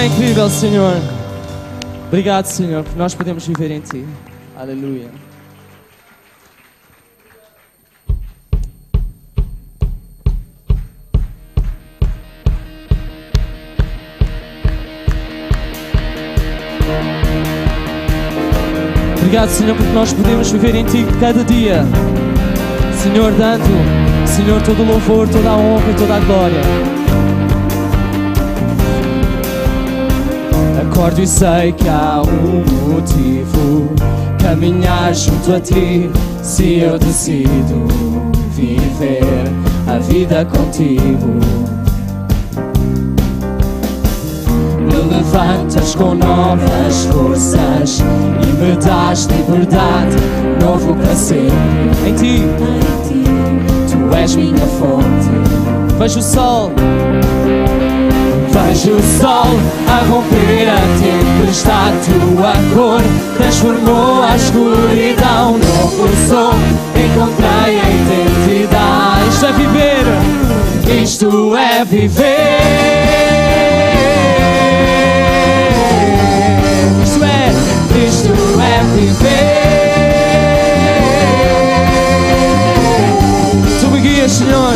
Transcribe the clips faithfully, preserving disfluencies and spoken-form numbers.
é incrível, Senhor. Obrigado, Senhor, porque nós podemos viver em Ti. Aleluia. Obrigado, Senhor, porque nós podemos viver em Ti cada dia. Senhor, dando, Senhor, todo o louvor, toda a honra e toda a glória. Acordo e sei que há um motivo, caminhar junto a Ti, se eu decido viver a vida contigo. Me levantas com novas forças e me das liberdade, novo para sempre. Em Ti, Tu és minha fonte. Vejo o sol, vejo o sol a romper a tempestade. Tua cor transformou a escuridão. Novo som, encontrei a identidade. Isto é viver, isto é viver. Isto é, isto é viver. Tu me guias, Senhor.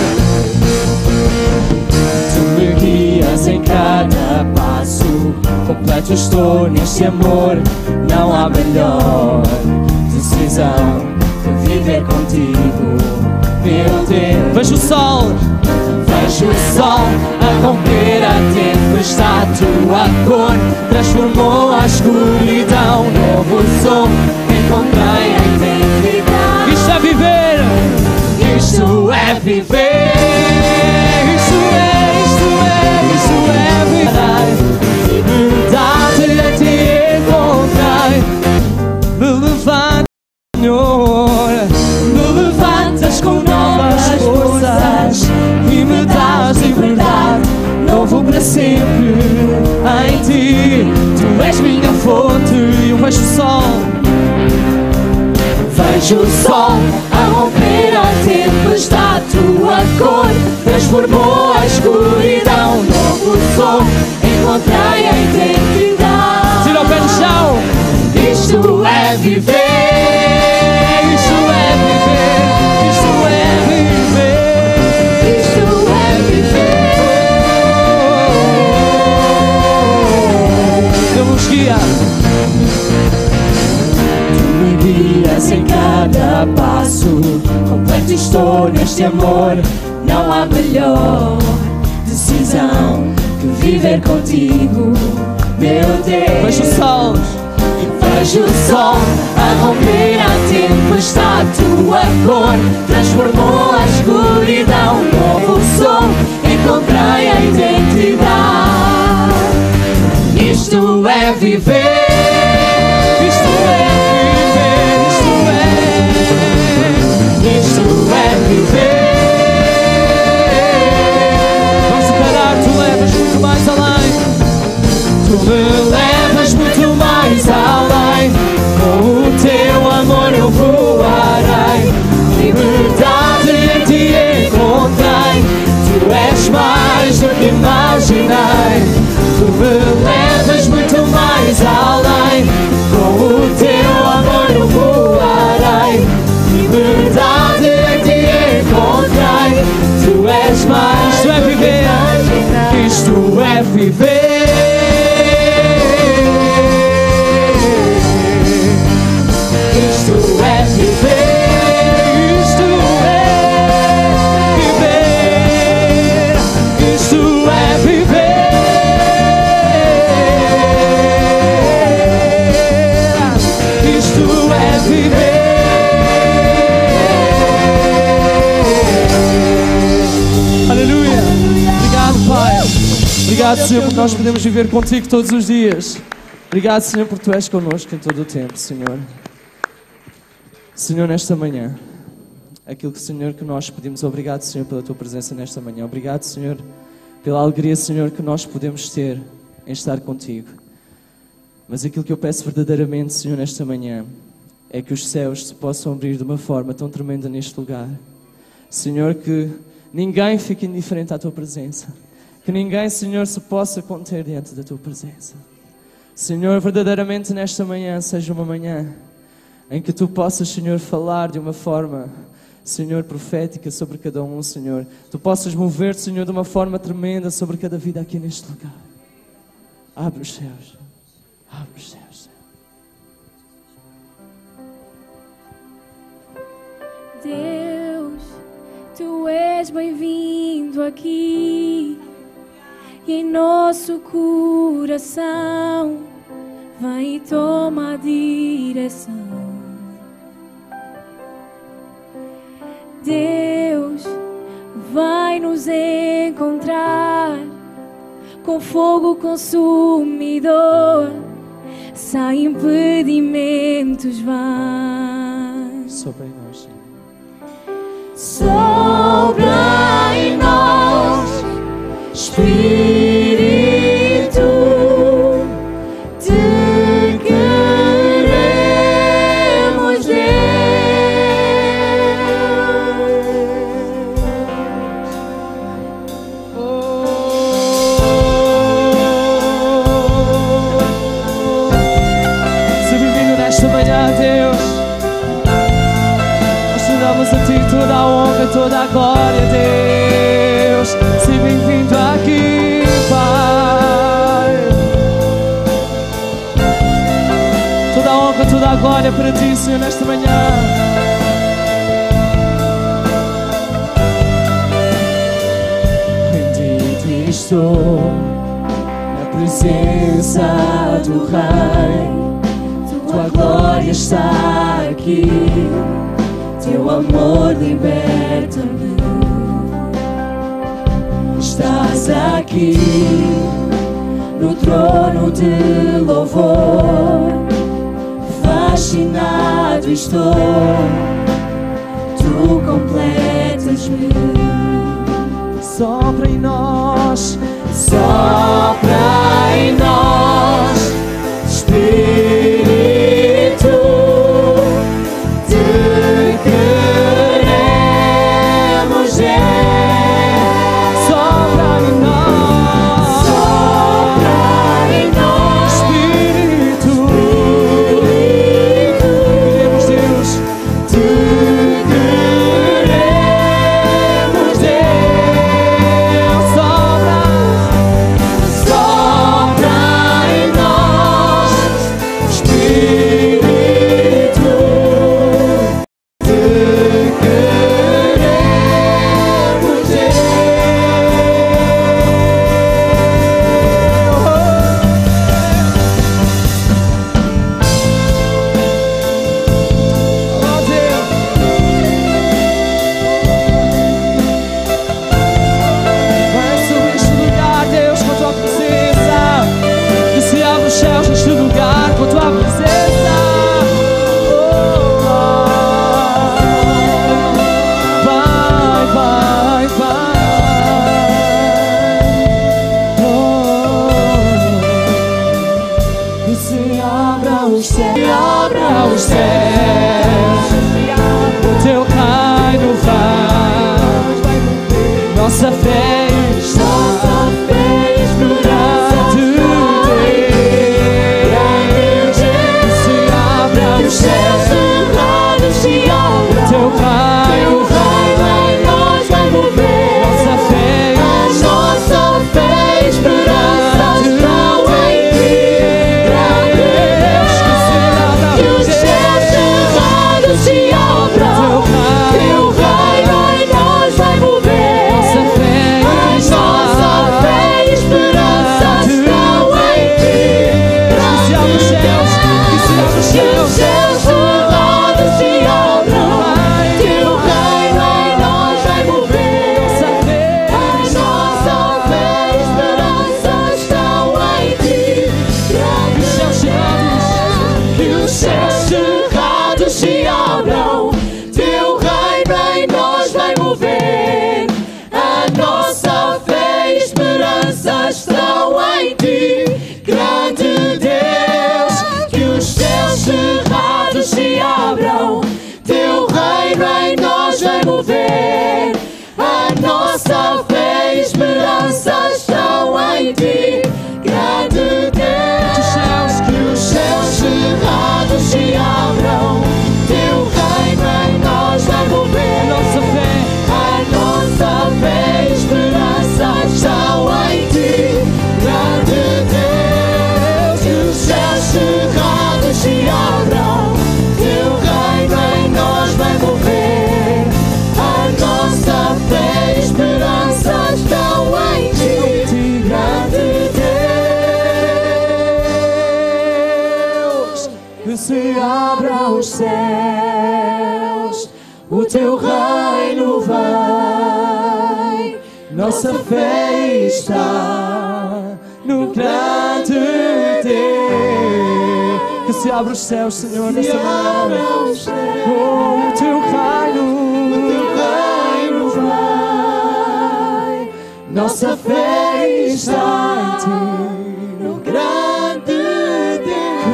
Tu me guias em cada passo. Completo estou neste amor. Não há melhor decisão que viver contigo, meu Deus. Vejo o sol, vejo o sol a romper a tempestade. Tua cor transformou a escuridão. Novo som, encontrei a identidade. Isto é viver, isto é viver. Isto é, isto é, isto é viver. Liberdade a Ti encontrei. Me levanta, Senhor. Me levantas com novas forças e me das liberdade, novo para sempre. Em Ti, Tu és minha fonte. Eu vejo o sol, vejo o sol a romper a tempestade. Tua cor transformou a escuridão. Novo som, encontrei a identidade. Tira o pé no chão. Isto é viver. Isto é viver. Isto é viver. Isto é viver. Deus nos guia. Tu me guias em cada passo. Completo estou neste amor. Não há melhor decisão que viver contigo, meu Deus. Vejo o sol, vejo o sol a romper a tempestade. Tua cor transformou a escuridão. Novo som, encontrei a identidade. Isto é viver. Isto é viver. Isto é. Isto é viver. Vamos separar, Tu levas muito mais além. Tu me levas muito mais além. Com o Teu amor eu voarei. Liberdade em Ti encontrei. Tu és mais do que imaginei. Tu me levas muito mais além. Com o Teu amor eu voarei. Liberdade em Ti encontrei. Tu és mais. Isto é viver. Isto é viver. Isto é viver. Isto é viver. Isto é viver. Isto é viver. Aleluia. Obrigado, Pai. Obrigado, Senhor, porque nós podemos viver contigo todos os dias. Obrigado, Senhor, porque Tu és connosco em todo o tempo, Senhor. Senhor, nesta manhã, aquilo que, Senhor, que nós pedimos, obrigado, Senhor, pela Tua presença nesta manhã. Obrigado, Senhor, pela alegria, Senhor, que nós podemos ter em estar contigo. Mas aquilo que eu peço verdadeiramente, Senhor, nesta manhã, é que os céus se possam abrir de uma forma tão tremenda neste lugar. Senhor, que ninguém fique indiferente à Tua presença. Que ninguém, Senhor, se possa conter diante da Tua presença. Senhor, verdadeiramente nesta manhã seja uma manhã em que Tu possas, Senhor, falar de uma forma, Senhor, profética sobre cada um, Senhor. Tu possas mover-te, Senhor, de uma forma tremenda sobre cada vida aqui neste lugar. Abre os céus. Abre os céus. Deus, Tu és bem-vindo aqui. E em nosso coração vem e toma a direção. Deus vai nos encontrar com fogo consumidor, sem impedimentos vãos. Sobre nós, Senhor. Sopra em nós, Espírito, Te queremos, Deus. Se bem-vindo nesta manhã, Deus. Nós te damos a Ti toda a honra, toda a glória, Deus. Se bem-vindo aqui, Pai. Toda a honra, toda a glória para Ti, Senhor, nesta manhã. Bendito estou na presença do Rei. Tua glória está aqui, Teu amor liberta-me. Estás aqui no trono de louvor, fascinado estou, Tu completas-me. Sopra em nós, Sopra em nós, Espírito, Te queremos, Deus. sopra em nós, Sopra em nós, Espírito. Espírito, Queremos, Deus. Te queremos, Deus. Sopra, Sopra em nós, Espírito, Te queremos, Deus. oh Deus. Vai sobre este lugar, Deus, com a Tua presença. Que se abra os céus neste lugar com a Tua presença. Oh, Pai, Pai, Pai. Oh, Que se abra os céus, abra os céus, o Teu reino vai, nossa fé está nossa fé e esperança. perante Deus. Que se abra Os os céus céus, cerrados se abram, Teu Teu reino reino em nós vai mover. nossa fé A nossa fé e esperança estão em Ti. Grande Deus, que se abra que os céus cerrados que se abra os céus, o teu reino vem, nossa fé está no grande Deus. Que se abra os céus, Senhor, nesta manhã. Oh, o teu reino, o teu reino vem, nossa fé está em ti, no grande Deus.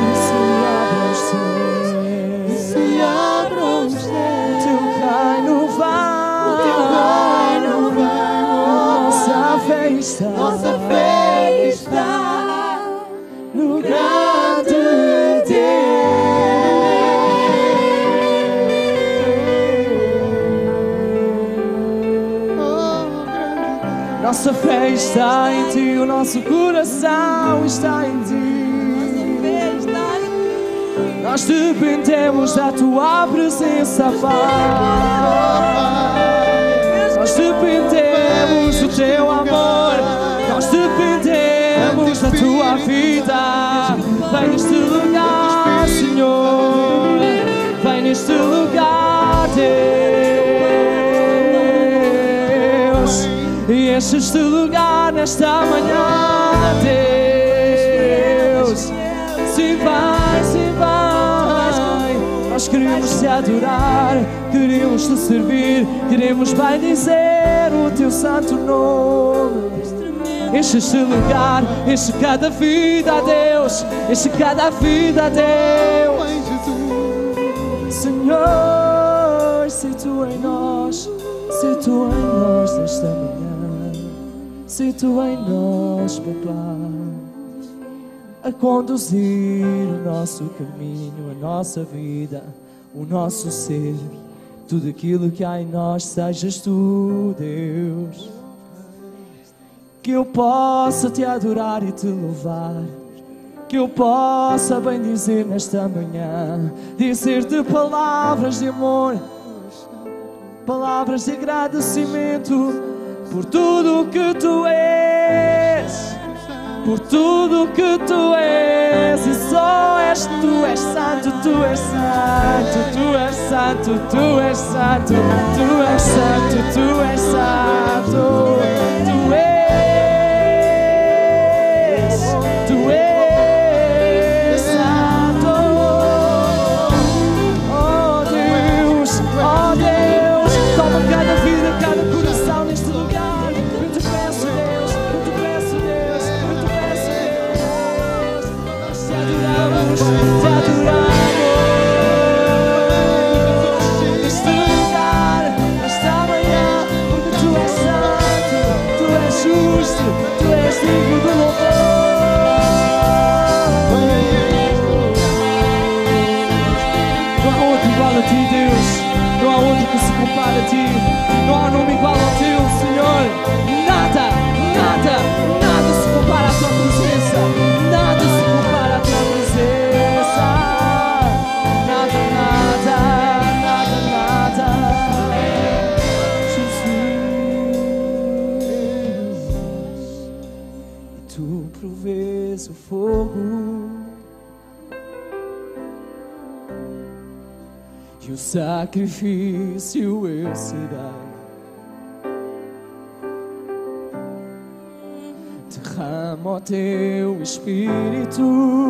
Que se abra os céus, que se abra os céus, o teu reino vem, o teu reino vem, nossa fé está, nossa fé está no grande Nossa fé está em ti, o nosso coração está em ti. Nós dependemos da tua presença, Pai. Nós dependemos do teu amor. Nós dependemos da tua vida. Vem neste lugar, Senhor. Vem neste lugar, Deus. E enche este lugar nesta manhã, Deus. Sim, vai, sim, vai. Nós queremos te adorar, queremos te servir, queremos bendizer o teu santo nome. Enche este lugar, enche cada vida, Deus. Enche cada vida, Deus. Senhor, sei tu em nós, sei tu em nós nesta manhã. Se tu em nós, Papai, a conduzir o nosso caminho, a nossa vida, o nosso ser, tudo aquilo que há em nós, sejas tu, Deus. Que eu possa te adorar e te louvar, que eu possa bendizer nesta manhã, dizer-te palavras de amor, palavras de agradecimento, por tudo que tu és, por tudo que tu és, e só és tu, és santo, tu és santo, tu és santo, tu és santo, tu és santo, tu és santo, tu és, tu és santo. Oh Deus, oh Deus, toma cada vida, cada coração neste lugar. Te adoramos neste lugar, nesta manhã, porque tu és santo, tu és justo, tu és digno de louvor. Não há outro igual a ti, Deus. Não há outro que se compare a ti. Não há nome igual ao teu, Senhor. Nada, nada, nada se compara à tua presença. Nada se compara à tua presença. O fogo e o sacrifício eu serei. Derrama o teu Espírito,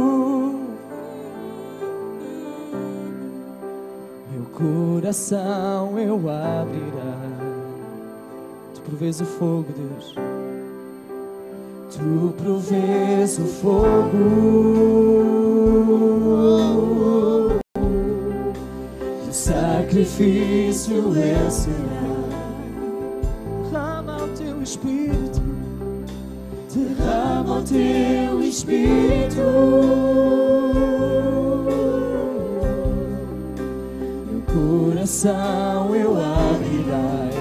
meu coração eu abrirei. Tu provês o fogo, Deus. Tu provês o fogo e o sacrifício eu serei. Derrama o teu Espírito, derrama o teu Espírito, meu coração eu abrirei.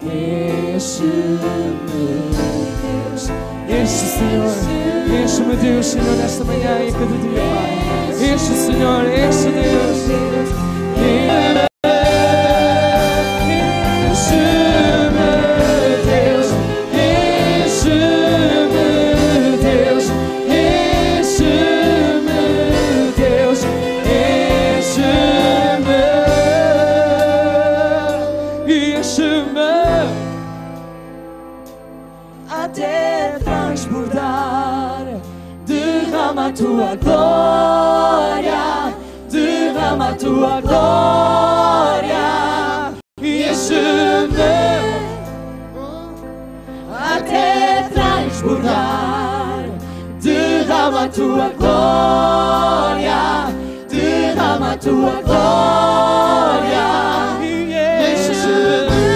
Enche-me, Deus. Enche, Senhor, enche-me, Deus, Senhor, nesta manhã e a cada dia, Pai. Enche, Senhor, enche, Deus. Enche-me, Deus. Enche-me, Deus. Enche-me, Deus. tua glória, derrama a tua glória, enche-me até transbordar. Derrama a tua glória, derrama a tua glória, enche-me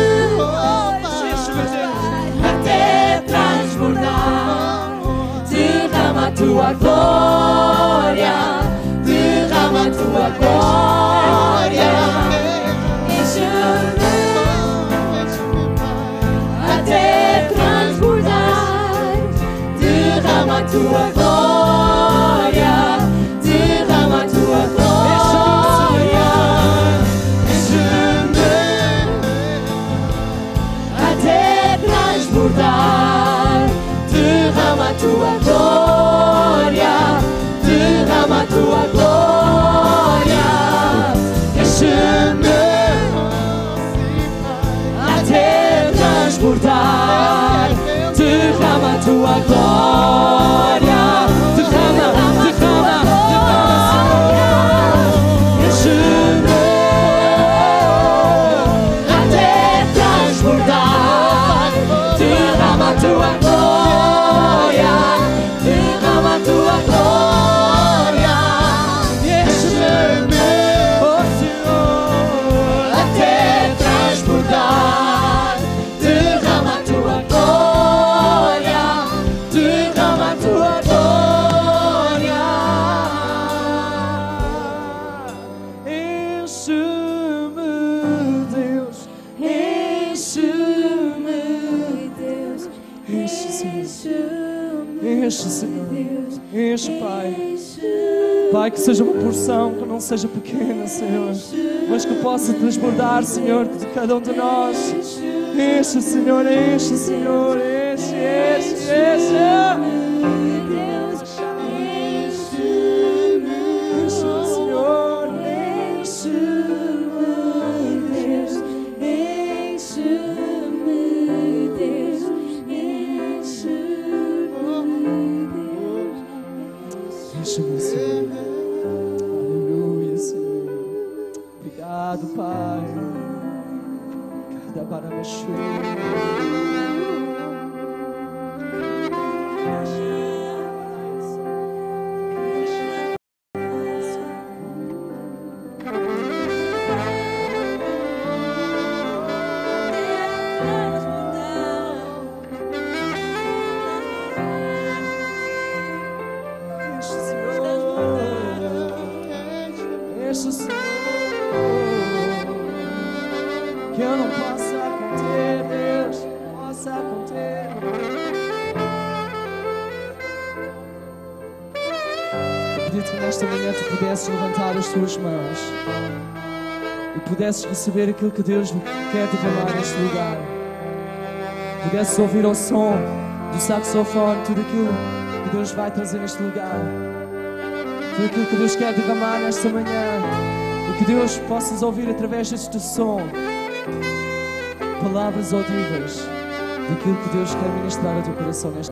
até transbordar. Derrama a tua glória, derrama a tua glória, enche-me até transbordar. Derrama a tua glória, derrama a tua glória, enche-me até transbordar. Derrama a tua glória, derrama a tua glória, enche-me até transbordar. Derrama a tua glória, derrama, derrama, derrama, enche-me até transbordar. Derrama a tua glória, derrama a tua glória, enche-me, oh Senhor, até transbordar. Derrama a tua glória, derrama a tua glória, enche-me, Deus, enche-me, Deus, enche, Senhor, enche, Senhor, enche, Pai. Pai, que seja uma porção que não seja pequena, Senhor, mas que possa transbordar, Senhor, de cada um de nós. Enche, Senhor, enche, Senhor, enche, enche, enche. Deus, enche-me, Senhor, enche-me, Deus, enche-me, Deus, enche-me, Deus, enche-me, Senhor. Aleluia, Senhor. Obrigado, Pai. Da Barabashu. Enche, Senhor, que eu não possa conter, Deus, não possa conter. Eu pedi que nesta manhã tu pudesses levantar as tuas mãos e pudesses receber aquilo que Deus quer derramar neste lugar. Pudesses ouvir o som do saxofone, tudo aquilo que Deus vai trazer neste lugar. Tudo aquilo que Deus quer derramar nesta manhã. E que Deus possas ouvir através deste som palavras audíveis daquilo que Deus quer ministrar ao teu coração nesta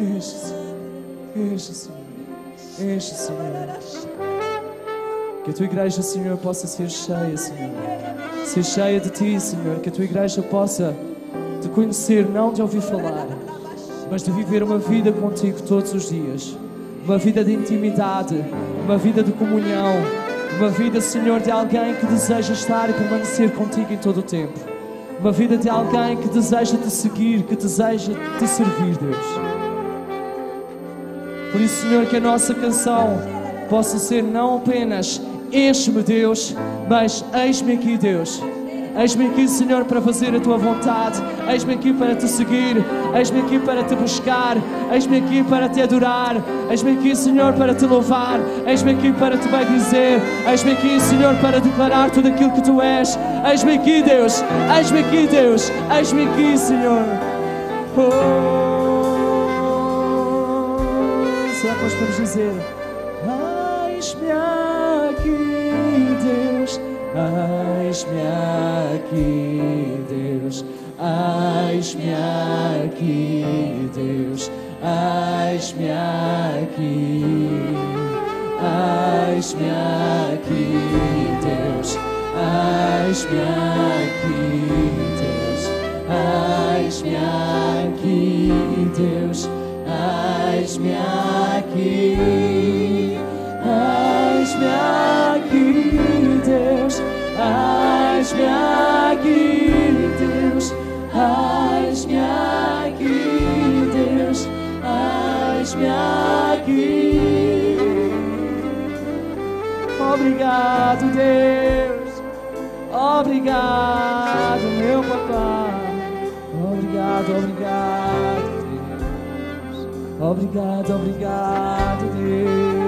Enche, Senhor. Enche, Senhor. Enche, Senhor. Que a tua igreja, Senhor, possa ser cheia, Senhor. Ser cheia de ti, Senhor. Que a tua igreja possa te conhecer, não de ouvir falar, mas de viver uma vida contigo todos os dias. Uma vida de intimidade, uma vida de comunhão, uma vida, Senhor, de alguém que deseja estar e permanecer contigo em todo o tempo. Uma vida de alguém que deseja te seguir, que deseja te servir, Deus. Por isso, Senhor, que a nossa canção possa ser não apenas enche-me, Deus, mas eis-me aqui, Deus. Eis-me aqui, Senhor, para fazer a tua vontade. Eis-me aqui para te seguir. Eis-me aqui para te buscar. Eis-me aqui para te adorar. Eis-me aqui, Senhor, para te louvar. Eis-me aqui para te bendizer. Eis-me aqui, Senhor, para declarar tudo aquilo que tu és. Eis-me aqui, Deus. Eis-me aqui, Deus. Eis-me aqui, Senhor. Oh, será que nós podemos dizer? Eis-me aqui, Deus. Eis-me aqui, Deus. Eis-me aqui, Deus. Eis-me aqui. Eis-me aqui, Deus. Eis-me aqui, Deus. Eis-me aqui, Deus. Eis-me aqui. Eis-me aqui, Deus. Eis-me aqui, Deus. Eis-me aqui, Deus. Eis-me aqui. Obrigado, Deus. Obrigado, meu papai. Obrigado, obrigado, Deus. Obrigado, obrigado, Deus.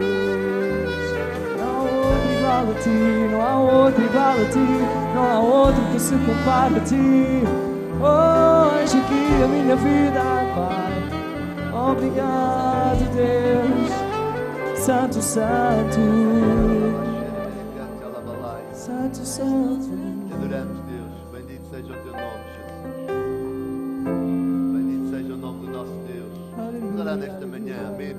Igual a ti, não há outro igual a ti, não há outro que se compare a ti. Hoje aqui a minha vida, Pai. Obrigado, Deus. Santo, Santo. Santo, Santo. Te adoramos, Deus. Bendito seja o teu nome, Jesus. Bendito seja o nome do nosso Deus. Vamos orar nesta manhã, amém.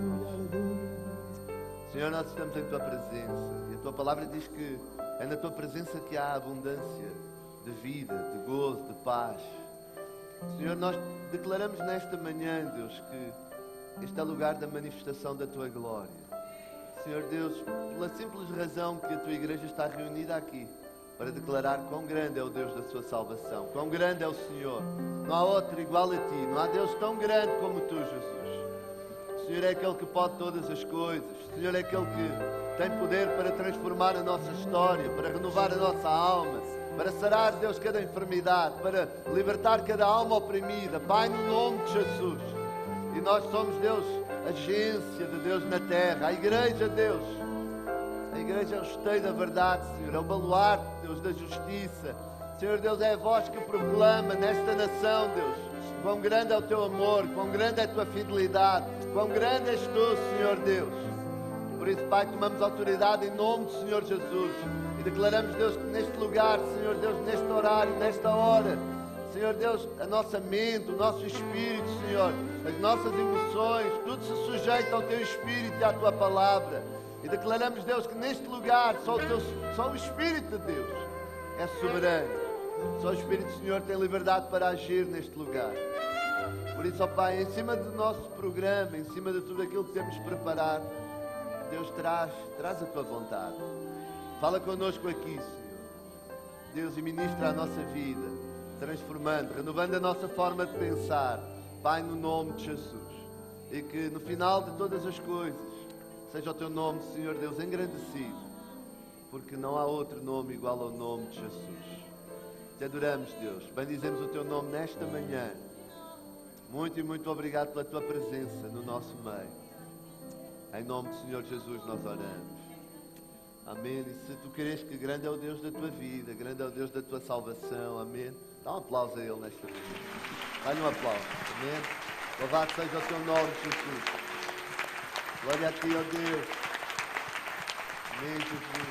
Senhor, nós estamos em tua presença. A tua palavra diz que é na tua presença que há abundância de vida, de gozo, de paz. Senhor, nós declaramos nesta manhã, Deus, que este é o lugar da manifestação da tua glória. Senhor Deus, pela simples razão que a tua igreja está reunida aqui para declarar quão grande é o Deus da sua salvação, quão grande é o Senhor. Não há outro igual a ti, não há Deus tão grande como tu, Jesus. O Senhor é aquele que pode todas as coisas. O Senhor é aquele que tem poder para transformar a nossa história, para renovar a nossa alma, para sarar, Deus, cada enfermidade, para libertar cada alma oprimida. Pai, no nome de Jesus. E nós somos, Deus, agência de Deus na terra. A igreja, Deus, a igreja é o esteio da verdade, Senhor. É o baluarte, Deus, da justiça. Senhor Deus, é a voz que proclama nesta nação, Deus, quão grande é o teu amor, quão grande é a tua fidelidade, quão grande és tu, Senhor Deus. Por isso, Pai, tomamos autoridade em nome do Senhor Jesus e declaramos, Deus, que neste lugar, Senhor Deus, neste horário, nesta hora, Senhor Deus, a nossa mente, o nosso espírito, Senhor, as nossas emoções, tudo se sujeita ao teu espírito e à tua palavra. E declaramos, Deus, que neste lugar só o, teu, só o Espírito de Deus é soberano. Só o Espírito do Senhor tem liberdade para agir neste lugar. Por isso, ó Pai, em cima do nosso programa, em cima de tudo aquilo que temos preparado, Deus, traz, traz a tua vontade. Fala connosco aqui, Senhor. Deus, e ministra a nossa vida, transformando, renovando a nossa forma de pensar. Pai, no nome de Jesus. E que no final de todas as coisas, seja o teu nome, Senhor Deus, engrandecido. Porque não há outro nome igual ao nome de Jesus. Te adoramos, Deus. Bendizemos o teu nome nesta manhã. Muito e muito obrigado pela tua presença no nosso meio. Em nome do Senhor Jesus nós oramos. Amém. E se tu queres que grande é o Deus da tua vida, grande é o Deus da tua salvação, amém. Dá um aplauso a Ele nesta manhã. Dá-lhe um aplauso, amém. Louvado seja o teu nome, Jesus. Glória a ti, ó Deus. Amém, Jesus.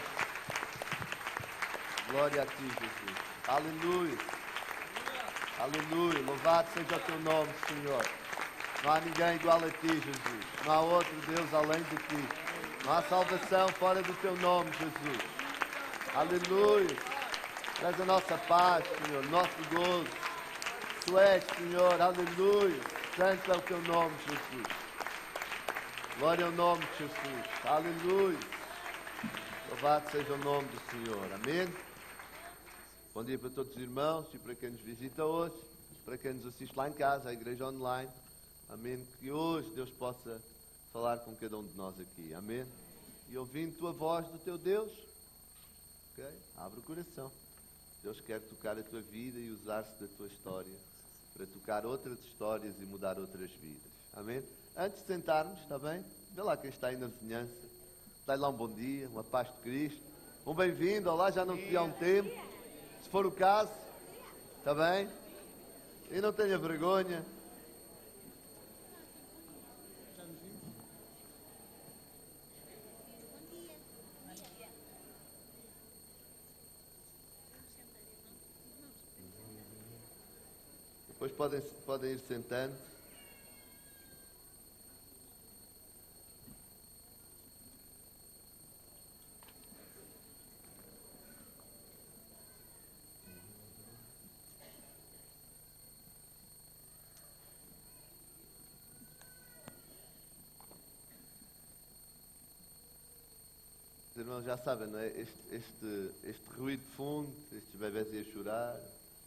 Glória a ti, Jesus. Aleluia. Aleluia. Louvado seja o teu nome, Senhor. Não há ninguém igual a Ti, Jesus. Não há outro Deus além de Ti. Não há salvação fora do Teu nome, Jesus. Aleluia. Tu és a nossa paz, Senhor, nosso gozo. Tu és, Senhor, aleluia. Santo é o Teu nome, Jesus. Glória ao nome de Jesus. Aleluia. Louvado seja o nome do Senhor. Amém. Bom dia para todos os irmãos e para quem nos visita hoje, para quem nos assiste lá em casa, a igreja online. Amém. Que hoje Deus possa falar com cada um de nós aqui. Amém. E ouvindo tua voz do teu Deus, ok? Abre o coração. Deus quer tocar a tua vida e usar-se da tua história para tocar outras histórias e mudar outras vidas. Amém. Antes de sentarmos, está bem? Vê lá quem está aí na vizinhança. Dá-lhe lá um bom dia, uma paz de Cristo. Um bem-vindo. Olá, já não te vi há um tempo. Se for o caso, está bem? E não tenha vergonha. Depois podem, podem ir sentando. Os irmãos já sabem, não é? Este, este, este ruído de fundo, estes bebés a chorar.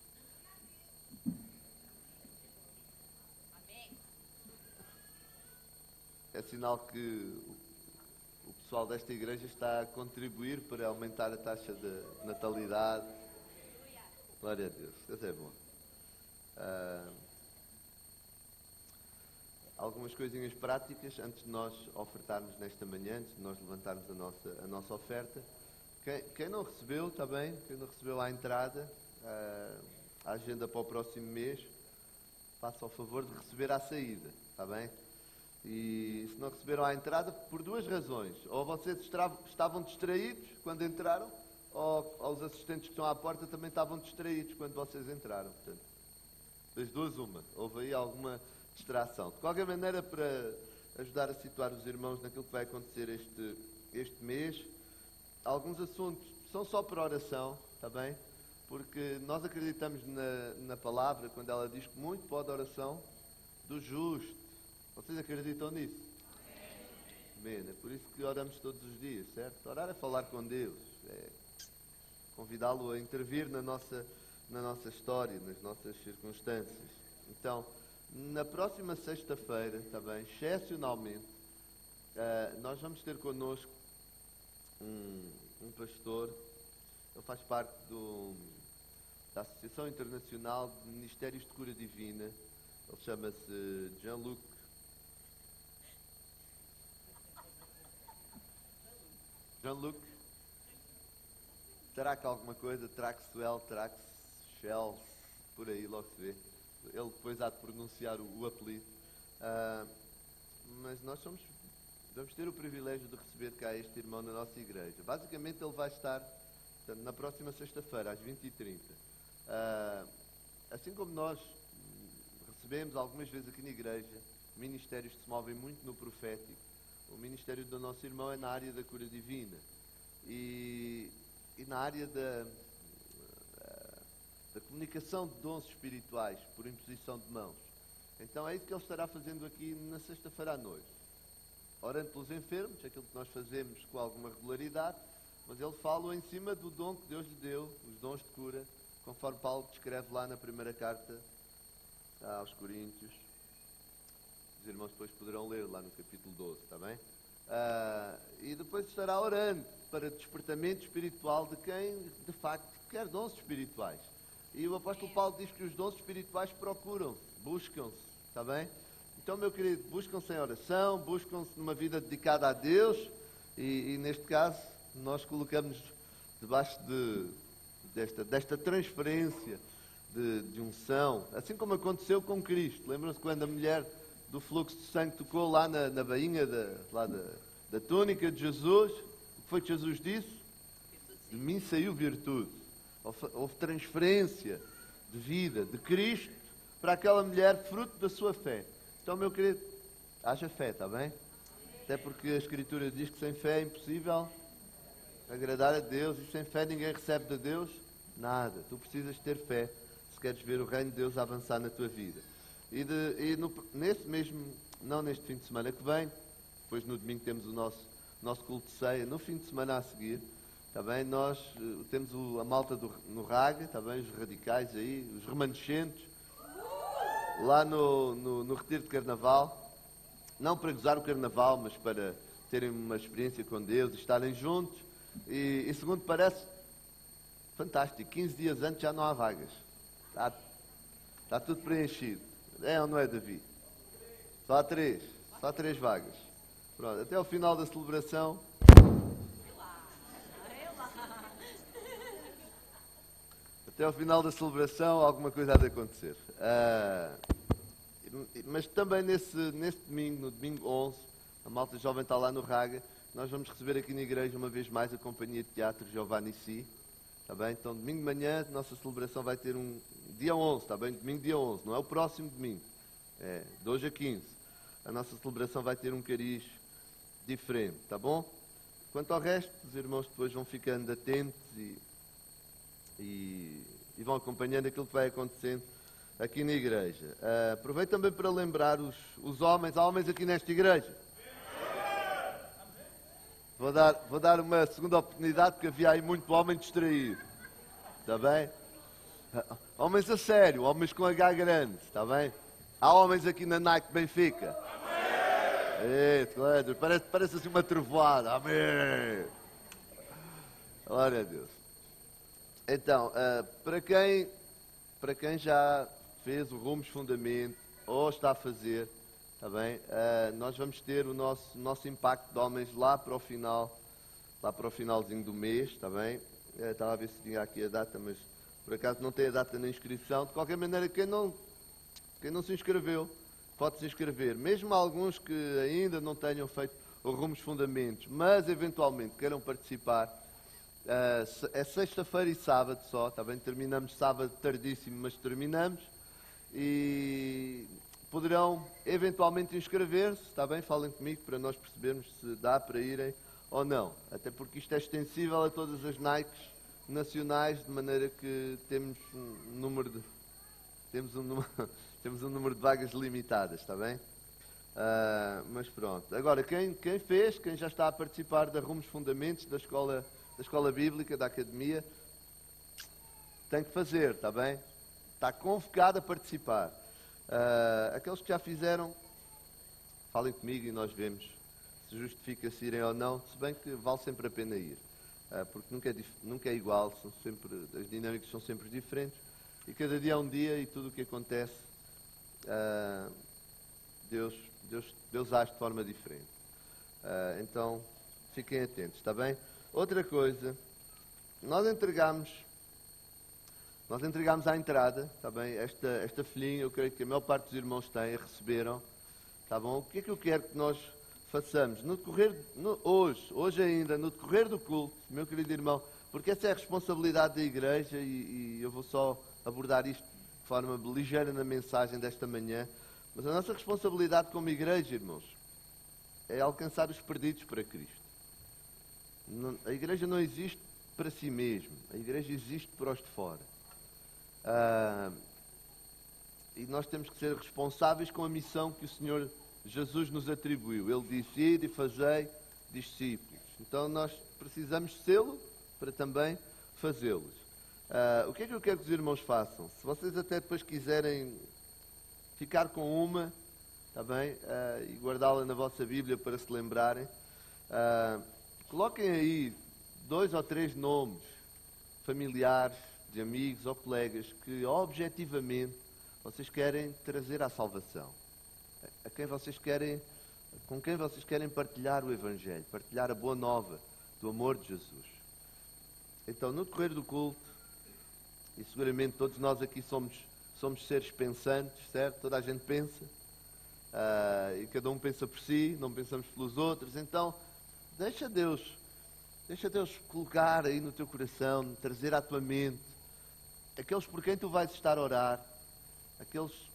É sinal que o, o pessoal desta igreja está a contribuir para aumentar a taxa de natalidade. Glória a Deus, Deus é bom. Ah, algumas coisinhas práticas antes de nós ofertarmos nesta manhã, antes de nós levantarmos a nossa, a nossa oferta. Quem, quem não recebeu, está bem? Quem não recebeu à entrada, ah, a agenda para o próximo mês, faça o favor de receber à saída, está bem? E se não receberam à entrada, por duas razões. Ou vocês estavam distraídos quando entraram, ou, ou os assistentes que estão à porta também estavam distraídos quando vocês entraram. Portanto, das duas, uma. Houve aí alguma distração. De qualquer maneira, para ajudar a situar os irmãos naquilo que vai acontecer este, este mês, alguns assuntos são só por oração, está bem? Porque nós acreditamos na, na palavra, quando ela diz que muito pode a oração do justo. Vocês acreditam nisso? Amém. É por isso que oramos todos os dias, certo? Orar é falar com Deus, é convidá-lo a intervir na nossa, na nossa história, nas nossas circunstâncias. Então, na próxima sexta-feira, está bem, excepcionalmente, uh, nós vamos ter connosco um, um pastor, ele faz parte do, da Associação Internacional de Ministérios de Cura Divina, ele chama-se Jean-Luc. Jean-Luc, Traque alguma coisa, Traxwell, Traxshell, por aí logo se vê. Ele depois há de pronunciar o, o apelido. Uh, mas nós somos, vamos ter o privilégio de receber cá este irmão na nossa igreja. Basicamente ele vai estar, portanto, na próxima sexta-feira, às vinte e trinta. Uh, assim como nós recebemos algumas vezes aqui na igreja ministérios que se movem muito no profético, o ministério do nosso irmão é na área da cura divina e, e na área da, da comunicação de dons espirituais por imposição de mãos. Então é isso que ele estará fazendo aqui na sexta-feira à noite, orando pelos enfermos, aquilo que nós fazemos com alguma regularidade, mas ele fala em cima do dom que Deus lhe deu, os dons de cura, conforme Paulo descreve lá na primeira carta aos Coríntios. Os irmãos depois poderão ler lá no capítulo doze, está bem? Uh, e depois estará orando para despertamento espiritual de quem, de facto, quer dons espirituais. E o apóstolo Paulo diz que os dons espirituais procuram, buscam-se, está bem? Então, meu querido, buscam-se em oração, buscam-se numa vida dedicada a Deus e, e neste caso, nós colocamos debaixo de, desta, desta transferência de, de unção, assim como aconteceu com Cristo. Lembram-se quando a mulher do fluxo de sangue tocou lá na, na bainha da, lá da, da túnica de Jesus? O que foi que Jesus disse? De mim saiu virtude. Houve, houve transferência de vida de Cristo para aquela mulher, fruto da sua fé. Então, meu querido, haja fé, está bem? Até porque a Escritura diz que sem fé é impossível agradar a Deus, e sem fé ninguém recebe de Deus nada. Tu precisas ter fé se queres ver o reino de Deus avançar na tua vida. E, de, e no, nesse mesmo, não neste fim de semana que vem, depois no domingo temos o nosso, nosso culto de ceia, no fim de semana a seguir, tá bem? Nós uh, temos o, a malta do, no Raga, tá bem? Os radicais aí, os remanescentes, lá no, no, no retiro de Carnaval, não para gozar o Carnaval, mas para terem uma experiência com Deus, estarem juntos, e, e segundo parece, fantástico, quinze dias antes já não há vagas, está, está tudo preenchido, é ou não é, Davi? Só há três, só há três vagas. Pronto, até ao final da celebração, até ao final da celebração alguma coisa há de acontecer. Uh, mas também nesse, nesse domingo, no domingo onze, a malta jovem está lá no Raga, nós vamos receber aqui na igreja uma vez mais a companhia de teatro Giovanni Si. Está bem? Então, domingo de manhã, a nossa celebração vai ter um dia onze, está bem? Domingo dia onze, não é o próximo domingo, é de hoje a quinze. A nossa celebração vai ter um cariz diferente, está bom? Quanto ao resto, os irmãos depois vão ficando atentos e, e, e vão acompanhando aquilo que vai acontecendo aqui na igreja. Uh, aproveito também para lembrar os, os homens, há homens aqui nesta igreja. Vou dar, vou dar uma segunda oportunidade, porque havia aí muito homem distraído. Está bem? Homens a sério, homens com H grande, está bem? Há homens aqui na Nike Benfica. Eita, parece, parece assim uma trovoada. Amém! Glória a Deus. Então, uh, para, quem, para quem já fez o Rumos Fundamento, ou está a fazer, está bem? Uh, nós vamos ter o nosso, nosso impacto de homens lá para o final, lá para o finalzinho do mês, está bem? Uh, estava a ver se tinha aqui a data, mas por acaso não tem a data na inscrição. De qualquer maneira, quem não, quem não se inscreveu, pode se inscrever. Mesmo alguns que ainda não tenham feito o Rumos Fundamentos, mas eventualmente queiram participar, uh, é sexta-feira e sábado só, está bem? Terminamos sábado tardíssimo, mas terminamos. E poderão eventualmente inscrever-se, está bem? Falem comigo para nós percebermos se dá para irem ou não. Até porque isto é extensível a todas as Nikes nacionais, de maneira que temos um número de, temos um número, temos um número de vagas limitadas, está bem? Uh, mas pronto. Agora, quem, quem fez, quem já está a participar da Rumos Fundamentos, da escola, da escola Bíblica, da Academia, tem que fazer, está bem? Está convocado a participar. Uh, aqueles que já fizeram, falem comigo e nós vemos se justifica-se irem ou não, se bem que vale sempre a pena ir, uh, porque nunca é, nunca é igual, são sempre, as dinâmicas são sempre diferentes, e cada dia é um dia, e tudo o que acontece, uh, Deus, Deus, Deus age de forma diferente. Uh, então, fiquem atentos, está bem? Outra coisa, nós entregamos... Nós entregamos à entrada, está bem, esta, esta folhinha, eu creio que a maior parte dos irmãos têm, receberam, está bom? O que é que eu quero que nós façamos? No decorrer, no, hoje, hoje ainda, no decorrer do culto, meu querido irmão, porque essa é a responsabilidade da igreja e, e eu vou só abordar isto de forma ligeira na mensagem desta manhã, mas a nossa responsabilidade como igreja, irmãos, é alcançar os perdidos para Cristo. Não, a igreja não existe para si mesma, a igreja existe para os de fora. Uh, e nós temos que ser responsáveis com a missão que o Senhor Jesus nos atribuiu. Ele disse: ide e fazei discípulos. Então nós precisamos sê-lo para também fazê-los. Uh, o que é que eu quero que os irmãos façam? Se vocês até depois quiserem ficar com uma, está bem? Uh, e guardá-la na vossa Bíblia para se lembrarem, uh, coloquem aí dois ou três nomes familiares, de amigos ou colegas que objetivamente vocês querem trazer à salvação, a quem vocês querem, com quem vocês querem partilhar o Evangelho, partilhar a boa nova do amor de Jesus. Então, no decorrer do culto, e seguramente todos nós aqui somos, somos seres pensantes, certo? Toda a gente pensa, uh, e cada um pensa por si, não pensamos pelos outros. Então, deixa Deus, deixa Deus colocar aí no teu coração, trazer à tua mente aqueles por quem tu vais estar a orar, aqueles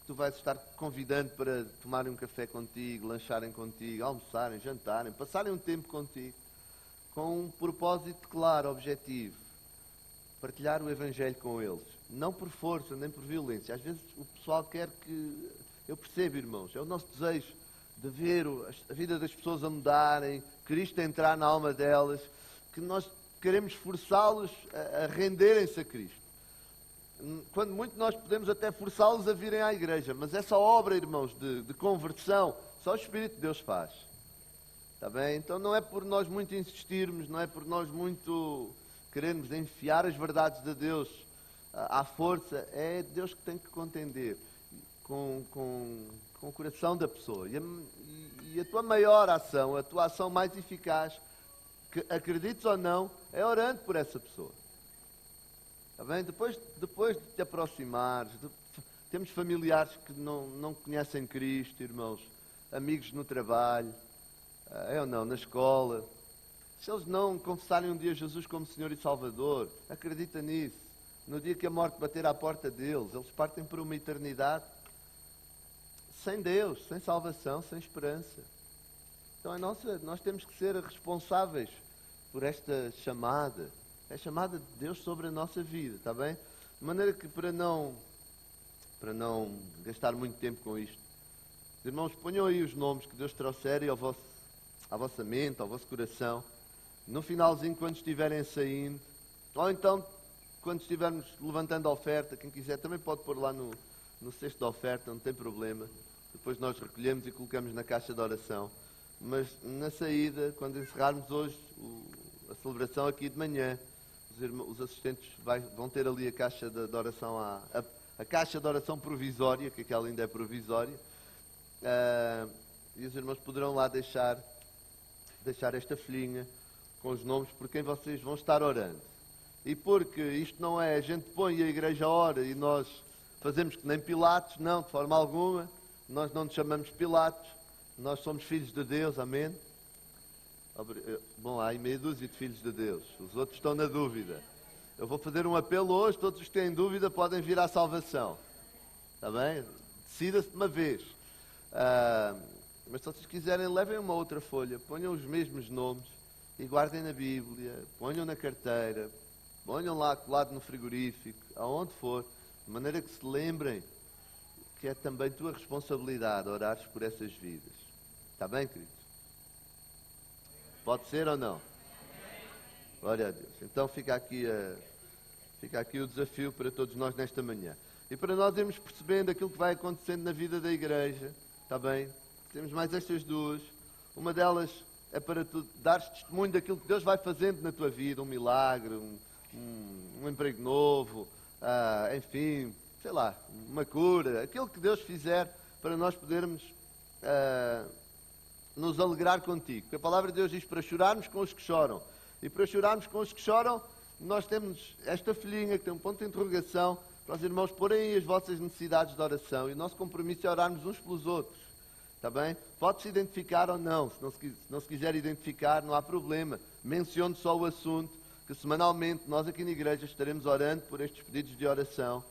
que tu vais estar convidando para tomarem um café contigo, lancharem contigo, almoçarem, jantarem, passarem um tempo contigo, com um propósito claro, objetivo. Partilhar o Evangelho com eles. Não por força, nem por violência. Às vezes o pessoal quer que... Eu percebo, irmãos, é o nosso desejo de ver a vida das pessoas a mudarem, Cristo a entrar na alma delas, que nós queremos forçá-los a, a renderem-se a Cristo. Quando muito nós podemos até forçá-los a virem à igreja, mas essa obra, irmãos, de, de conversão, só o Espírito de Deus faz. Está bem? Então não é por nós muito insistirmos, não é por nós muito querermos enfiar as verdades de Deus à força, é Deus que tem que contender com, com, com o coração da pessoa. E a, e a tua maior ação, a tua ação mais eficaz, que acredites ou não, é orando por essa pessoa. Está bem? Depois, depois de te aproximares, de, temos familiares que não, não conhecem Cristo, irmãos, amigos no trabalho, é ou não, na escola. Se eles não confessarem um dia Jesus como Senhor e Salvador, acredita nisso. No dia que a morte bater à porta deles, eles partem para uma eternidade sem Deus, sem salvação, sem esperança. Então a nossa, nós temos que ser responsáveis por esta chamada. É a chamada de Deus sobre a nossa vida, está bem? De maneira que para não, para não gastar muito tempo com isto, os irmãos, ponham aí os nomes que Deus trouxerem ao vosso, à vossa mente, ao vosso coração. No finalzinho, quando estiverem saindo, ou então, quando estivermos levantando a oferta, quem quiser também pode pôr lá no, no cesto da oferta, não tem problema. Depois nós recolhemos e colocamos na caixa de oração. Mas na saída, quando encerrarmos hoje o, a celebração aqui de manhã, os, irmãos, os assistentes vai, vão ter ali a caixa de, de oração, a, a, a caixa de oração provisória, que aquela ainda é provisória, uh, e os irmãos poderão lá deixar, deixar esta folhinha com os nomes por quem vocês vão estar orando. E porque isto não é, a gente põe e a igreja ora e nós fazemos que nem Pilatos, não, de forma alguma, nós não nos chamamos Pilatos, nós somos filhos de Deus, amém? Bom, há aí meia dúzia de filhos de Deus, os outros estão na dúvida. Eu vou fazer um apelo hoje, todos os que têm dúvida podem vir à salvação, está bem? Decida-se de uma vez. Ah, mas se vocês quiserem, levem uma outra folha, ponham os mesmos nomes e guardem na Bíblia, ponham na carteira, ponham lá colado no frigorífico, aonde for, de maneira que se lembrem que é também tua responsabilidade orares por essas vidas. Está bem, queridos? Pode ser ou não? Glória a Deus. Então fica aqui, a, fica aqui o desafio para todos nós nesta manhã. E para nós irmos percebendo aquilo que vai acontecendo na vida da igreja, está bem? Temos mais estas duas. Uma delas é para tu dares testemunho daquilo que Deus vai fazendo na tua vida, um milagre, um, um, um emprego novo, ah, enfim, sei lá, uma cura, aquilo que Deus fizer para nós podermos ah, nos alegrar contigo. Porque a palavra de Deus diz para chorarmos com os que choram. E para chorarmos com os que choram, nós temos esta folhinha que tem um ponto de interrogação para os irmãos porem aí as vossas necessidades de oração. E o nosso compromisso é orarmos uns pelos outros. Está bem? Pode-se identificar ou não. Se não se, se não se quiser identificar, não há problema. Mencione só o assunto, que semanalmente nós aqui na igreja estaremos orando por estes pedidos de oração.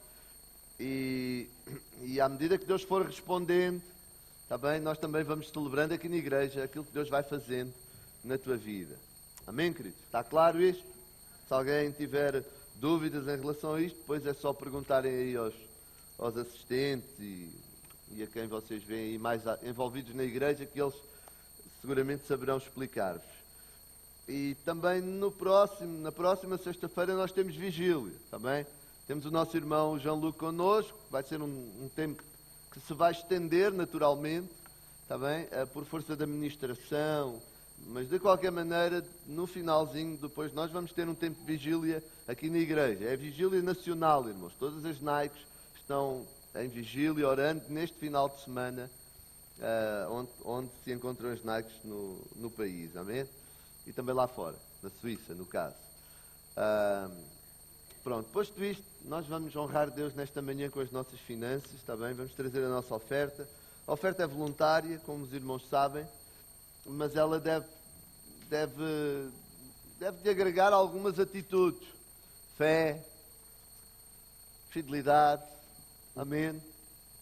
E, e à medida que Deus for respondendo, está bem? Nós também vamos celebrando aqui na igreja aquilo que Deus vai fazendo na tua vida. Amém, queridos? Está claro isto? Se alguém tiver dúvidas em relação a isto, depois é só perguntarem aí aos, aos assistentes e, e a quem vocês veem aí mais envolvidos na igreja, que eles seguramente saberão explicar-vos. E também no próximo, na próxima sexta-feira nós temos vigília, está bem? Temos o nosso irmão Jean-Luc connosco, vai ser um, um tempo que se vai estender naturalmente, está bem? É, por força da ministração, mas de qualquer maneira, no finalzinho, depois nós vamos ter um tempo de vigília aqui na igreja. É vigília nacional, irmãos. Todas as naicos estão em vigília, orando neste final de semana, uh, onde, onde se encontram as naicos no, no país, amém? E também lá fora, na Suíça, no caso. Uh, pronto, posto isto, nós vamos honrar Deus nesta manhã com as nossas finanças, está bem? Vamos trazer a nossa oferta. A oferta é voluntária, como os irmãos sabem, mas ela deve, deve, deve de agregar algumas atitudes. Fé, fidelidade, amém?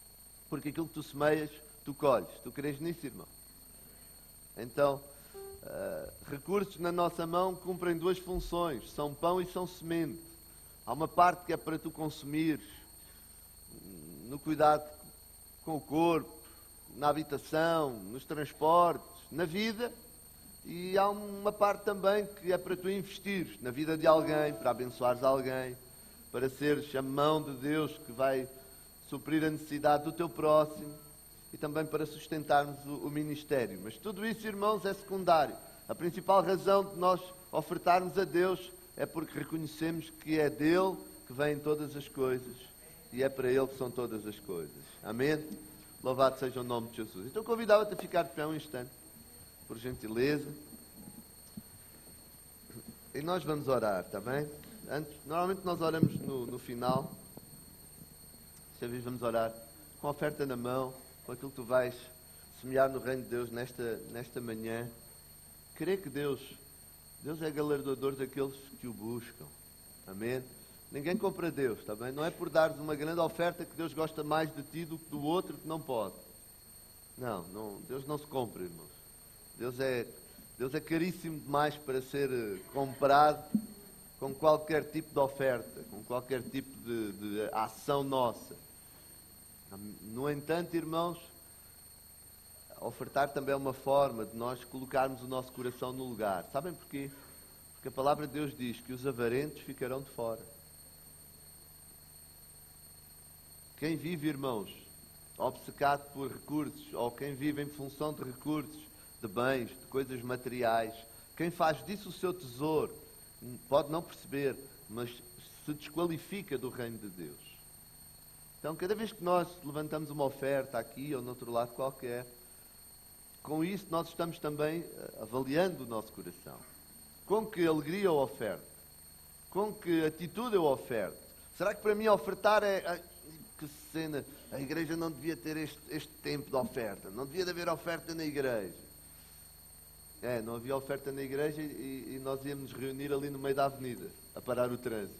Porque aquilo que tu semeias, tu colhes. Tu crês nisso, irmão? Então, uh, recursos na nossa mão cumprem duas funções. São pão e são semente. Há uma parte que é para tu consumires, no cuidado com o corpo, na habitação, nos transportes, na vida. E há uma parte também que é para tu investires na vida de alguém, para abençoares alguém, para seres a mão de Deus que vai suprir a necessidade do teu próximo e também para sustentarmos o, o ministério. Mas tudo isso, irmãos, é secundário. A principal razão de nós ofertarmos a Deus é porque reconhecemos que é dele que vêm todas as coisas e é para ele que são todas as coisas. Amém? Louvado seja o nome de Jesus. Então convidava-te a ficar de pé um instante, por gentileza. E nós vamos orar, está bem? Antes, normalmente nós oramos no, no final. Desta vez vamos orar com a oferta na mão, com aquilo que tu vais semear no reino de Deus nesta, nesta manhã. Creio que Deus, Deus é galardoador daqueles que o buscam. Amém? Ninguém compra Deus, está bem? Não é por dares uma grande oferta que Deus gosta mais de ti do que do outro que não pode. Não, não Deus não se compra, irmãos. Deus é, Deus é caríssimo demais para ser comprado com qualquer tipo de oferta, com qualquer tipo de, de ação nossa. No entanto, irmãos, ofertar também é uma forma de nós colocarmos o nosso coração no lugar. Sabem porquê? Porque a palavra de Deus diz que os avarentos ficarão de fora. Quem vive, irmãos, obcecado por recursos, ou quem vive em função de recursos, de bens, de coisas materiais, quem faz disso o seu tesouro, pode não perceber, mas se desqualifica do reino de Deus. Então, cada vez que nós levantamos uma oferta aqui ou no outro lado qualquer, com isso nós estamos também avaliando o nosso coração. Com que alegria eu oferto? Com que atitude eu oferto? Será que para mim ofertar é... Ai, que cena, a igreja não devia ter este, este tempo de oferta, não devia de haver oferta na igreja. É, não havia oferta na igreja e, e nós íamos nos reunir ali no meio da avenida, a parar o trânsito.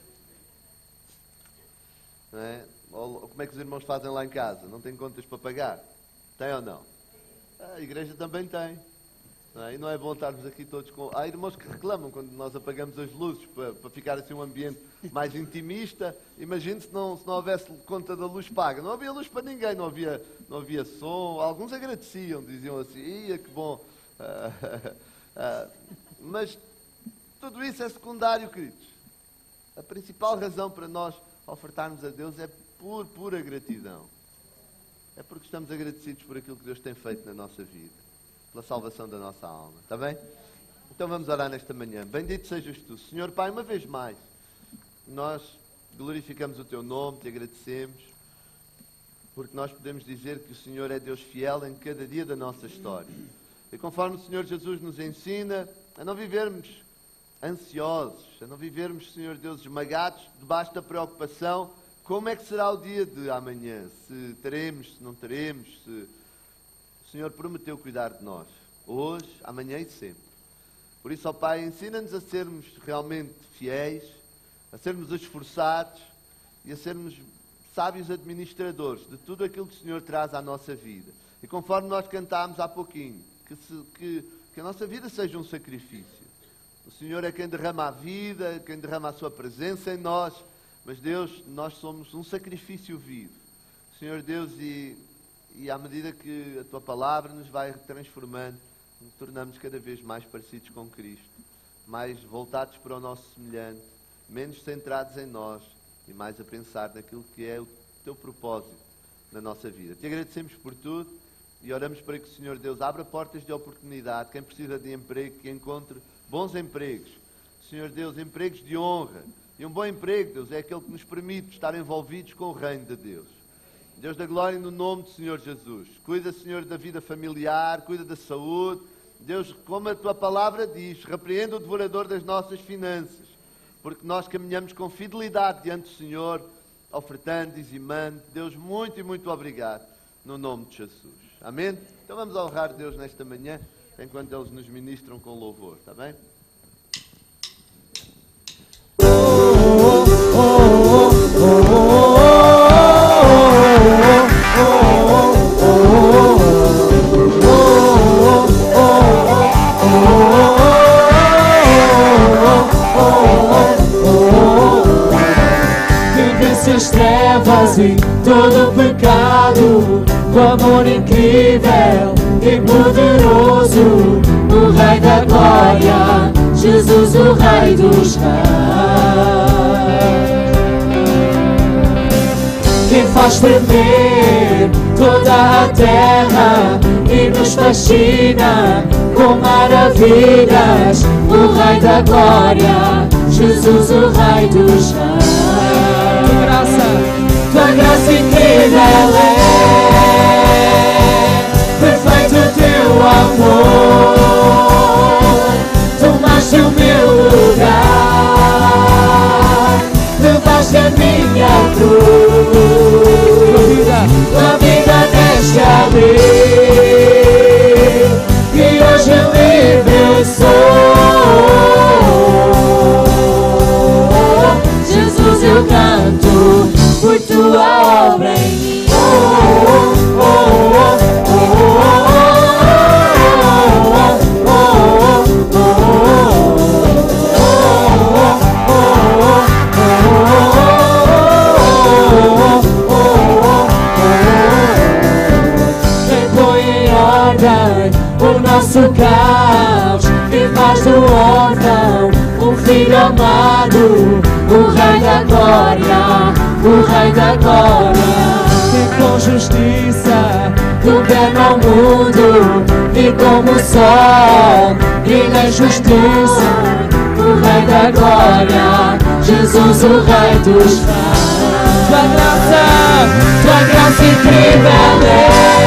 Não é? Ou, como é que os irmãos fazem lá em casa? Não têm contas para pagar? Tem ou não? A igreja também tem. Não é? E não é bom estarmos aqui todos com... Há irmãos que reclamam quando nós apagamos as luzes para, para ficar assim um ambiente mais intimista. Imagine se não, se não houvesse conta da luz paga. Não havia luz para ninguém, não havia, não havia som. Alguns agradeciam, diziam assim, ia que bom. Uh, uh, mas tudo isso é secundário, queridos. A principal razão para nós ofertarmos a Deus é por pura gratidão. É porque estamos agradecidos por aquilo que Deus tem feito na nossa vida, pela salvação da nossa alma, está bem? Então vamos orar nesta manhã. Bendito sejas tu, Senhor Pai, uma vez mais. Nós glorificamos o teu nome, te agradecemos, porque nós podemos dizer que o Senhor é Deus fiel em cada dia da nossa história. E conforme o Senhor Jesus nos ensina a não vivermos ansiosos, a não vivermos, Senhor Deus, esmagados debaixo da preocupação, como é que será o dia de amanhã? Se teremos, se não teremos, se... O Senhor prometeu cuidar de nós, hoje, amanhã e sempre. Por isso, ó Pai, ensina-nos a sermos realmente fiéis, a sermos esforçados e a sermos sábios administradores de tudo aquilo que o Senhor traz à nossa vida. E conforme nós cantámos há pouquinho, que, se, que, que a nossa vida seja um sacrifício. O Senhor é quem derrama a vida, quem derrama a sua presença em nós, mas Deus, nós somos um sacrifício vivo. Senhor Deus, e, e à medida que a Tua palavra nos vai transformando, nos tornamos cada vez mais parecidos com Cristo, mais voltados para o nosso semelhante, menos centrados em nós e mais a pensar naquilo que é o Teu propósito na nossa vida. Te agradecemos por tudo e oramos para que o Senhor Deus abra portas de oportunidade. Quem precisa de emprego, que encontre bons empregos. Senhor Deus, empregos de honra. E um bom emprego, Deus, é aquele que nos permite estar envolvidos com o reino de Deus. Deus da glória, no nome do Senhor Jesus. Cuida, Senhor, da vida familiar, cuida da saúde. Deus, como a Tua palavra diz, repreenda o devorador das nossas finanças, porque nós caminhamos com fidelidade diante do Senhor, ofertando, dizimando. Deus, muito e muito obrigado, no nome de Jesus. Amém? Então vamos honrar Deus nesta manhã, enquanto eles nos ministram com louvor, está bem? Oh, oh, oh, oh, oh, oh, oh, oh. incrível e poderoso, o Rei da Glória, Jesus, o Rei dos Reis. Quem faz tremer toda a terra e nos fascina com maravilhas, o Rei da Glória, Jesus, o Rei dos Reis. Tua graça, tua graça incrível é, perfeito o teu amor, tomaste o meu lugar, levaste a minha cruz, tua vida deste ali, e hoje livre eu sou. Jesus, eu canto por tua obra em mim. Oh, oh, oh, quem põe em ordem o nosso caos e faz do órfão um filho amado, o Rei da Glória, o Rei da Glória. Que com justiça governa o mundo e como o sol brilha em justiça, o Rei da Glória, Jesus, o Rei dos Reis. Tua graça, tua graça incrível é,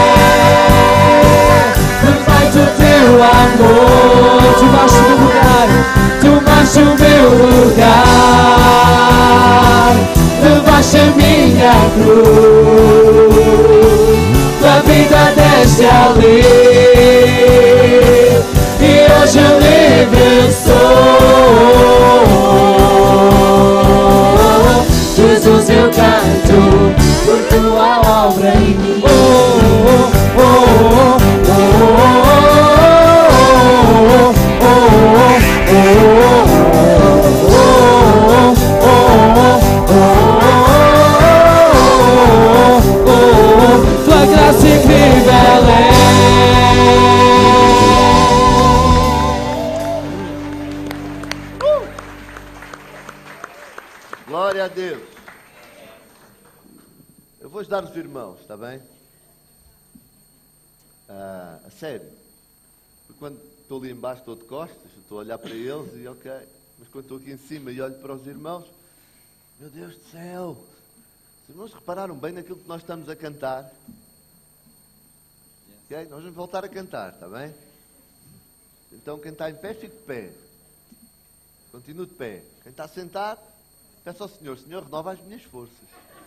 perfeito o teu amor, tomaste o lugar, tomaste o meu lugar, levaste a minha cruz, tua vida deste ali, e hoje eu livre sou. Jesus, eu canto por tua obra em mim. Oh, oh, oh, oh, oh, oh, tua graça incrível é. Glória a Deus. Eu vou ajudar os irmãos, está bem? Ah, a sério. Porque quando estou ali embaixo, estou de costas, estou a olhar para eles e ok. Mas quando estou aqui em cima e olho para os irmãos, meu Deus do céu! Os irmãos repararam bem naquilo que nós estamos a cantar? Ok? Nós vamos voltar a cantar, está bem? Então quem está em pé, fique de pé. Continue de pé. Quem está sentado, peça ao Senhor, Senhor, renova as minhas forças.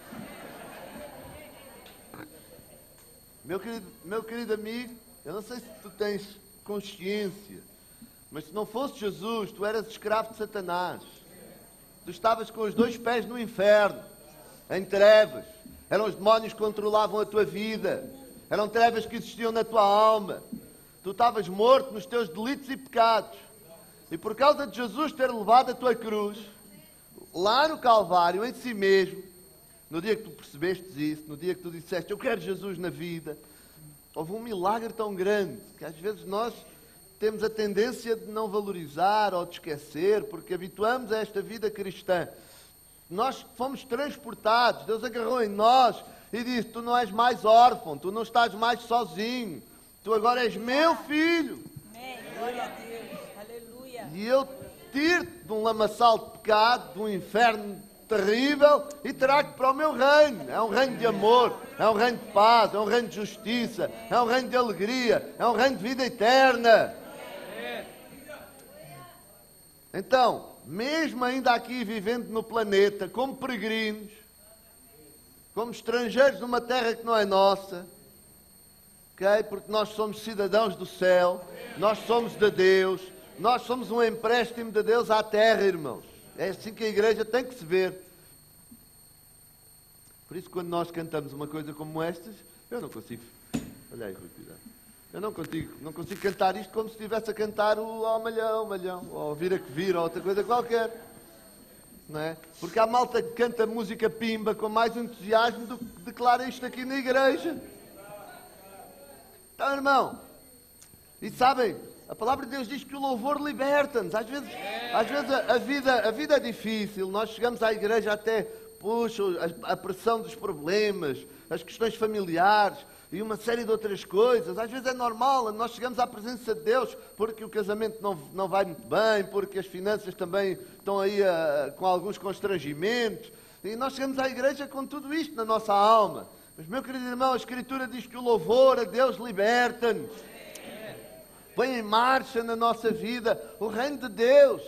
Meu querido, meu querido amigo, eu não sei se tu tens consciência, mas se não fosse Jesus, tu eras escravo de Satanás. Tu estavas com os dois pés no inferno, em trevas. Eram os demónios que controlavam a tua vida. Eram trevas que existiam na tua alma. Tu estavas morto nos teus delitos e pecados. E por causa de Jesus ter levado a tua cruz, lá no Calvário, em si mesmo, no dia que tu percebeste isso, no dia que tu disseste, eu quero Jesus na vida, houve um milagre tão grande, que às vezes nós temos a tendência de não valorizar ou de esquecer, porque habituamos a esta vida cristã. Nós fomos transportados, Deus agarrou em nós e disse, tu não és mais órfão, tu não estás mais sozinho, tu agora és meu filho. Amém. Glória a Deus. Aleluia. E eu tiro-te de um lamaçal de pecado, de um inferno terrível e trago-te para o meu reino. É um reino de amor, é um reino de paz, é um reino de justiça, é um reino de alegria, é um reino de vida eterna. Então, mesmo ainda aqui vivendo no planeta, como peregrinos, como estrangeiros numa terra que não é nossa, okay? Porque nós somos cidadãos do céu, nós somos de Deus, nós somos um empréstimo de Deus à terra, irmãos. É assim que a igreja tem que se ver. Por isso, quando nós cantamos uma coisa como estas, eu não consigo. Olha aí, Rui, cuidado. Eu não consigo, não consigo cantar isto como se estivesse a cantar o Ó Malhão, Malhão, ou Vira que Vira, ou outra coisa qualquer. Não é? Porque há malta que canta música pimba com mais entusiasmo do que declara isto aqui na igreja. Sabe, irmão? E sabem, a palavra de Deus diz que o louvor liberta-nos. Às vezes, às vezes a, a, vida, a vida é difícil. Nós chegamos à igreja até, puxa, a, a pressão dos problemas, as questões familiares e uma série de outras coisas. Às vezes é normal, nós chegamos à presença de Deus porque o casamento não, não vai muito bem, porque as finanças também estão aí a, com alguns constrangimentos. E nós chegamos à igreja com tudo isto na nossa alma. Mas, meu querido irmão, a Escritura diz que o louvor a Deus liberta-nos. Põe em marcha na nossa vida o reino de Deus.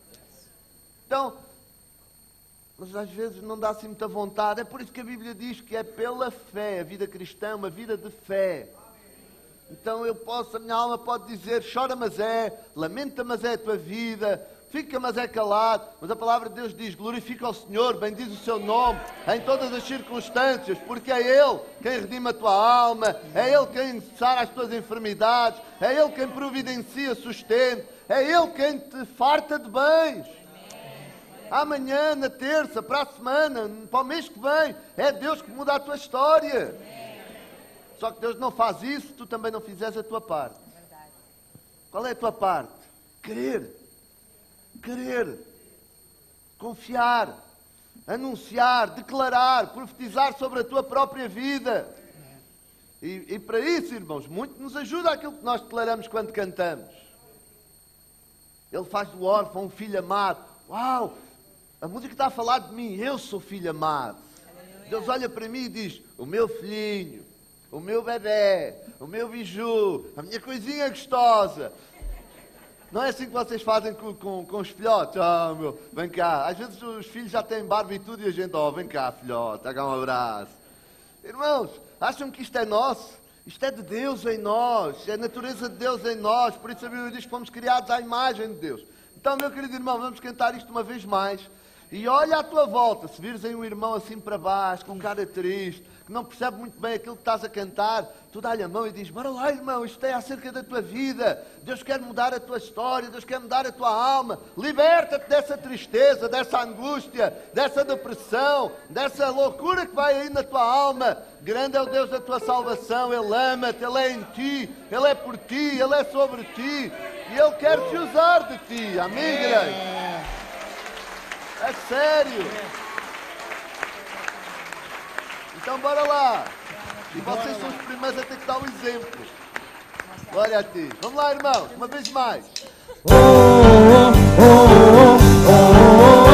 Então, mas às vezes não dá assim muita vontade. É por isso que a Bíblia diz que é pela fé. A vida cristã é uma vida de fé. Então eu posso, a minha alma pode dizer, chora mas é, lamenta mas é a tua vida, fica mas é calado. Mas a palavra de Deus diz, glorifica ao Senhor, bendiz o seu nome em todas as circunstâncias, porque é Ele quem redime a tua alma, é Ele quem sara as tuas enfermidades, é Ele quem providencia sustento, é Ele quem te farta de bens. Amanhã, na terça, para a semana, para o mês que vem, é Deus que muda a tua história. Só que Deus não faz isso se tu também não fizeres a tua parte. Qual é a tua parte? Crer. Crer. Confiar. Anunciar, declarar, profetizar sobre a tua própria vida. E, e para isso, irmãos, muito nos ajuda aquilo que nós declaramos quando cantamos. Ele faz do órfão um filho amado. Uau! A música está a falar de mim. Eu sou filho amado. Deus olha para mim e diz, o meu filhinho, o meu bebê, o meu biju, a minha coisinha gostosa. Não é assim que vocês fazem com, com, com os filhotes? Ah, oh, meu, vem cá. Às vezes os filhos já têm barba e tudo e a gente, ó, oh, vem cá, filhote, dá um abraço. Irmãos, acham que isto é nosso? Isto é de Deus em nós, é a natureza de Deus em nós. Por isso a Bíblia diz que fomos criados à imagem de Deus. Então, meu querido irmão, vamos cantar isto uma vez mais. E olha à tua volta, se vires aí um irmão assim para baixo, com cara triste, que não percebe muito bem aquilo que estás a cantar, tu dá-lhe a mão e diz, bora lá irmão, isto é acerca da tua vida, Deus quer mudar a tua história, Deus quer mudar a tua alma, liberta-te dessa tristeza, dessa angústia, dessa depressão, dessa loucura que vai aí na tua alma. Grande é o Deus da tua salvação, Ele ama-te, Ele é em ti, Ele é por ti, Ele é sobre ti, e Ele quer te usar de ti, amém, igreja? É sério. Então bora lá. E vocês são os primeiros a ter que dar o exemplo. Glória a ti. Vamos lá, irmãos, uma vez mais. Oh, oh, oh, oh, oh,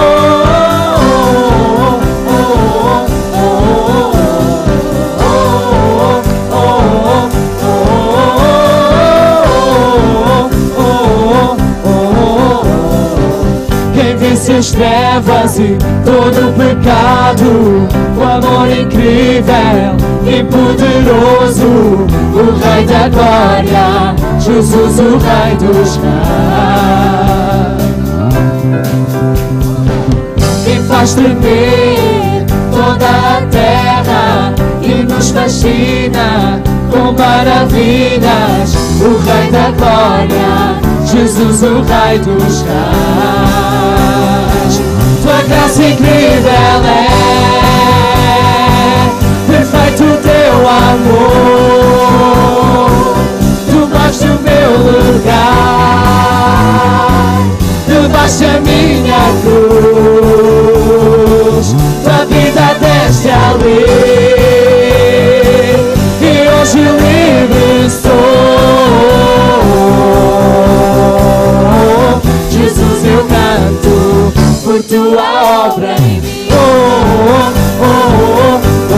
as trevas e todo o pecado, o amor incrível e poderoso, o Rei da Glória, Jesus, o Rei dos Reis. Quem faz tremer toda a terra e nos fascina com maravilhas, o Rei da Glória, Jesus, o Rei dos Reis. Tua graça incrível é perfeito o teu amor. Tomaste o meu lugar, levaste a minha cruz. Tua vida deste ali e hoje livre estou. Jesus, eu canto por tua obra em mim. Oh, oh, oh, oh,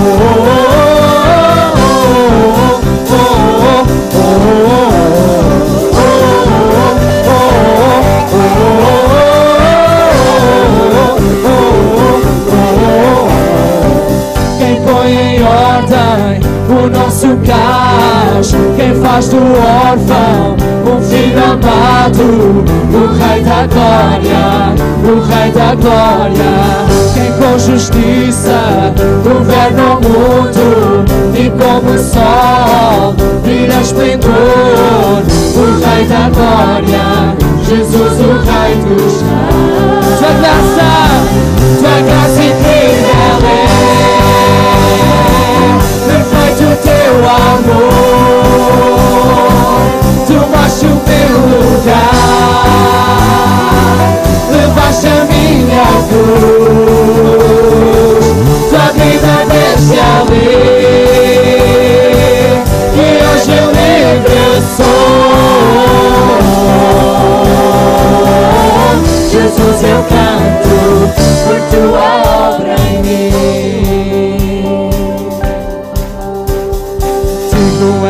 quem põe em ordem o nosso caos, quem faz do órfão um filho amado, o Rei da Glória, o Rei da Glória, quem com justiça governa o mundo e como o sol brilha esplendor, o Rei da Glória, Jesus, o Rei dos Reis. Tua graça, tua graça incrível é perfeito o teu amor.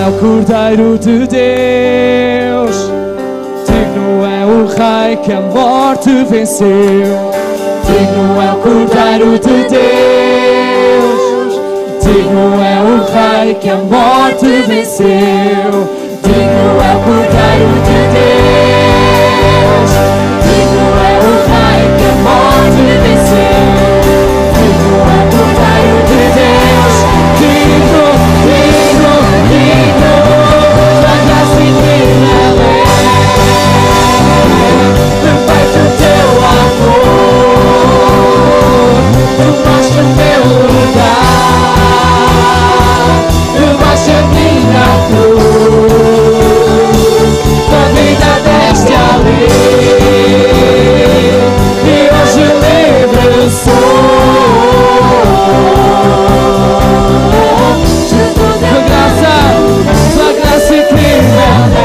é o Cordeiro de Deus, digno é o Rei que a morte venceu. Digno é o Cordeiro de Deus, digno é o Rei que a morte venceu. Digno é o Cordeiro de Deus, digno é o Rei que a morte venceu. Digno é o Cordeiro de Deus, digno, digno, digno, da graça incrível é. Perfeito o teu amor, tomaste o meu lugar, tomaste a minha cruz, tua vida deste ali, e hoje livre sou. Jesus, tua graça, tua graça incrível é.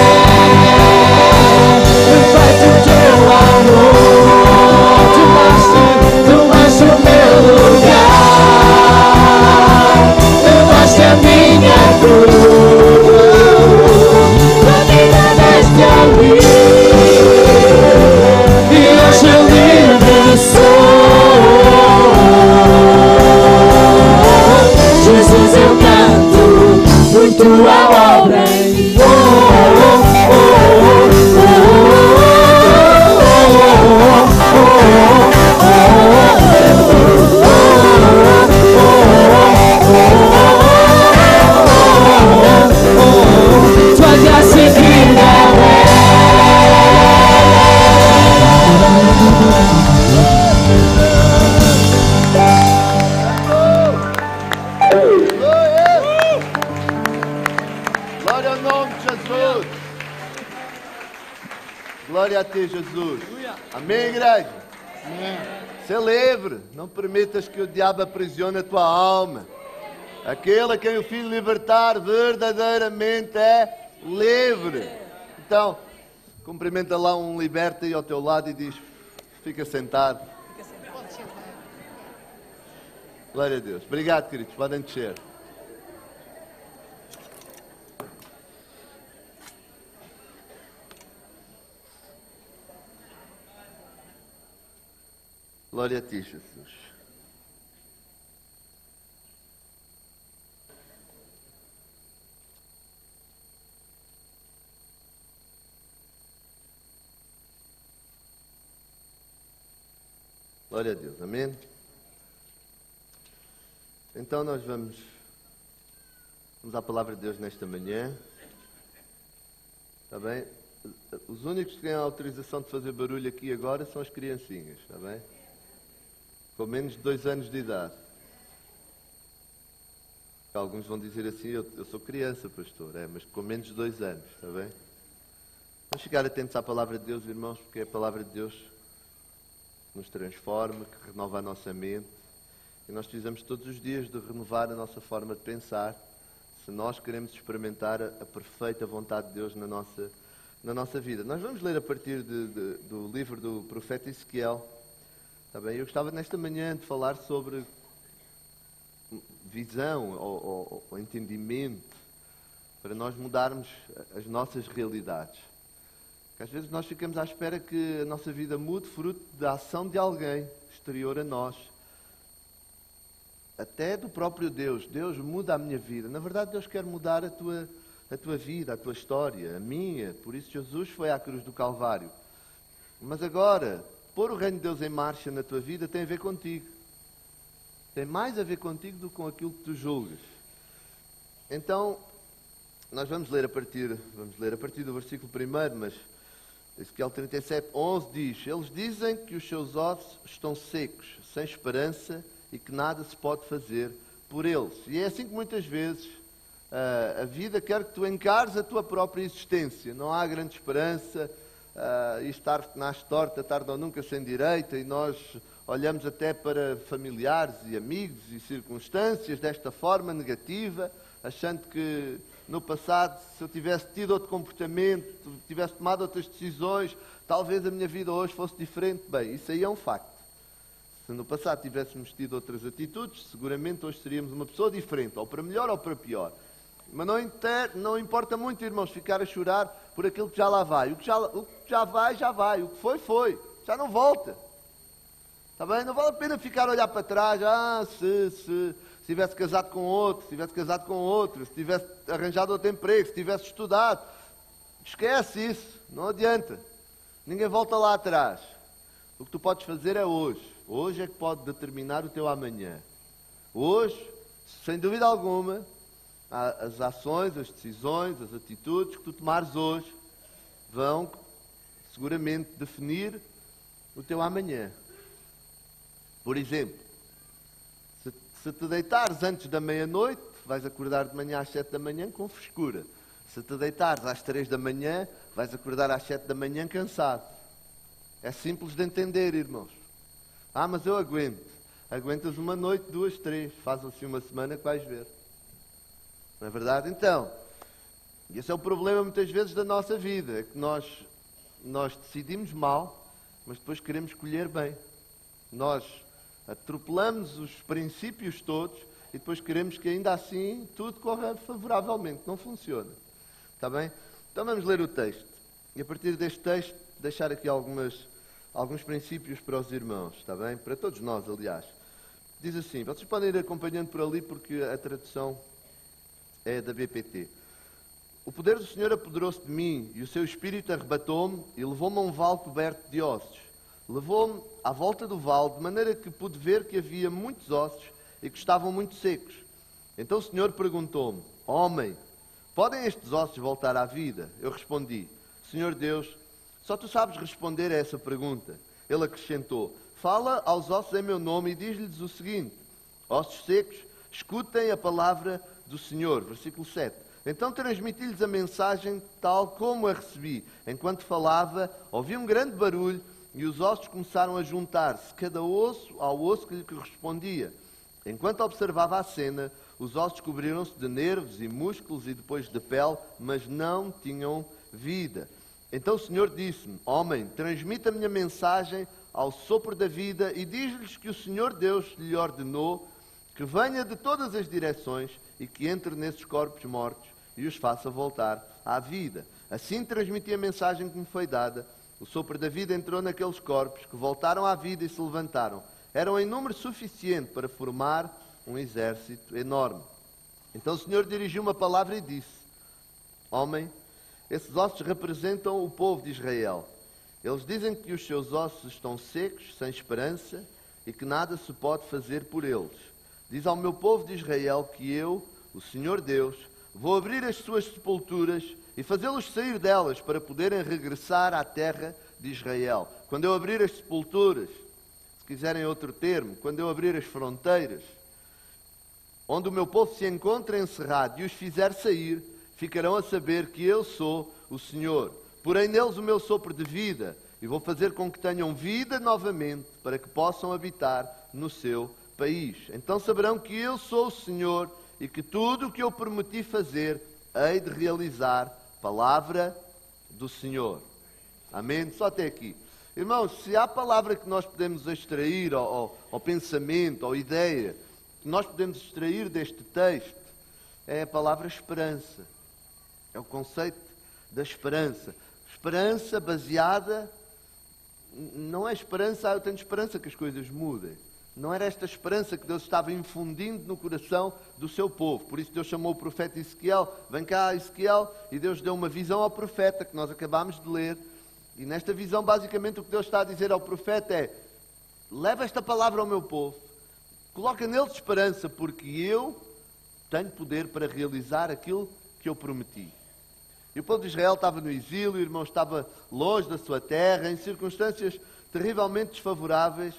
Perfeito o teu amor, tomaste, tomaste o meu lugar, tomaste a minha cruz, tua vida deste ali, e hoje livre sou. Jesus, eu canto por tua obra em mim. Oh, oh, oh, oh, tua graça incrível é. Glória ao nome de Jesus. Glória a ti, Jesus. Amém, igreja? Ser livre. Não permitas que o diabo aprisione a tua alma. Aquele a quem o Filho libertar verdadeiramente é livre. Então, cumprimenta lá um liberta aí ao teu lado e diz: fica sentado. Glória a Deus. Obrigado, queridos. Podem descer. Glória a ti, Jesus. Glória a Deus. Amém? Então nós vamos, vamos à palavra de Deus nesta manhã. Está bem? Os únicos que têm a autorização de fazer barulho aqui agora são as criancinhas. Está bem? Com menos de dois anos de idade. Alguns vão dizer assim: eu, eu sou criança, pastor, é, mas com menos de dois anos, está bem? Vamos ficar atentos à palavra de Deus, irmãos, porque é a palavra de Deus que nos transforma, que renova a nossa mente. E nós precisamos todos os dias de renovar a nossa forma de pensar, se nós queremos experimentar a, a perfeita vontade de Deus na nossa, na nossa vida. Nós vamos ler a partir de, de, do livro do profeta Ezequiel. Está bem? Eu gostava nesta manhã de falar sobre visão ou, ou, ou entendimento para nós mudarmos as nossas realidades. Porque às vezes nós ficamos à espera que a nossa vida mude fruto da ação de alguém exterior a nós. Até do próprio Deus. Deus muda a minha vida. Na verdade, Deus quer mudar a tua, a tua vida, a tua história, a minha. Por isso Jesus foi à cruz do Calvário. Mas agora, pôr o reino de Deus em marcha na tua vida tem a ver contigo. Tem mais a ver contigo do que com aquilo que tu julgas. Então, nós vamos ler a partir, vamos ler a partir do versículo primeiro, mas Ezequiel trinta e sete, onze diz: eles dizem que os seus ossos estão secos, sem esperança, e que nada se pode fazer por eles. E é assim que muitas vezes uh, a vida quer que tu encares a tua própria existência. Não há grande esperança, uh, isto nasce torta, tarde ou nunca sem direita, e nós olhamos até para familiares e amigos e circunstâncias desta forma negativa, achando que no passado, se eu tivesse tido outro comportamento, tivesse tomado outras decisões, talvez a minha vida hoje fosse diferente. Bem, isso aí é um facto. Se no passado tivéssemos tido outras atitudes, seguramente hoje seríamos uma pessoa diferente, ou para melhor ou para pior. Mas não, inter, não importa muito, irmãos, ficar a chorar por aquilo que já lá vai. O que já, o que já vai, já vai. O que foi, foi. Já não volta. Está bem? Não vale a pena ficar a olhar para trás. Ah, se, se, se tivesse casado com outro, se tivesse casado com outro, se tivesse arranjado outro emprego, se tivesse estudado. Esquece isso. Não adianta. Ninguém volta lá atrás. O que tu podes fazer é hoje. Hoje é que pode determinar o teu amanhã. Hoje, sem dúvida alguma, as ações, as decisões, as atitudes que tu tomares hoje vão seguramente definir o teu amanhã. Por exemplo, se, se te deitares antes da meia-noite, vais acordar de manhã às sete da manhã com frescura. Se te deitares às três da manhã, vais acordar às sete da manhã cansado. É simples de entender, irmãos. Ah, mas eu aguento. Aguentas uma noite, duas, três. Faz assim uma semana que vais ver. Não é verdade? Então, esse é o problema muitas vezes da nossa vida. É que nós, nós decidimos mal, mas depois queremos colher bem. Nós atropelamos os princípios todos e depois queremos que ainda assim tudo corra favoravelmente. Não funciona. Está bem? Então vamos ler o texto. E a partir deste texto, deixar aqui algumas, alguns princípios para os irmãos. Está bem? Para todos nós, aliás. Diz assim, vocês podem ir acompanhando por ali porque a tradução é da B P T. O poder do Senhor apoderou-se de mim e o seu espírito arrebatou-me e levou-me a um vale coberto de ossos. Levou-me à volta do vale, de maneira que pude ver que havia muitos ossos e que estavam muito secos. Então o Senhor perguntou-me, homem, podem estes ossos voltar à vida? Eu respondi, Senhor Deus, só tu sabes responder a essa pergunta. Ele acrescentou, fala aos ossos em meu nome e diz-lhes o seguinte, ossos secos, escutem a palavra do Senhor. Versículo sete. Então transmiti-lhes a mensagem tal como a recebi. Enquanto falava, ouvi um grande barulho e os ossos começaram a juntar-se, cada osso ao osso que lhe correspondia. Enquanto observava a cena, os ossos cobriram-se de nervos e músculos e depois de pele, mas não tinham vida. Então o Senhor disse-me, homem, transmita a minha mensagem ao sopro da vida e diz-lhes que o Senhor Deus lhe ordenou que venha de todas as direções e que entre nesses corpos mortos e os faça voltar à vida. Assim transmiti a mensagem que me foi dada. O sopro da vida entrou naqueles corpos que voltaram à vida e se levantaram. Eram em número suficiente para formar um exército enorme. Então o Senhor dirigiu uma palavra e disse, homem, esses ossos representam o povo de Israel. Eles dizem que os seus ossos estão secos, sem esperança, e que nada se pode fazer por eles. Diz ao meu povo de Israel que eu, o Senhor Deus, vou abrir as suas sepulturas e fazê-los sair delas para poderem regressar à terra de Israel. Quando eu abrir as sepulturas, se quiserem outro termo, quando eu abrir as fronteiras, onde o meu povo se encontra encerrado e os fizer sair, ficarão a saber que eu sou o Senhor. Porém neles o meu sopro de vida, e vou fazer com que tenham vida novamente, para que possam habitar no seu país. Então saberão que eu sou o Senhor, e que tudo o que eu prometi fazer, hei de realizar. Palavra do Senhor. Amém? Só até aqui. Irmãos, se há palavra que nós podemos extrair, ou, ou, ou pensamento, ou ideia, que nós podemos extrair deste texto, é a palavra esperança. É o conceito da esperança. Esperança baseada, não é esperança, ah, eu tenho esperança que as coisas mudem. Não era esta esperança que Deus estava infundindo no coração do seu povo. Por isso Deus chamou o profeta Ezequiel, vem cá Ezequiel, e Deus deu uma visão ao profeta, que nós acabámos de ler. E nesta visão, basicamente, o que Deus está a dizer ao profeta é, leva esta palavra ao meu povo, coloca neles esperança, porque eu tenho poder para realizar aquilo que eu prometi. E o povo de Israel estava no exílio, o irmão estava longe da sua terra, em circunstâncias terrivelmente desfavoráveis.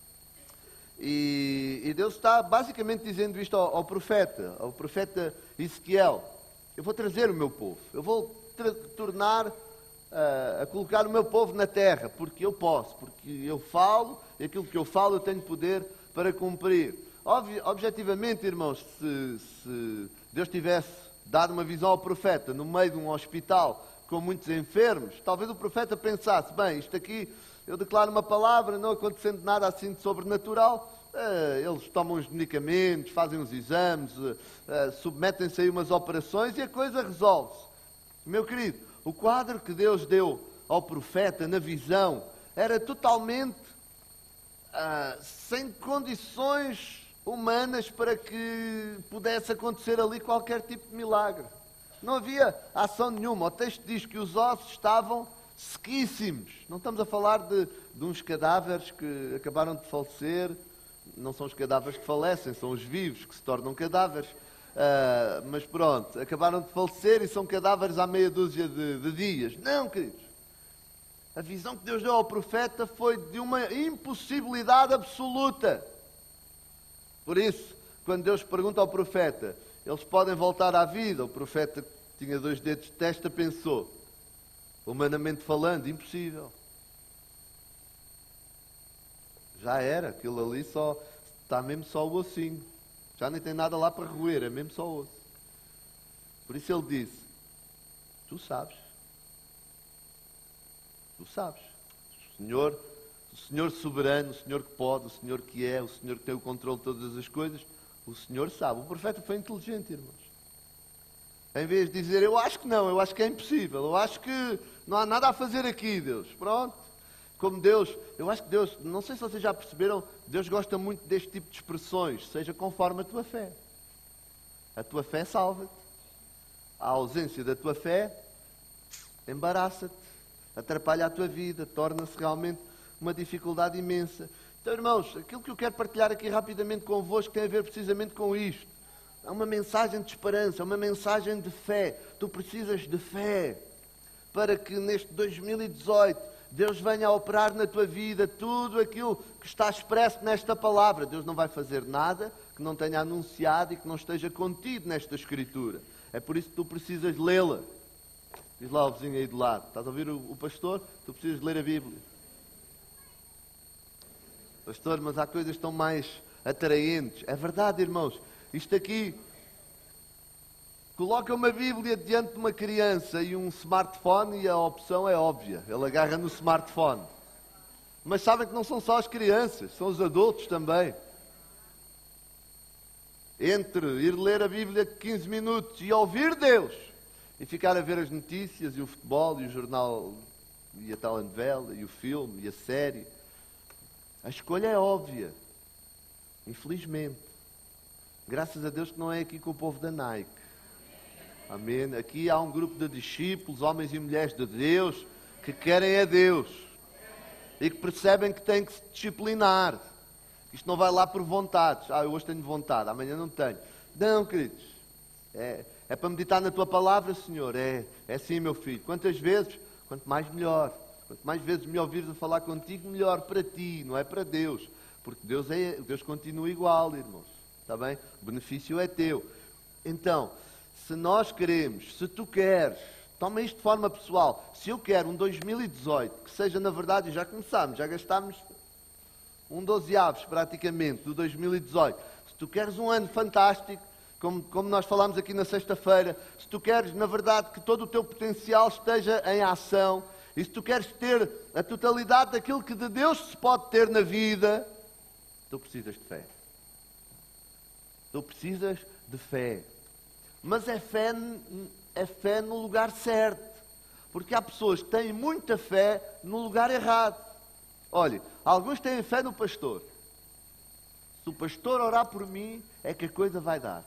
E, e Deus está basicamente dizendo isto ao, ao profeta, ao profeta Ezequiel. Eu vou trazer o meu povo, eu vou tornar, uh, a colocar o meu povo na terra, porque eu posso, porque eu falo, e aquilo que eu falo eu tenho poder para cumprir. Obvi, objetivamente, irmãos, se, se Deus tivesse dado uma visão ao profeta no meio de um hospital com muitos enfermos, talvez o profeta pensasse, bem, isto aqui, eu declaro uma palavra, não acontecendo nada assim de sobrenatural, Uh, eles tomam os medicamentos, fazem os exames, uh, uh, submetem-se a umas operações e a coisa resolve-se. Meu querido, o quadro que Deus deu ao profeta na visão era totalmente uh, sem condições humanas para que pudesse acontecer ali qualquer tipo de milagre. Não havia ação nenhuma. O texto diz que os ossos estavam sequíssimos. Não estamos a falar de, de uns cadáveres que acabaram de falecer. Não são os cadáveres que falecem, são os vivos que se tornam cadáveres. Uh, mas pronto, acabaram de falecer e são cadáveres há meia dúzia de, de dias. Não, queridos. A visão que Deus deu ao profeta foi de uma impossibilidade absoluta. Por isso, quando Deus pergunta ao profeta, eles podem voltar à vida? O profeta que tinha dois dedos de testa pensou, humanamente falando, impossível. Já era, aquilo ali só está mesmo só o ossinho. Já nem tem nada lá para roer, é mesmo só osso. Por isso ele disse, tu sabes. Tu sabes. O Senhor, o Senhor soberano, o Senhor que pode, o Senhor que é, o Senhor que tem o controle de todas as coisas, o Senhor sabe. O profeta foi inteligente, irmãos. Em vez de dizer, eu acho que não, eu acho que é impossível, eu acho que não há nada a fazer aqui, Deus. Pronto. Como Deus, eu acho que Deus, não sei se vocês já perceberam, Deus gosta muito deste tipo de expressões, seja conforme a tua fé. A tua fé salva-te. A ausência da tua fé embaraça-te, atrapalha a tua vida, torna-se realmente uma dificuldade imensa. Então, irmãos, aquilo que eu quero partilhar aqui rapidamente convosco tem a ver precisamente com isto. É uma mensagem de esperança, é uma mensagem de fé. Tu precisas de fé para que neste dois mil e dezoito Deus venha a operar na tua vida tudo aquilo que está expresso nesta palavra. Deus não vai fazer nada que não tenha anunciado e que não esteja contido nesta Escritura. É por isso que tu precisas lê-la. Diz lá o vizinho aí do lado. Estás a ouvir o, o pastor? Tu precisas ler a Bíblia. Pastor, mas há coisas tão mais atraentes. É verdade, irmãos. Isto aqui... Coloca uma Bíblia diante de uma criança e um smartphone e a opção é óbvia. Ele agarra no smartphone. Mas sabem que não são só as crianças, são os adultos também. Entre ir ler a Bíblia quinze minutos e ouvir Deus e ficar a ver as notícias e o futebol e o jornal e a telenovela e o filme e a série. A escolha é óbvia. Infelizmente. Graças a Deus que não é aqui com o povo da Nike. Amém. Aqui há um grupo de discípulos, homens e mulheres de Deus, que querem a Deus. E que percebem que têm que se disciplinar. Isto não vai lá por vontades. Ah, eu hoje tenho vontade, amanhã não tenho. Não, queridos. É, é para meditar na tua palavra, Senhor. É, é sim, meu filho. Quantas vezes? Quanto mais melhor. Quanto mais vezes me ouvires a falar contigo, melhor para ti, não é para Deus. Porque Deus, é, Deus continua igual, irmãos. Está bem? O benefício é teu. Então... Se nós queremos, se tu queres, toma isto de forma pessoal. Se eu quero um dois mil e dezoito, que seja na verdade, já começámos, já gastámos um dozeavos praticamente do dois mil e dezoito. Se tu queres um ano fantástico, como, como nós falámos aqui na sexta-feira, se tu queres, na verdade, que todo o teu potencial esteja em ação, e se tu queres ter a totalidade daquilo que de Deus se pode ter na vida, tu precisas de fé. Tu precisas de fé. Mas é fé, é fé no lugar certo. Porque há pessoas que têm muita fé no lugar errado. Olha, alguns têm fé no pastor. Se o pastor orar por mim, é que a coisa vai dar.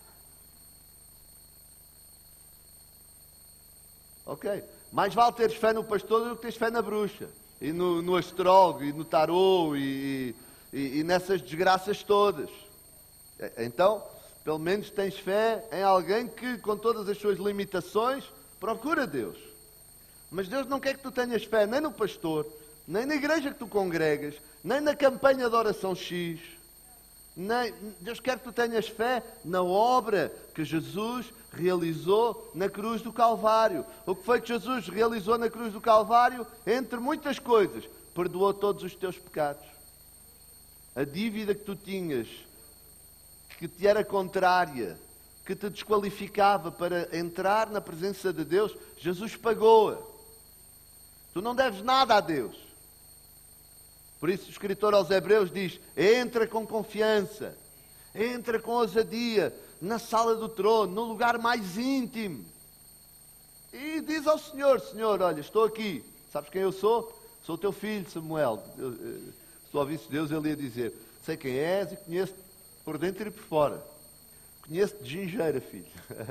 Ok? Mais vale teres fé no pastor do que teres fé na bruxa. E no, no astrólogo, e no tarô, e, e, e nessas desgraças todas. Então... Pelo menos tens fé em alguém que, com todas as suas limitações, procura Deus. Mas Deus não quer que tu tenhas fé nem no pastor, nem na igreja que tu congregas, nem na campanha de oração X. Nem... Deus quer que tu tenhas fé na obra que Jesus realizou na cruz do Calvário. O que foi que Jesus realizou na cruz do Calvário? Entre muitas coisas, perdoou todos os teus pecados. A dívida que tu tinhas... que te era contrária, que te desqualificava para entrar na presença de Deus, Jesus pagou-a. Tu não deves nada a Deus. Por isso o escritor aos Hebreus diz, entra com confiança, entra com ousadia na sala do trono, no lugar mais íntimo. E diz ao Senhor, Senhor, olha, estou aqui. Sabes quem eu sou? Sou o teu filho, Samuel. Eu, eu, se tu ouvisse Deus, ele ia dizer, sei quem és e conheço-te por dentro e por fora. Conheço-te de gingeira, filho.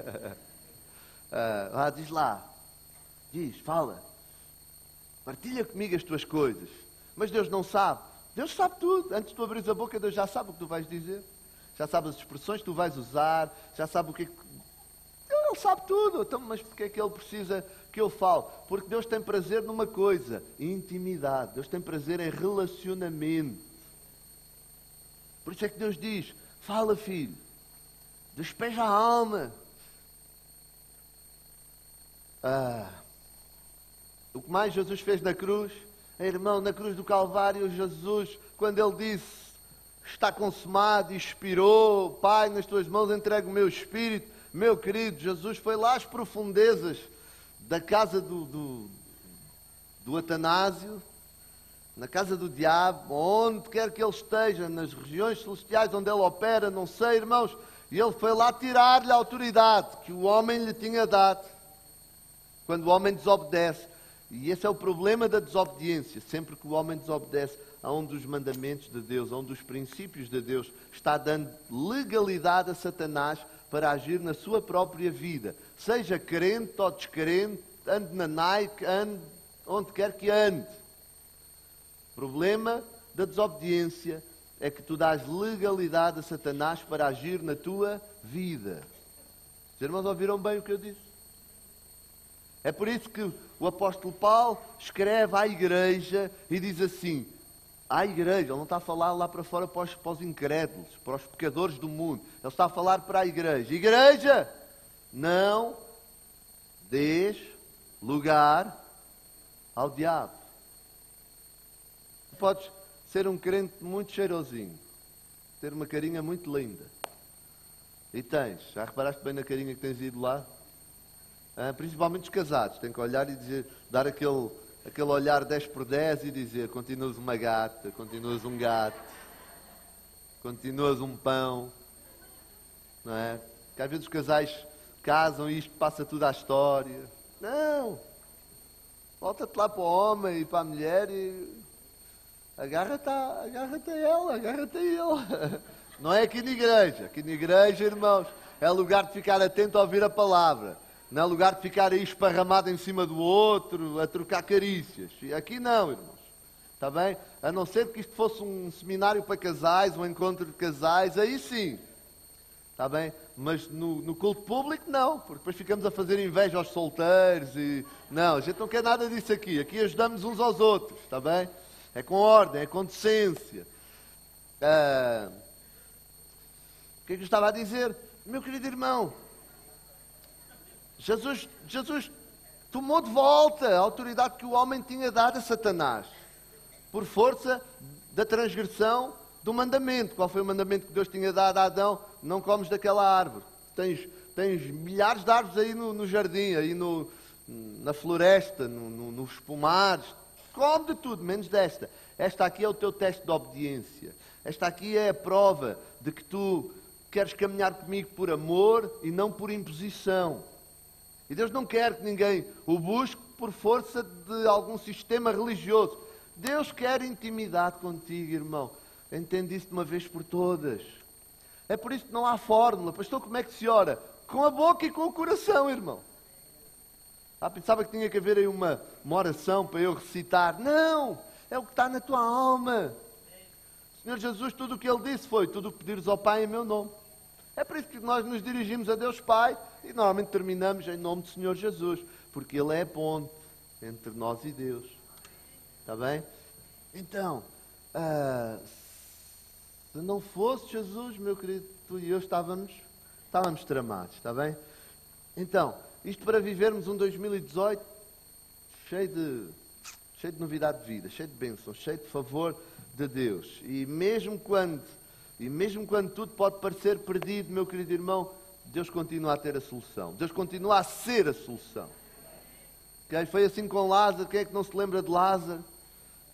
ah, ah, diz lá. Diz, fala. Partilha comigo as tuas coisas. Mas Deus não sabe. Deus sabe tudo. Antes de tu abrir a boca, Deus já sabe o que tu vais dizer. Já sabe as expressões que tu vais usar. Já sabe o que é que... Ele sabe tudo. Então, mas porquê é que Ele precisa que eu fale? Porque Deus tem prazer numa coisa. Intimidade. Deus tem prazer em relacionamento. Por isso é que Deus diz, fala, filho. Despeja a alma. Ah... O que mais Jesus fez na cruz, irmão, na cruz do Calvário, Jesus, quando Ele disse, está consumado, e expirou, Pai, nas tuas mãos entrego o meu espírito, meu querido, Jesus foi lá às profundezas da casa do, do, do Atanásio, na casa do diabo, onde quer que ele esteja, nas regiões celestiais onde ele opera, não sei, irmãos, e ele foi lá tirar-lhe a autoridade que o homem lhe tinha dado, quando o homem desobedece. E esse é o problema da desobediência. Sempre que o homem desobedece a um dos mandamentos de Deus, a um dos princípios de Deus, está dando legalidade a Satanás para agir na sua própria vida. Seja crente ou descrente, ande na Nike, ande onde quer que ande. O problema da desobediência é que tu dás legalidade a Satanás para agir na tua vida. Os irmãos ouviram bem o que eu disse? É por isso que o apóstolo Paulo escreve à igreja e diz assim, à igreja, ele não está a falar lá para fora para os, para os incrédulos, para os pecadores do mundo, ele está a falar para a igreja. Igreja, não dês lugar ao diabo. Tu podes ser um crente muito cheirosinho, ter uma carinha muito linda, e tens, já reparaste bem na carinha que tens ido lá? Ah, principalmente os casados, têm que olhar e dizer, dar aquele, aquele olhar dez por dez e dizer, continuas uma gata, continuas um gato, continuas um pão, não é? Que às vezes os casais casam e isto passa tudo à história. Não! Volta-te lá para o homem e para a mulher e agarra-te a, agarra-te a ela, agarra-te a ele. Não é aqui na igreja. Aqui na igreja, irmãos, é lugar de ficar atento a ouvir a palavra. Não é lugar de ficar aí esparramado em cima do outro, a trocar carícias. E aqui não, irmãos. Está bem? A não ser que isto fosse um seminário para casais, um encontro de casais, aí sim. Está bem? Mas no, no culto público não, porque depois ficamos a fazer inveja aos solteiros e... Não, a gente não quer nada disso aqui. Aqui ajudamos uns aos outros, está bem? É com ordem, é com decência. Ah... O que é que eu estava a dizer? Meu querido irmão, Jesus, Jesus tomou de volta a autoridade que o homem tinha dado a Satanás, por força da transgressão do mandamento. Qual foi o mandamento que Deus tinha dado a Adão? Não comes daquela árvore. Tens, tens milhares de árvores aí no, no jardim, aí no, na floresta, no, no, nos pomares. Come de tudo, menos desta. Esta aqui é o teu teste de obediência. Esta aqui é a prova de que tu queres caminhar comigo por amor e não por imposição. E Deus não quer que ninguém o busque por força de algum sistema religioso. Deus quer intimidade contigo, irmão. Entende isso de uma vez por todas. É por isso que não há fórmula. Pastor, como é que se ora? Com a boca e com o coração, irmão. Ah, pensava que tinha que haver aí uma, uma oração para eu recitar. Não! É o que está na tua alma. O Senhor Jesus, tudo o que Ele disse foi, tudo o que pedires ao Pai em meu nome. É por isso que nós nos dirigimos a Deus Pai e normalmente terminamos em nome do Senhor Jesus, porque Ele é a ponte entre nós e Deus. Está bem? Então, ah, se não fosse Jesus, meu querido, tu e eu estávamos, estávamos tramados, está bem? Então, isto para vivermos um dois mil e dezoito cheio de, cheio de novidade de vida, cheio de bênçãos, cheio de favor de Deus. E mesmo quando... E mesmo quando tudo pode parecer perdido, meu querido irmão, Deus continua a ter a solução. Deus continua a ser a solução. Okay? Foi assim com Lázaro. Quem é que não se lembra de Lázaro?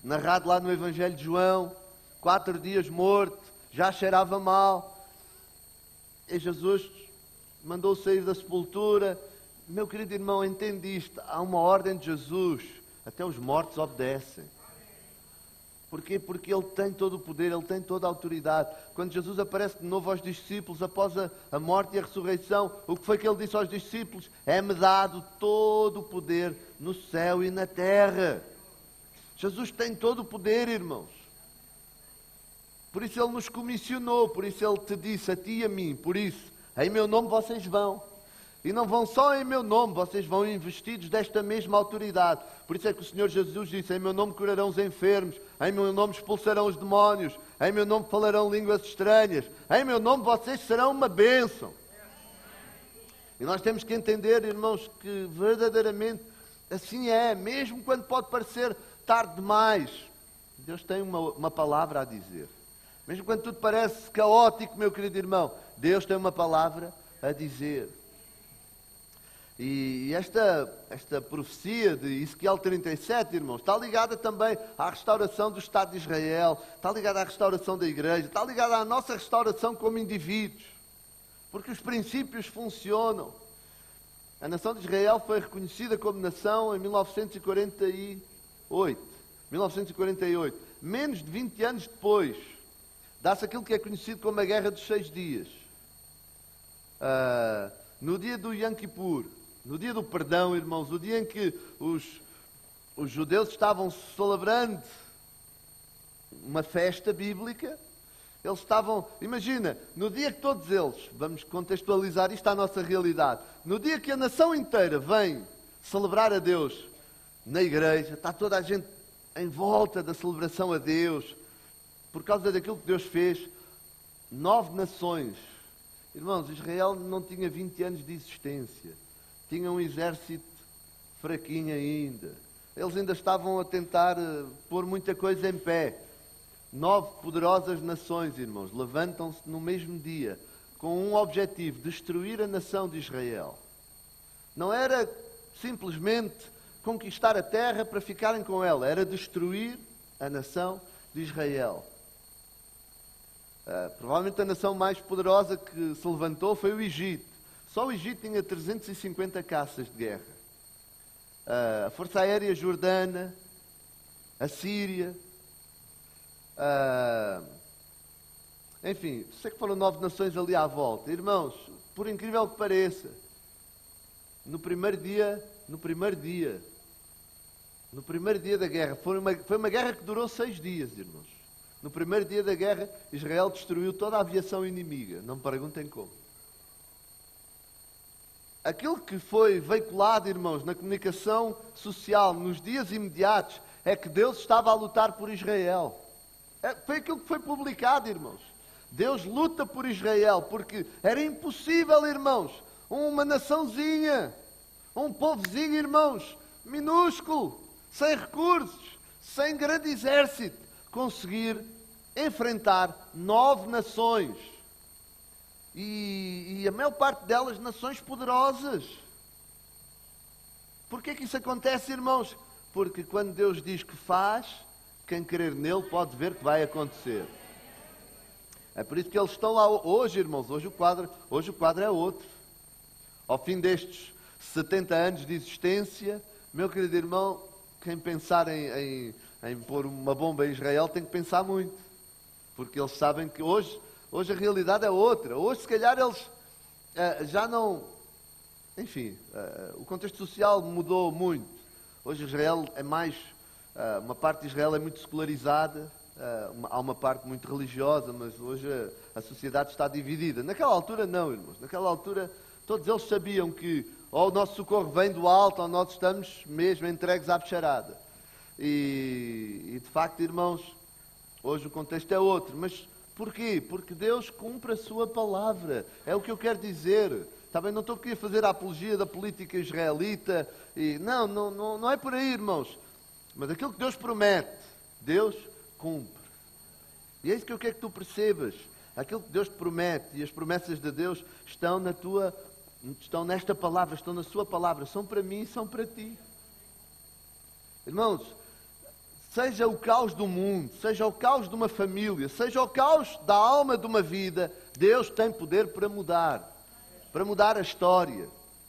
narrado lá no Evangelho de João, quatro dias morto, já cheirava mal. E Jesus mandou sair da sepultura. Meu querido irmão, entende isto. Há uma ordem de Jesus. Até os mortos obedecem. Porquê? Porque Ele tem todo o poder, Ele tem toda a autoridade. Quando Jesus aparece de novo aos discípulos, após a, a morte e a ressurreição, o que foi que Ele disse aos discípulos? É-me dado todo o poder no céu e na terra. Jesus tem todo o poder, irmãos. Por isso Ele nos comissionou, por isso Ele te disse a ti e a mim, por isso, em meu nome vocês vão. E não vão só em meu nome, vocês vão investidos desta mesma autoridade. Por isso é que o Senhor Jesus disse, em meu nome curarão os enfermos, em meu nome expulsarão os demónios, em meu nome falarão línguas estranhas, em meu nome vocês serão uma bênção. E nós temos que entender, irmãos, que verdadeiramente assim é, mesmo quando pode parecer tarde demais, Deus tem uma, uma palavra a dizer. Mesmo quando tudo parece caótico, meu querido irmão, Deus tem uma palavra a dizer. E esta, esta profecia de Ezequiel trinta e sete, irmãos, está ligada também à restauração do Estado de Israel, está ligada à restauração da igreja, está ligada à nossa restauração como indivíduos, porque os princípios funcionam. A nação de Israel foi reconhecida como nação em mil novecentos e quarenta e oito. mil novecentos e quarenta e oito. Menos de vinte anos depois, dá-se aquilo que é conhecido como a Guerra dos Seis Dias. Uh, no dia do Yom Kippur, no dia do perdão, irmãos, o dia em que os, os judeus estavam celebrando uma festa bíblica, eles estavam, imagina, no dia que todos eles, vamos contextualizar isto à nossa realidade, no dia que a nação inteira vem celebrar a Deus na igreja, está toda a gente em volta da celebração a Deus, por causa daquilo que Deus fez, nove nações. Irmãos, Israel não tinha vinte anos de existência. Tinha um exército fraquinho ainda. Eles ainda estavam a tentar uh, pôr muita coisa em pé. Nove poderosas nações, irmãos, levantam-se no mesmo dia com um objetivo, destruir a nação de Israel. Não era simplesmente conquistar a terra para ficarem com ela, era destruir a nação de Israel. Uh, provavelmente a nação mais poderosa que se levantou foi o Egito. Só o Egito tinha trezentas e cinquenta caças de guerra. Uh, a Força Aérea Jordana, a Síria, uh, enfim, sei que foram nove nações ali à volta. Irmãos, por incrível que pareça, no primeiro dia, no primeiro dia, no primeiro dia da guerra, foi uma, foi uma guerra que durou seis dias, irmãos. No primeiro dia da guerra, Israel destruiu toda a aviação inimiga. Não me perguntem como. Aquilo que foi veiculado, irmãos, na comunicação social, nos dias imediatos, é que Deus estava a lutar por Israel. É, foi aquilo que foi publicado, irmãos. Deus luta por Israel, porque era impossível, irmãos, uma naçãozinha, um povozinho, irmãos, minúsculo, sem recursos, sem grande exército, conseguir enfrentar nove nações. E, e a maior parte delas nações poderosas. Porquê que isso acontece, irmãos? Porque quando Deus diz que faz, quem crer nele pode ver que vai acontecer. É por isso que eles estão lá hoje, irmãos. Hoje o quadro, hoje o quadro é outro. Ao fim destes setenta anos de existência, meu querido irmão, quem pensar em, em, em pôr uma bomba em Israel tem que pensar muito. Porque eles sabem que hoje... Hoje a realidade é outra. Hoje, se calhar, eles uh, já não... Enfim, uh, o contexto social mudou muito. Hoje Israel é mais... Uh, uma parte de Israel é muito secularizada. Uh, uma, há uma parte muito religiosa, mas hoje a, a sociedade está dividida. Naquela altura, não, irmãos. Naquela altura, todos eles sabiam que ou o nosso socorro vem do alto, ou nós estamos mesmo entregues à bicharada. E, e, de facto, irmãos, hoje o contexto é outro. Mas... Porquê? Porque Deus cumpre a sua palavra. É o que eu quero dizer. Também não estou aqui a fazer a apologia da política israelita. E, não, não, não, não é por aí, irmãos. Mas aquilo que Deus promete, Deus cumpre. E é isso que eu quero que tu percebas. Aquilo que Deus te promete e as promessas de Deus estão na tua, estão nesta palavra, estão na sua palavra. São para mim e são para ti. Irmãos, seja o caos do mundo, seja o caos de uma família, seja o caos da alma de uma vida, Deus tem poder para mudar, para mudar a história.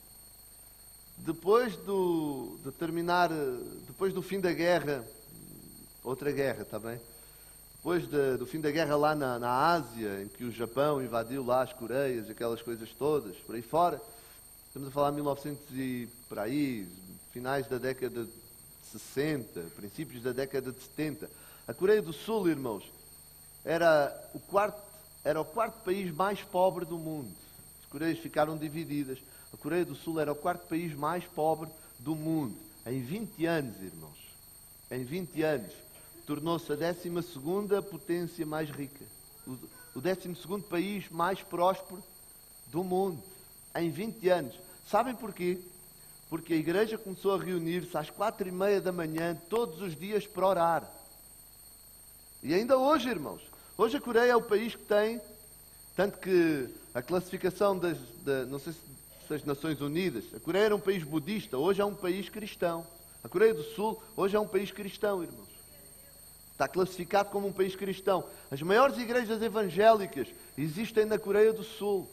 Depois do, de terminar, depois do fim da guerra, outra guerra, está bem? Depois de, do fim da guerra lá na, na Ásia, em que o Japão invadiu lá as Coreias, aquelas coisas todas, por aí fora, estamos a falar de mil e novecentos e por aí, finais da década de sessenta, princípios da década de setenta. A Coreia do Sul, irmãos, era o quarto, era o quarto país mais pobre do mundo. As Coreias ficaram divididas. A Coreia do Sul era o quarto país mais pobre do mundo. Em vinte anos, irmãos, em vinte anos, tornou-se a décima segunda potência mais rica. O, o décimo segundo país mais próspero do mundo. Em vinte anos. Sabem porquê? Porque a igreja começou a reunir-se às quatro e meia da manhã, todos os dias, para orar. E ainda hoje, irmãos, hoje a Coreia é o país que tem, tanto que a classificação das, da, não sei se das Nações Unidas, a Coreia era um país budista, hoje é um país cristão. A Coreia do Sul, hoje é um país cristão, irmãos. Está classificado como um país cristão. As maiores igrejas evangélicas existem na Coreia do Sul.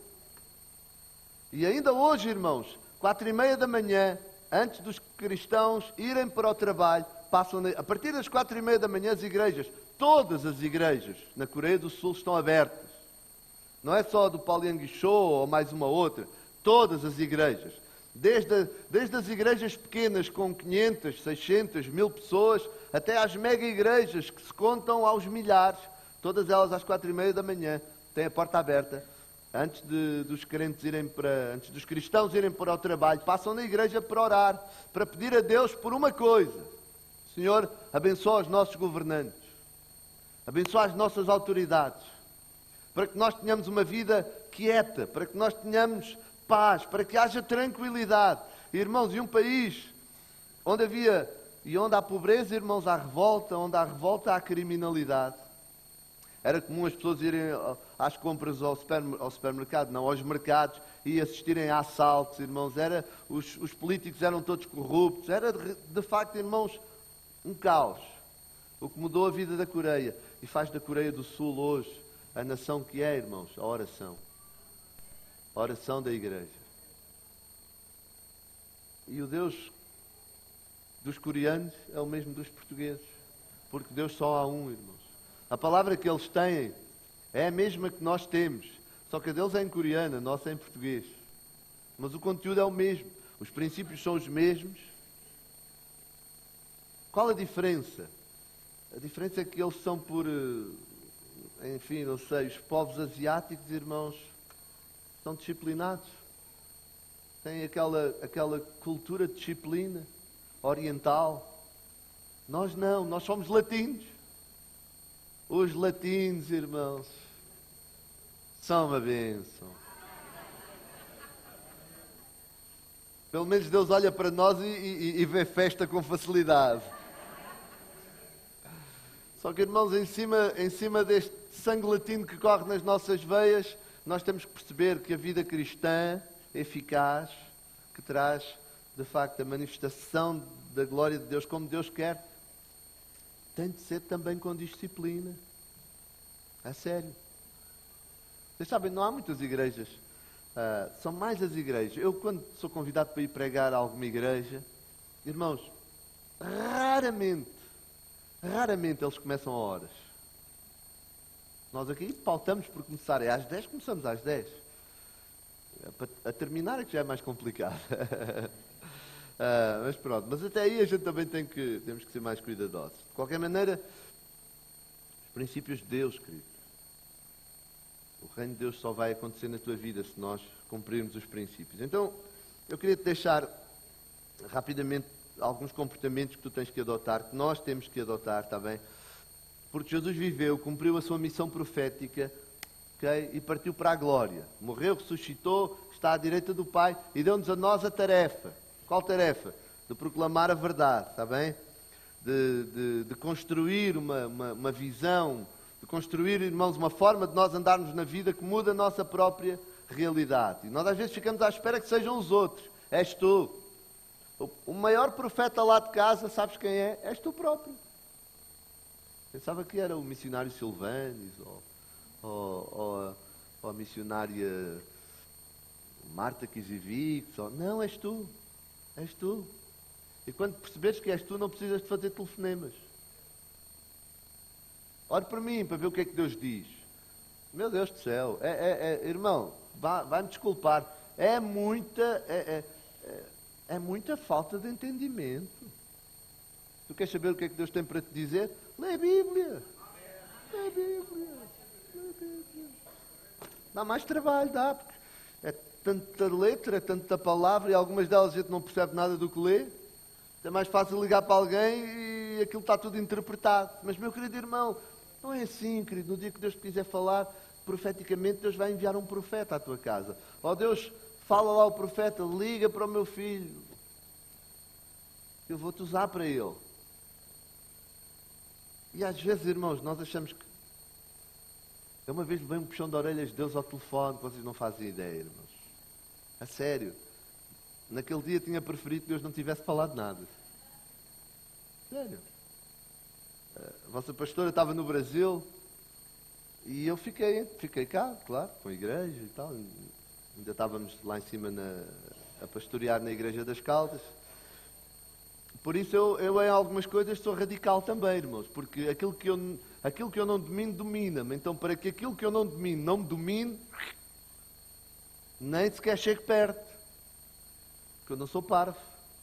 E ainda hoje, irmãos, quatro e meia da manhã, antes dos cristãos irem para o trabalho, passam na... a partir das quatro e meia da manhã as igrejas, todas as igrejas na Coreia do Sul estão abertas. Não é só do Palyang-sho ou mais uma outra. Todas as igrejas. Desde, desde as igrejas pequenas com quinhentas, seiscentas, mil pessoas, até às mega igrejas que se contam aos milhares. Todas elas às quatro e meia da manhã têm a porta aberta. Antes de, dos crentes irem para, antes dos cristãos irem para o trabalho, passam na igreja para orar, para pedir a Deus por uma coisa. Senhor, abençoa os nossos governantes, abençoa as nossas autoridades, para que nós tenhamos uma vida quieta, para que nós tenhamos paz, para que haja tranquilidade. Irmãos, e um país onde havia, e onde há pobreza, irmãos, há revolta, onde há revolta há criminalidade. Era comum as pessoas irem às compras ao, supermer, ao supermercado, não, aos mercados, e assistirem a assaltos, irmãos. Era, os, os políticos eram todos corruptos. Era, de, de facto, irmãos, um caos. O que mudou a vida da Coreia e faz da Coreia do Sul hoje a nação que é, irmãos, a oração. A oração da igreja. E o Deus dos coreanos é o mesmo dos portugueses. Porque Deus só há um, irmãos. A palavra que eles têm é a mesma que nós temos. Só que a deles é em coreano, a nossa é em português. Mas o conteúdo é o mesmo. Os princípios são os mesmos. Qual a diferença? A diferença é que eles são por... Enfim, não sei, os povos asiáticos, irmãos, são disciplinados. Têm aquela, aquela cultura de disciplina oriental. Nós não, nós somos latinos. Os latinos, irmãos, são uma bênção. Pelo menos Deus olha para nós e, e, e vê festa com facilidade. Só que, irmãos, em cima, em cima deste sangue latino que corre nas nossas veias, nós temos que perceber que a vida cristã eficaz, que traz, de facto, a manifestação da glória de Deus como Deus quer, tem de ser também com disciplina. É sério. Vocês sabem, não há muitas igrejas. Uh, são mais as igrejas. Eu, quando sou convidado para ir pregar a alguma igreja, irmãos, raramente, raramente eles começam a horas. Nós aqui pautamos por começar. É às dez, começamos às dez. A terminar é que já é mais complicado. uh, mas pronto. Mas até aí a gente também tem que, temos que ser mais cuidadosos. De qualquer maneira, os princípios de Deus, querido. O reino de Deus só vai acontecer na tua vida se nós cumprirmos os princípios. Então, eu queria te deixar rapidamente alguns comportamentos que tu tens que adotar, que nós temos que adotar, está bem? Porque Jesus viveu, cumpriu a sua missão profética, okay? E partiu para a glória. Morreu, ressuscitou, está à direita do Pai e deu-nos a nós a tarefa. Qual tarefa? De proclamar a verdade, está bem? De, de, de construir uma, uma, uma visão, de construir, irmãos, uma forma de nós andarmos na vida que muda a nossa própria realidade. E nós às vezes ficamos à espera que sejam os outros. És tu. O maior profeta lá de casa, sabes quem é? És tu próprio. Pensava que era o missionário Silvanes ou, ou, ou, a, ou a missionária Marta Kizivix. Ou... Não, és tu. És tu. E quando perceberes que és tu, não precisas de fazer telefonemas. Ore por mim, para ver o que é que Deus diz. Meu Deus do céu. É, é, é, irmão, vai, vai-me desculpar. É muita... É, é, é, é muita falta de entendimento. Tu queres saber o que é que Deus tem para te dizer? Lê a Bíblia. Lê a Bíblia. Lê a Bíblia. Dá mais trabalho, dá, porque é tanta letra, é tanta palavra e algumas delas a gente não percebe nada do que lê. É mais fácil ligar para alguém e aquilo está tudo interpretado. Mas, meu querido irmão, não é assim, querido. No dia que Deus te quiser falar profeticamente, Deus vai enviar um profeta à tua casa. Ó Deus, fala lá ao profeta, liga para o meu filho. Eu vou-te usar para ele. E às vezes, irmãos, nós achamos que... Eu uma vez levei um puxão de orelhas de Deus ao telefone, que vocês não fazem ideia, irmãos. A sério. Naquele dia tinha preferido que Deus não tivesse falado nada. Sério. A vossa pastora estava no Brasil e eu fiquei, fiquei cá, claro, com a igreja e tal. Ainda estávamos lá em cima na, a pastorear na Igreja das Caldas. Por isso eu, eu em algumas coisas sou radical também, irmãos, porque aquilo que eu, aquilo que eu não domino, domina-me. Então, para que aquilo que eu não domino não me domine, nem sequer chegue perto, porque eu não sou parvo.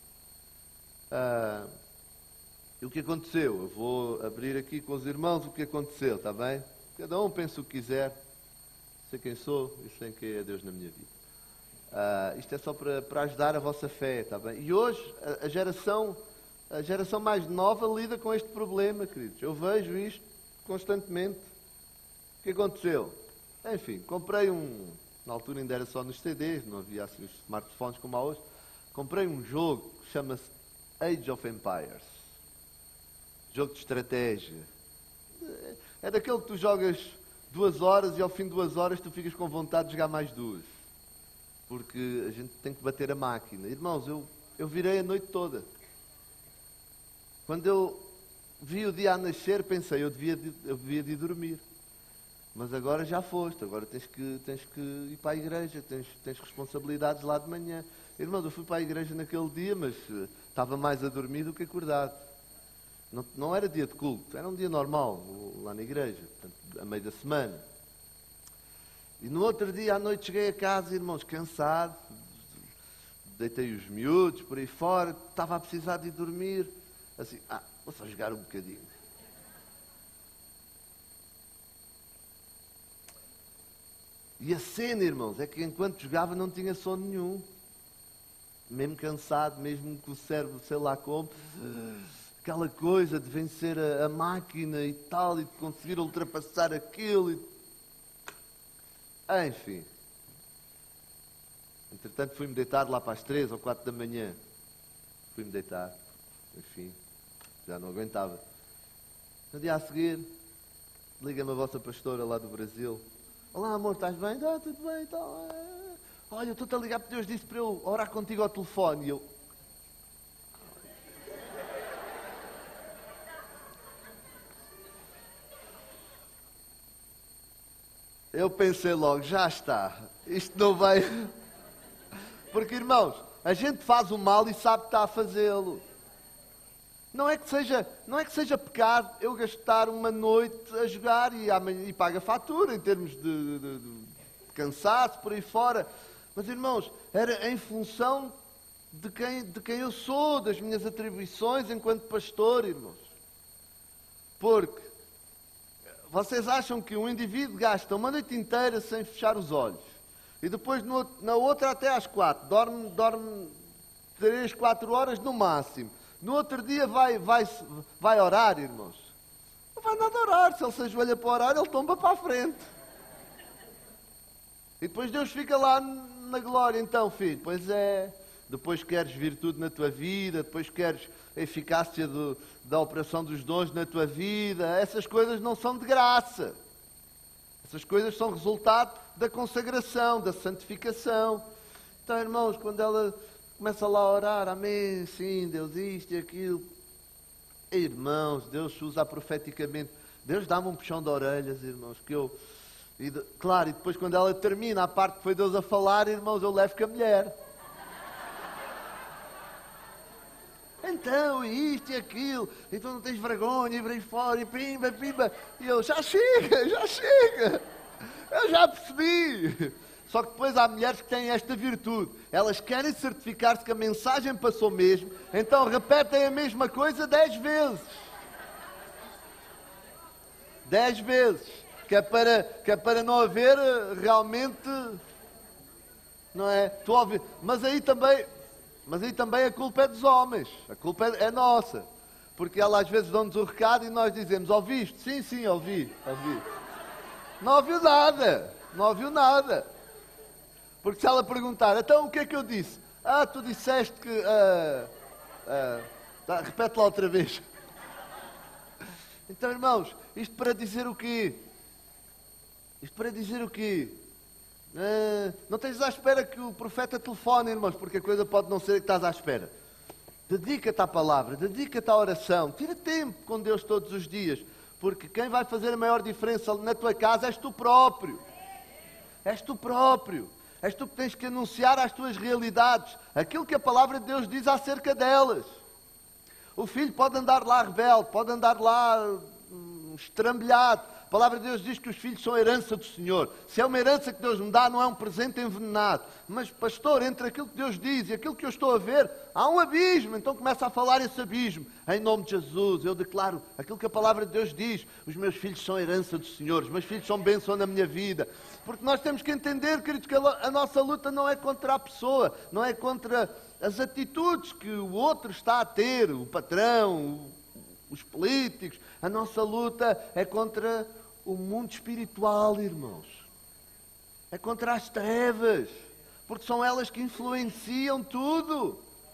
Ah, e o que aconteceu? Eu vou abrir aqui com os irmãos o que aconteceu, está bem? Cada um pensa o que quiser, sei quem sou e sei quem é Deus na minha vida. Ah, isto é só para, para ajudar a vossa fé, está bem? E hoje a, a geração... A geração mais nova lida com este problema, queridos. Eu vejo isto constantemente. O que aconteceu? Enfim, comprei um... Na altura ainda era só nos C Ds, não havia assim os smartphones como há hoje. Comprei um jogo que chama-se Age of Empires. Jogo de estratégia. É daquele que tu jogas duas horas e ao fim de duas horas tu ficas com vontade de jogar mais duas. Porque a gente tem que bater a máquina. Irmãos, eu, eu virei a noite toda. Quando eu vi o dia a nascer, pensei, eu devia, de, eu devia de ir dormir. Mas agora já foste, agora tens que, tens que ir para a igreja, tens, tens responsabilidades lá de manhã. Irmão, eu fui para a igreja naquele dia, mas uh, estava mais a dormir do que acordado. Não, não era dia de culto, era um dia normal, lá na igreja, portanto, a meio da semana. E no outro dia à noite cheguei a casa, irmãos, cansado, deitei os miúdos por aí fora, estava a precisar de ir dormir. Assim, ah, vou só jogar um bocadinho. E a cena, irmãos, é que enquanto jogava não tinha sono nenhum. Mesmo cansado, mesmo com o cérebro, sei lá como. Aquela coisa de vencer a, a máquina e tal, e de conseguir ultrapassar aquilo. E... Enfim. Entretanto, fui-me deitar lá para as três ou quatro da manhã. Fui-me deitar. Enfim. Já não aguentava. No dia a seguir, liga-me a vossa pastora lá do Brasil. Olá, amor, estás bem? Está tudo bem e tal. Olha, eu estou-te a ligar porque Deus disse para eu orar contigo ao telefone. E eu... Eu pensei logo, já está. Isto não vai... Porque, irmãos, a gente faz o mal e sabe que está a fazê-lo. Não é que seja, não é que seja pecado eu gastar uma noite a jogar e, amanhã, e paga fatura em termos de, de, de cansaço, por aí fora. Mas, irmãos, era em função de quem, de quem eu sou, das minhas atribuições enquanto pastor, irmãos. Porque vocês acham que um indivíduo gasta uma noite inteira sem fechar os olhos e depois no, na outra até às quatro, dorme, dorme três, quatro horas no máximo. No outro dia vai, vai, vai orar, irmãos. Não vai nada orar. Se ele se ajoelha para orar, ele tomba para a frente. E depois Deus fica lá na glória. Então, filho, pois é. Depois queres virtude na tua vida. Depois queres a eficácia do, da operação dos dons na tua vida. Essas coisas não são de graça. Essas coisas são resultado da consagração, da santificação. Então, irmãos, quando ela... começa lá a orar, amém, sim, Deus isto e aquilo. Irmãos, Deus usa profeticamente Deus dá-me um puxão de orelhas, irmãos, que eu... E de, claro, e depois quando ela termina a parte que foi Deus a falar, irmãos, eu levo com a mulher. Então, e isto e aquilo, então não tens vergonha, e por aí fora, e pimba, pimba. E eu, já chega, já chega, eu já percebi. Só que depois há mulheres que têm esta virtude. Elas querem certificar-se que a mensagem passou mesmo, então repetem a mesma coisa dez vezes. Dez vezes. Que é para, que é para não haver realmente... Não é? Tu ouvi, mas aí também... Mas aí também a culpa é dos homens. A culpa é, é nossa. Porque ela às vezes dão-nos o recado e nós dizemos, ouviste? Sim, sim, ouvi, ouvi. Não ouviu nada. Não ouviu nada. Porque se ela perguntar, então o que é que eu disse? Ah, tu disseste que... Uh, uh, tá, repete lá outra vez. Então, irmãos, isto para dizer o quê? Isto para dizer o quê? Uh, não estejas à espera que o profeta telefone, irmãos, porque a coisa pode não ser que estás à espera. Dedica-te à palavra, dedica-te à oração. Tira tempo com Deus todos os dias. Porque quem vai fazer a maior diferença na tua casa és tu próprio. És tu próprio. És tu que tens que anunciar às tuas realidades aquilo que a palavra de Deus diz acerca delas. O filho pode andar lá rebelde, pode andar lá hum, estrambelhado. A palavra de Deus diz que os filhos são herança do Senhor. Se é uma herança que Deus me dá, não é um presente envenenado. Mas, pastor, entre aquilo que Deus diz e aquilo que eu estou a ver, há um abismo. Então começa a falar esse abismo. Em nome de Jesus, eu declaro aquilo que a palavra de Deus diz. Os meus filhos são herança do Senhor. Os meus filhos são bênção na minha vida. Porque nós temos que entender, queridos, que a nossa luta não é contra a pessoa. Não é contra as atitudes que o outro está a ter. O patrão, os políticos. A nossa luta é contra... o mundo espiritual, irmãos. É contra as trevas. Porque são elas que influenciam tudo.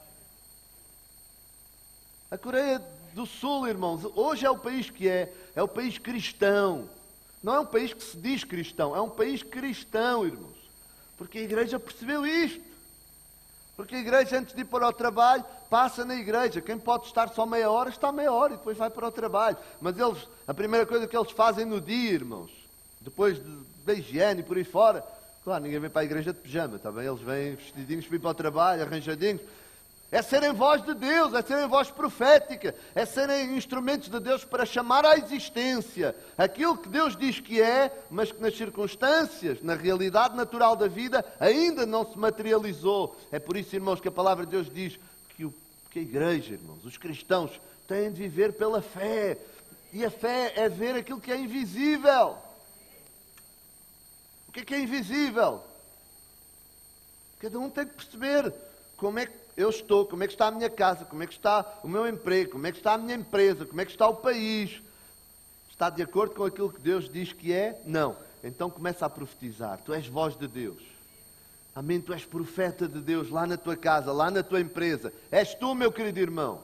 A Coreia do Sul, irmãos, hoje é o país que é. É o país cristão. Não é um país que se diz cristão. É um país cristão, irmãos. Porque a igreja percebeu isto. Porque a igreja, antes de ir para o trabalho, passa na igreja. Quem pode estar só meia hora, está meia hora e depois vai para o trabalho. Mas eles, a primeira coisa que eles fazem no dia, irmãos, depois de, da higiene e por aí fora, claro, ninguém vem para a igreja de pijama, está bem? Eles vêm vestidinhos para ir para o trabalho, arranjadinhos. É serem voz de Deus, é serem voz profética, é serem instrumentos de Deus para chamar à existência aquilo que Deus diz que é, mas que nas circunstâncias, na realidade natural da vida, ainda não se materializou. É por isso, irmãos, que a palavra de Deus diz que, o, que a igreja, irmãos, os cristãos, têm de viver pela fé. E a fé é ver aquilo que é invisível. O que é que é invisível? Cada um tem que perceber como é que eu estou, como é que está a minha casa, como é que está o meu emprego, como é que está a minha empresa, como é que está o país. Está de acordo com aquilo que Deus diz que é? Não. Então começa a profetizar. Tu és voz de Deus. Amém? Tu és profeta de Deus lá na tua casa, lá na tua empresa. És tu, meu querido irmão.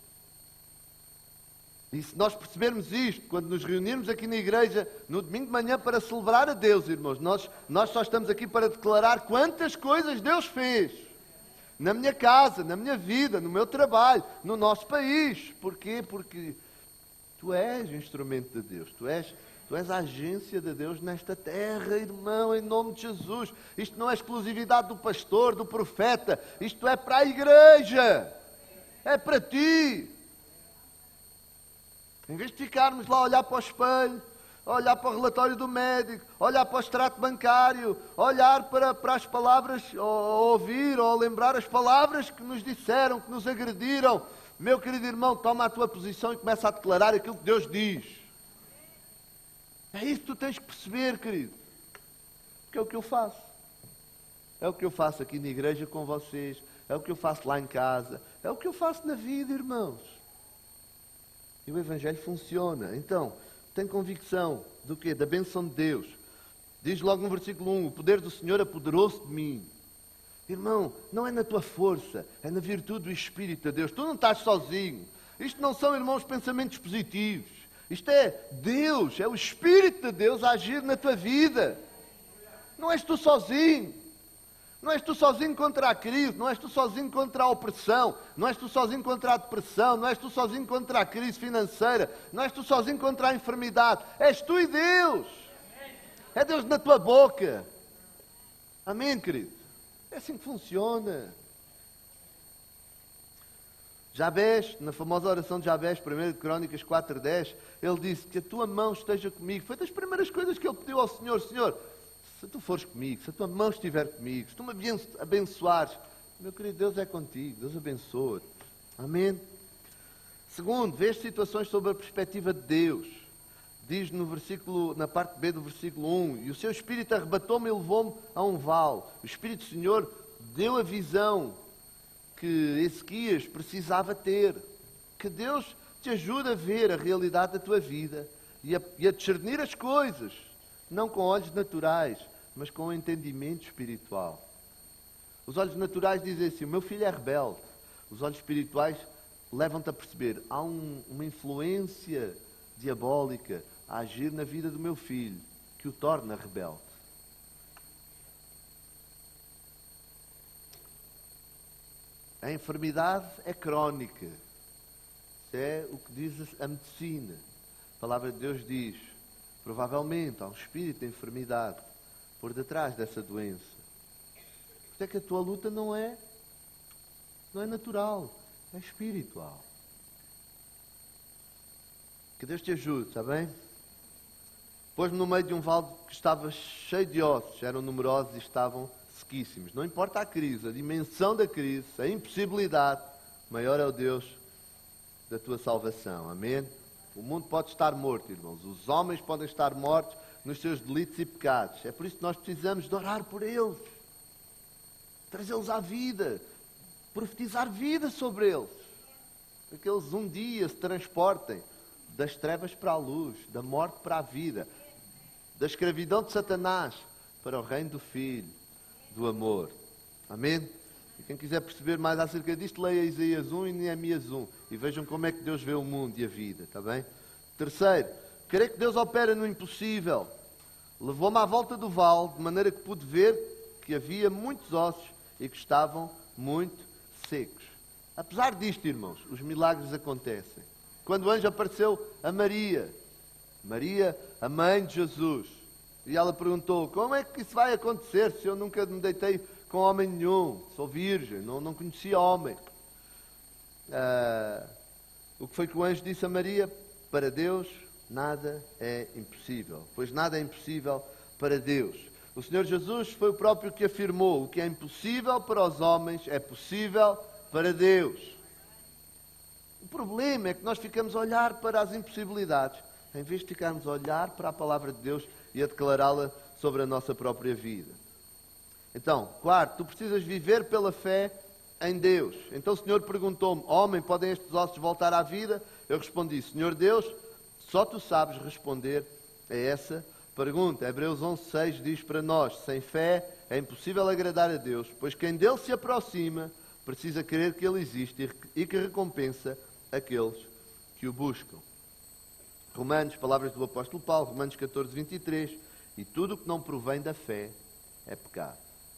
E se nós percebermos isto, quando nos reunirmos aqui na igreja, no domingo de manhã, para celebrar a Deus, irmãos, nós, nós só estamos aqui para declarar quantas coisas Deus fez. Na minha casa, na minha vida, no meu trabalho, no nosso país. Porquê? Porque tu és instrumento de Deus. Tu és, tu és a agência de Deus nesta terra, irmão, em nome de Jesus. Isto não é exclusividade do pastor, do profeta. Isto é para a igreja. É para ti. Em vez de ficarmos lá a olhar para o espelho, olhar para o relatório do médico, olhar para o extrato bancário, olhar para, para as palavras, ou, ou ouvir, ou lembrar as palavras que nos disseram, que nos agrediram. Meu querido irmão, toma a tua posição e começa a declarar aquilo que Deus diz. É isso que tu tens que perceber, querido. Porque é o que eu faço. É o que eu faço aqui na igreja com vocês. É o que eu faço lá em casa. É o que eu faço na vida, irmãos. E o Evangelho funciona. Então, tem convicção do quê? Da bênção de Deus. Diz logo no versículo um, o poder do Senhor apoderou-se de mim. Irmão, não é na tua força, é na virtude do Espírito de Deus. Tu não estás sozinho. Isto não são, irmãos, pensamentos positivos. Isto é Deus, é o Espírito de Deus a agir na tua vida. Não és tu sozinho. Não és tu sozinho contra a crise, não és tu sozinho contra a opressão, não és tu sozinho contra a depressão, não és tu sozinho contra a crise financeira, não és tu sozinho contra a enfermidade. És tu e Deus. É Deus na tua boca. Amém, querido? É assim que funciona. Jabés, na famosa oração de Jabés, primeira de Crônicas quatro dez, ele disse que a tua mão esteja comigo. Foi das primeiras coisas que ele pediu ao Senhor. Senhor, se tu fores comigo, se a tua mão estiver comigo, se tu me abençoares, meu querido, Deus é contigo, Deus abençoa. Amém? Segundo, vês situações sob a perspectiva de Deus. Diz no versículo, na parte B do versículo um, e o seu Espírito arrebatou-me e levou-me a um vale. O Espírito do Senhor deu a visão que Ezequias precisava ter. Que Deus te ajude a ver a realidade da tua vida e a, e a discernir as coisas, não com olhos naturais, mas com entendimento espiritual. Os olhos naturais dizem assim, o meu filho é rebelde. Os olhos espirituais levam-te a perceber, há um, uma influência diabólica a agir na vida do meu filho, que o torna rebelde. A enfermidade é crónica. Isso é o que diz a medicina. A palavra de Deus diz, provavelmente há um espírito de enfermidade por detrás dessa doença. Por isso é que a tua luta não é, não é natural, é espiritual. Que Deus te ajude, está bem? Pôs-me no meio de um vale que estava cheio de ossos, eram numerosos e estavam sequíssimos. Não importa a crise, a dimensão da crise, a impossibilidade, maior é o Deus da tua salvação. Amém? O mundo pode estar morto, irmãos. Os homens podem estar mortos nos seus delitos e pecados. É por isso que nós precisamos de orar por eles. Trazê-los à vida. Profetizar vida sobre eles. Para que eles um dia se transportem das trevas para a luz, da morte para a vida, da escravidão de Satanás para o reino do Filho, do amor. Amém? E quem quiser perceber mais acerca disto, leia Isaías um e Neemias um e vejam como é que Deus vê o mundo e a vida, está bem? Terceiro, creio que Deus opera no impossível. Levou-me à volta do vale, de maneira que pude ver que havia muitos ossos e que estavam muito secos. Apesar disto, irmãos, os milagres acontecem. Quando o anjo apareceu a Maria, Maria, a mãe de Jesus, e ela perguntou, como é que isso vai acontecer se eu nunca me deitei com homem nenhum, sou virgem, não, não conhecia homem. Ah, o que foi que o anjo disse a Maria? Para Deus nada é impossível, pois nada é impossível para Deus. O Senhor Jesus foi o próprio que afirmou, o que é impossível para os homens é possível para Deus. O problema é que nós ficamos a olhar para as impossibilidades, em vez de ficarmos a olhar para a palavra de Deus e a declará-la sobre a nossa própria vida. Então, quarto, tu precisas viver pela fé em Deus. Então o Senhor perguntou-me, homem, podem estes ossos voltar à vida? Eu respondi, Senhor Deus, só tu sabes responder a essa pergunta. Hebreus onze, seis diz para nós, sem fé é impossível agradar a Deus, pois quem dele se aproxima precisa crer que ele existe e que recompensa aqueles que o buscam. Romanos, palavras do apóstolo Paulo, Romanos catorze, vinte e três, e tudo o que não provém da fé é pecado.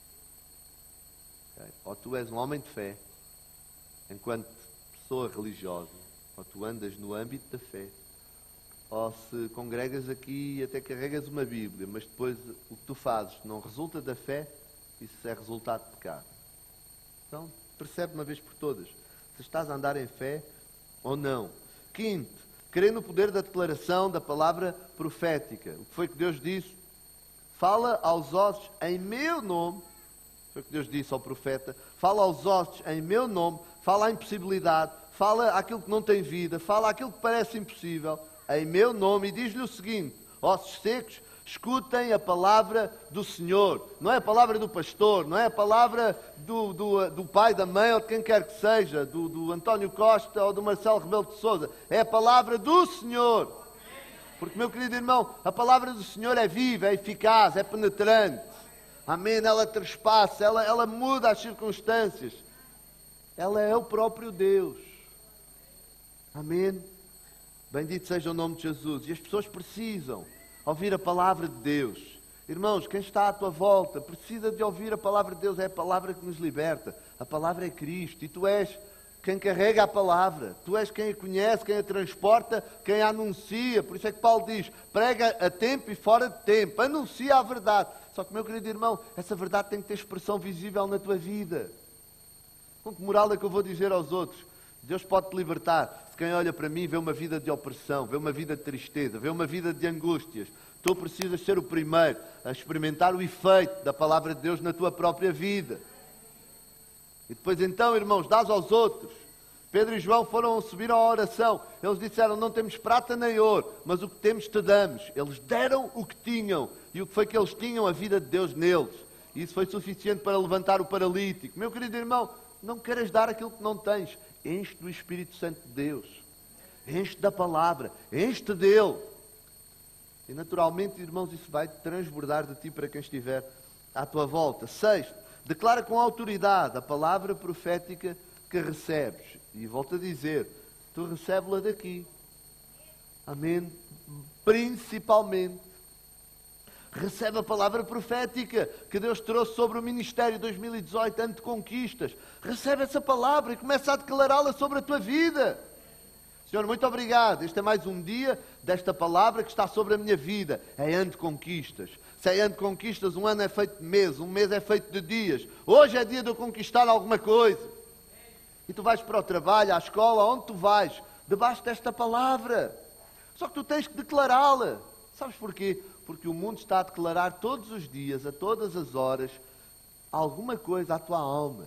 Okay? Ou tu és um homem de fé, enquanto pessoa religiosa, ou tu andas no âmbito da fé, ou se congregas aqui e até carregas uma Bíblia, mas depois o que tu fazes não resulta da fé, isso é resultado de pecado. Então, percebe uma vez por todas se estás a andar em fé ou não. Quinto, crer no poder da declaração da palavra profética. O que foi que Deus disse? Fala aos ossos em meu nome. Foi o que Deus disse ao profeta. Fala aos ossos em meu nome. Fala à impossibilidade. Fala àquilo que não tem vida. Fala àquilo que parece impossível. Em meu nome. E diz-lhe o seguinte. Ossos secos, escutem a palavra do Senhor. Não é a palavra do pastor. Não é a palavra do, do, do pai, da mãe ou de quem quer que seja. Do, do António Costa ou do Marcelo Rebelo de Sousa. É a palavra do Senhor. Porque, meu querido irmão, a palavra do Senhor é viva, é eficaz, é penetrante. Amém? Ela trespassa, ela, ela muda as circunstâncias. Ela é o próprio Deus. Amém? Bendito seja o nome de Jesus. E as pessoas precisam ouvir a palavra de Deus. Irmãos, quem está à tua volta precisa de ouvir a palavra de Deus. É a palavra que nos liberta. A palavra é Cristo. E tu és quem carrega a palavra. Tu és quem a conhece, quem a transporta, quem a anuncia. Por isso é que Paulo diz, prega a tempo e fora de tempo. Anuncia a verdade. Só que, meu querido irmão, essa verdade tem que ter expressão visível na tua vida. Com que moral é que eu vou dizer aos outros? Deus pode te libertar. Se quem olha para mim vê uma vida de opressão, vê uma vida de tristeza, vê uma vida de angústias. Tu precisas ser o primeiro a experimentar o efeito da palavra de Deus na tua própria vida. E depois então, irmãos, dás aos outros. Pedro e João foram subir à oração. Eles disseram, não temos prata nem ouro, mas o que temos te damos. Eles deram o que tinham. E o que foi que eles tinham? A vida de Deus neles. E isso foi suficiente para levantar o paralítico. Meu querido irmão, não queiras dar aquilo que não tens. Enche do Espírito Santo de Deus. Enche da palavra. Enche dele. E naturalmente, irmãos, isso vai transbordar de ti para quem estiver à tua volta. Sexto, declara com autoridade a palavra profética que recebes. E volto a dizer, tu recebe-la daqui. Amém? Principalmente. Recebe a palavra profética que Deus trouxe sobre o Ministério dois mil e dezoito, ano de conquistas. Recebe essa palavra e começa a declará-la sobre a tua vida. Senhor, muito obrigado. Este é mais um dia desta palavra que está sobre a minha vida. É ano de conquistas. Se é ano de conquistas, um ano é feito de meses, um mês é feito de dias. Hoje é dia de eu conquistar alguma coisa. E tu vais para o trabalho, à escola, onde tu vais, debaixo desta palavra. Só que tu tens que declará-la. Sabes porquê? Porque o mundo está a declarar todos os dias, a todas as horas, alguma coisa à tua alma.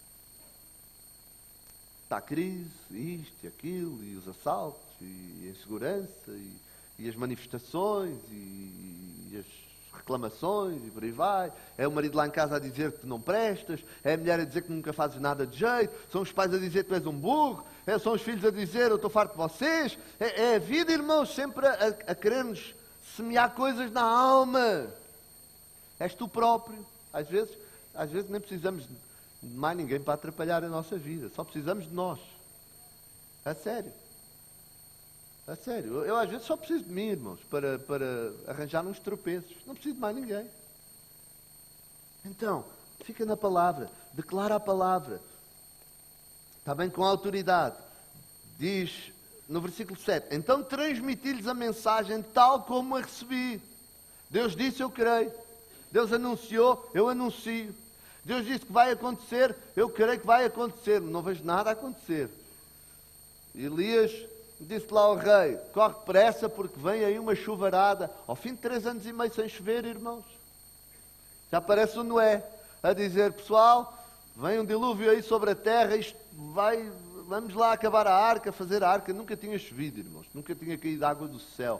Está a crise, isto e aquilo, e os assaltos, e a insegurança, e, e as manifestações, e, e as reclamações, e por aí vai. É o marido lá em casa a dizer que não prestas, é a mulher a dizer que nunca fazes nada de jeito, são os pais a dizer que tu és um burro, é, são os filhos a dizer eu estou farto de vocês. É, é a vida, irmãos, sempre a, a querer-nos semear coisas na alma. És tu próprio. Às vezes, às vezes nem precisamos de mais ninguém para atrapalhar a nossa vida. Só precisamos de nós. A sério. A sério. Eu, eu às vezes só preciso de mim, irmãos, para, para arranjar uns tropeços. Não preciso de mais ninguém. Então, fica na palavra. Declara a palavra. Está bem? Com autoridade. Diz no versículo sete. Então transmiti-lhes a mensagem tal como a recebi. Deus disse, eu creio. Deus anunciou, eu anuncio. Deus disse que vai acontecer, eu creio que vai acontecer. Não vejo nada a acontecer. Elias disse lá ao rei, corre depressa porque vem aí uma chuvarada. Ao fim de três anos e meio sem chover, irmãos. Já aparece o Noé a dizer, pessoal, vem um dilúvio aí sobre a terra, isto vai, vamos lá acabar a arca, fazer a arca. Nunca tinha chovido, irmãos, nunca tinha caído água do céu.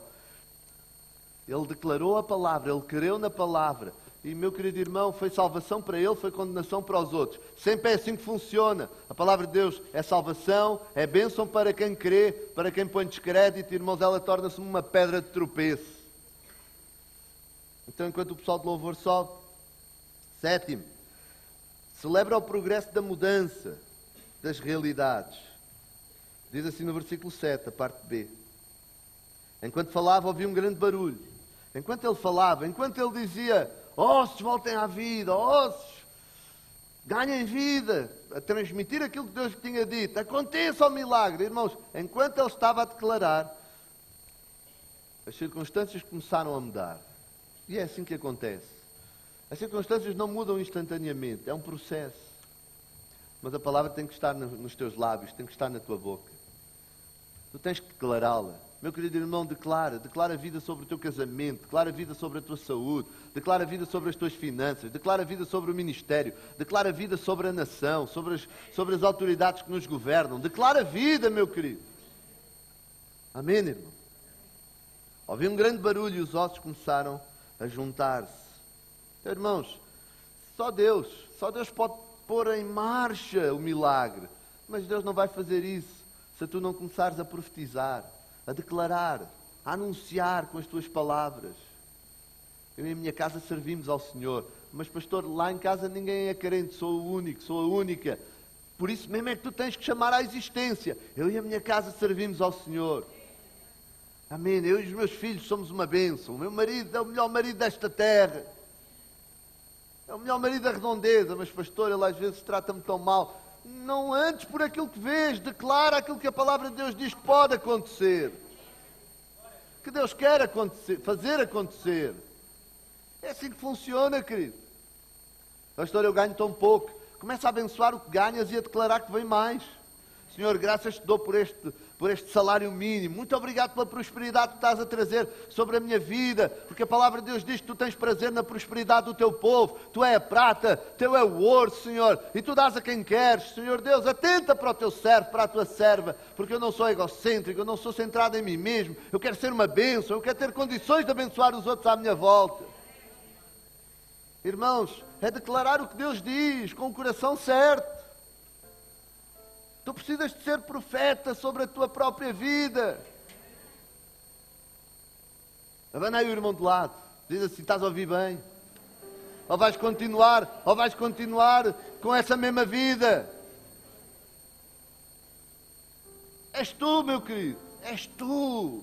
Ele declarou a palavra, ele creu na palavra. E, meu querido irmão, foi salvação para ele, foi condenação para os outros. Sempre é assim que funciona. A palavra de Deus é salvação, é bênção para quem crê, para quem põe descrédito. Irmãos, ela torna-se uma pedra de tropeço. Então, enquanto o pessoal de louvor sobe, sétimo, celebra o progresso da mudança das realidades. Diz assim no versículo sete, a parte B. Enquanto falava, ouvi um grande barulho. Enquanto ele falava, enquanto ele dizia, ossos voltem à vida, ossos ganhem vida, a transmitir aquilo que Deus lhe tinha dito, aconteça o milagre. Irmãos, enquanto ele estava a declarar, as circunstâncias começaram a mudar. E é assim que acontece. As circunstâncias não mudam instantaneamente, é um processo. Mas a palavra tem que estar nos teus lábios, tem que estar na tua boca. Tu tens que declará-la. Meu querido irmão, declara. Declara vida sobre o teu casamento. Declara vida sobre a tua saúde. Declara vida sobre as tuas finanças. Declara vida sobre o ministério. Declara vida sobre a nação. Sobre as, sobre as autoridades que nos governam. Declara vida, meu querido. Amém, irmão? Ouvi um grande barulho e os ossos começaram a juntar-se. Então, irmãos, só Deus, só Deus pode pôr em marcha o milagre. Mas Deus não vai fazer isso se tu não começares a profetizar, a declarar, a anunciar com as tuas palavras. Eu e a minha casa servimos ao Senhor. Mas, pastor, lá em casa ninguém é carente, sou o único, sou a única. Por isso mesmo é que tu tens que chamar à existência. Eu e a minha casa servimos ao Senhor. Amém. Eu e os meus filhos somos uma bênção. O meu marido é o melhor marido desta terra. É o melhor marido da redondeza. Mas, pastor, ele às vezes trata-me tão mal. Não andes por aquilo que vês. Declara aquilo que a palavra de Deus diz que pode acontecer. Que Deus quer acontecer, fazer acontecer. É assim que funciona, querido. Pastor, eu ganho tão pouco. Começa a abençoar o que ganhas e a declarar que vem mais. Senhor, graças te dou por este, por este salário mínimo. Muito obrigado pela prosperidade que estás a trazer sobre a minha vida. Porque a palavra de Deus diz que tu tens prazer na prosperidade do teu povo. Tu é a prata, teu é o ouro, Senhor. E tu dás a quem queres. Senhor Deus, atenta para o teu servo, para a tua serva. Porque eu não sou egocêntrico, eu não sou centrado em mim mesmo. Eu quero ser uma bênção, eu quero ter condições de abençoar os outros à minha volta. Irmãos, é declarar o que Deus diz, com o coração certo. Tu precisas de ser profeta sobre a tua própria vida. Abana aí o irmão de lado. Diz assim, estás a ouvir bem? Ou vais continuar, ou vais continuar com essa mesma vida? És tu, meu querido. És tu.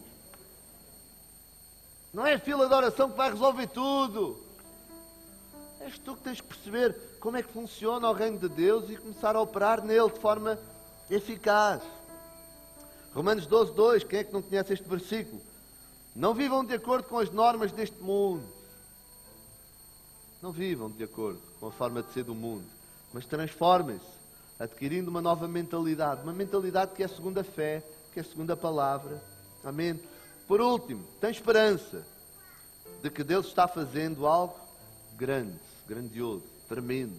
Não é a fila de oração que vai resolver tudo. És tu que tens que perceber como é que funciona o reino de Deus e começar a operar nele de forma eficaz. Romanos doze, dois, quem é que não conhece este versículo? Não vivam de acordo com as normas deste mundo. Não vivam de acordo com a forma de ser do mundo, mas transformem-se, adquirindo uma nova mentalidade, uma mentalidade que é segundo a fé, que é segundo a palavra. Amém? Por último, tem esperança de que Deus está fazendo algo grande, grandioso, tremendo.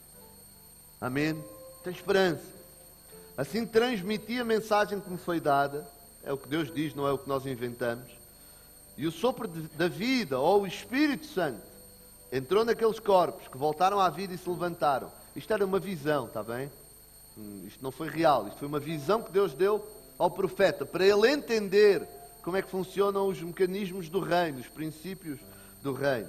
Amém? Tem esperança. Assim transmiti a mensagem que me foi dada. É o que Deus diz, não é o que nós inventamos. E o sopro de, da vida, ou o Espírito Santo, entrou naqueles corpos que voltaram à vida e se levantaram. Isto era uma visão, está bem? Hum, isto não foi real. Isto foi uma visão que Deus deu ao profeta, para ele entender como é que funcionam os mecanismos do reino, os princípios do reino.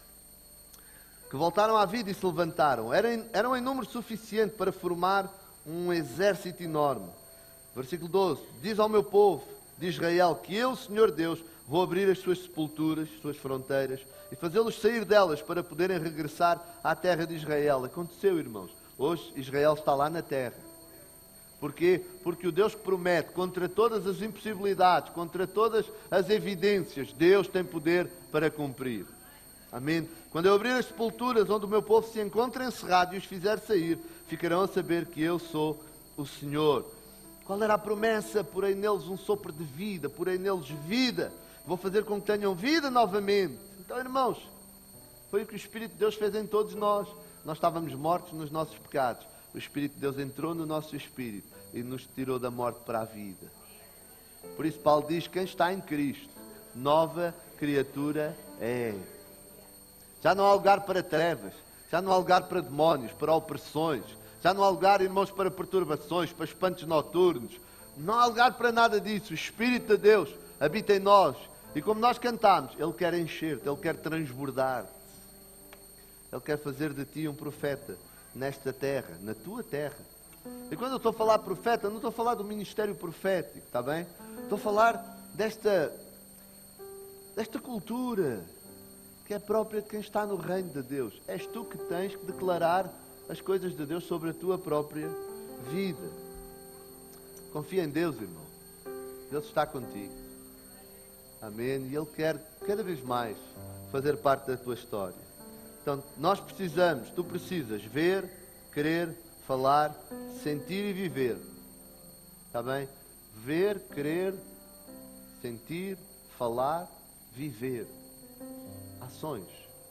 Que voltaram à vida e se levantaram. Eram, eram em número suficiente para formar um exército enorme. Versículo doze. Diz ao meu povo de Israel que eu, Senhor Deus, vou abrir as suas sepulturas, as suas fronteiras, e fazê-los sair delas para poderem regressar à terra de Israel. Aconteceu, irmãos. Hoje Israel está lá na terra. Porquê? Porque o Deus que promete, contra todas as impossibilidades, contra todas as evidências, Deus tem poder para cumprir. Amém? Quando eu abrir as sepulturas onde o meu povo se encontra encerrado e os fizer sair, ficarão a saber que eu sou o Senhor. Qual era a promessa? Porei neles um sopro de vida, porei neles vida. Vou fazer com que tenham vida novamente. Então, irmãos, foi o que o Espírito de Deus fez em todos nós. Nós estávamos mortos nos nossos pecados. O Espírito de Deus entrou no nosso espírito e nos tirou da morte para a vida. Por isso Paulo diz, quem está em Cristo, nova criatura é. Já não há lugar para trevas, já não há lugar para demónios, para opressões, já não há lugar, irmãos, para perturbações, para espantos noturnos. Não há lugar para nada disso. O Espírito de Deus habita em nós. E como nós cantamos, Ele quer encher-te, Ele quer transbordar-te. Ele quer fazer de ti um profeta nesta terra, na tua terra. E quando eu estou a falar profeta, não estou a falar do ministério profético, está bem? Estou a falar desta, desta cultura que é própria de quem está no reino de Deus. És tu que tens que declarar as coisas de Deus sobre a tua própria vida. Confia em Deus, irmão. Deus está contigo. Amém. E Ele quer cada vez mais fazer parte da tua história. Então, nós precisamos, tu precisas ver, crer, falar, sentir e viver. Está bem? Ver, crer, sentir, falar, viver. Ações.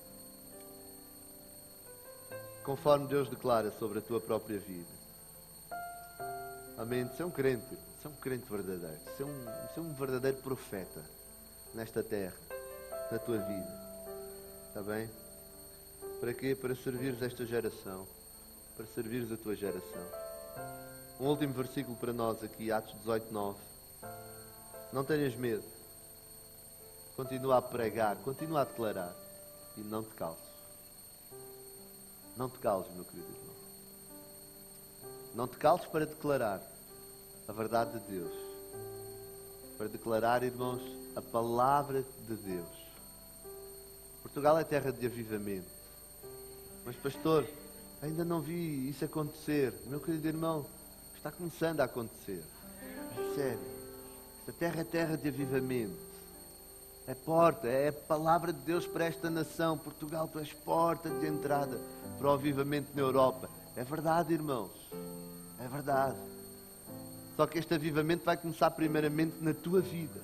Conforme Deus declara sobre a tua própria vida. Amém? Ser um crente, ser um crente verdadeiro, ser um, ser um verdadeiro profeta nesta terra, na tua vida. Está bem? Para quê? Para servires esta geração, para servires a tua geração. Um último versículo para nós aqui, Atos dezoito, nove. Não tenhas medo. Continua a pregar, continua a declarar e não te cales. Não te cales, meu querido irmão. Não te cales para declarar a verdade de Deus. Para declarar, irmãos, a palavra de Deus. Portugal é terra de avivamento. Mas, pastor, ainda não vi isso acontecer. Meu querido irmão, está começando a acontecer. É sério. Esta terra é terra de avivamento. É porta, é a palavra de Deus para esta nação. Portugal, tu és porta de entrada para o avivamento na Europa. É verdade, irmãos. É verdade. Só que este avivamento vai começar primeiramente na tua vida.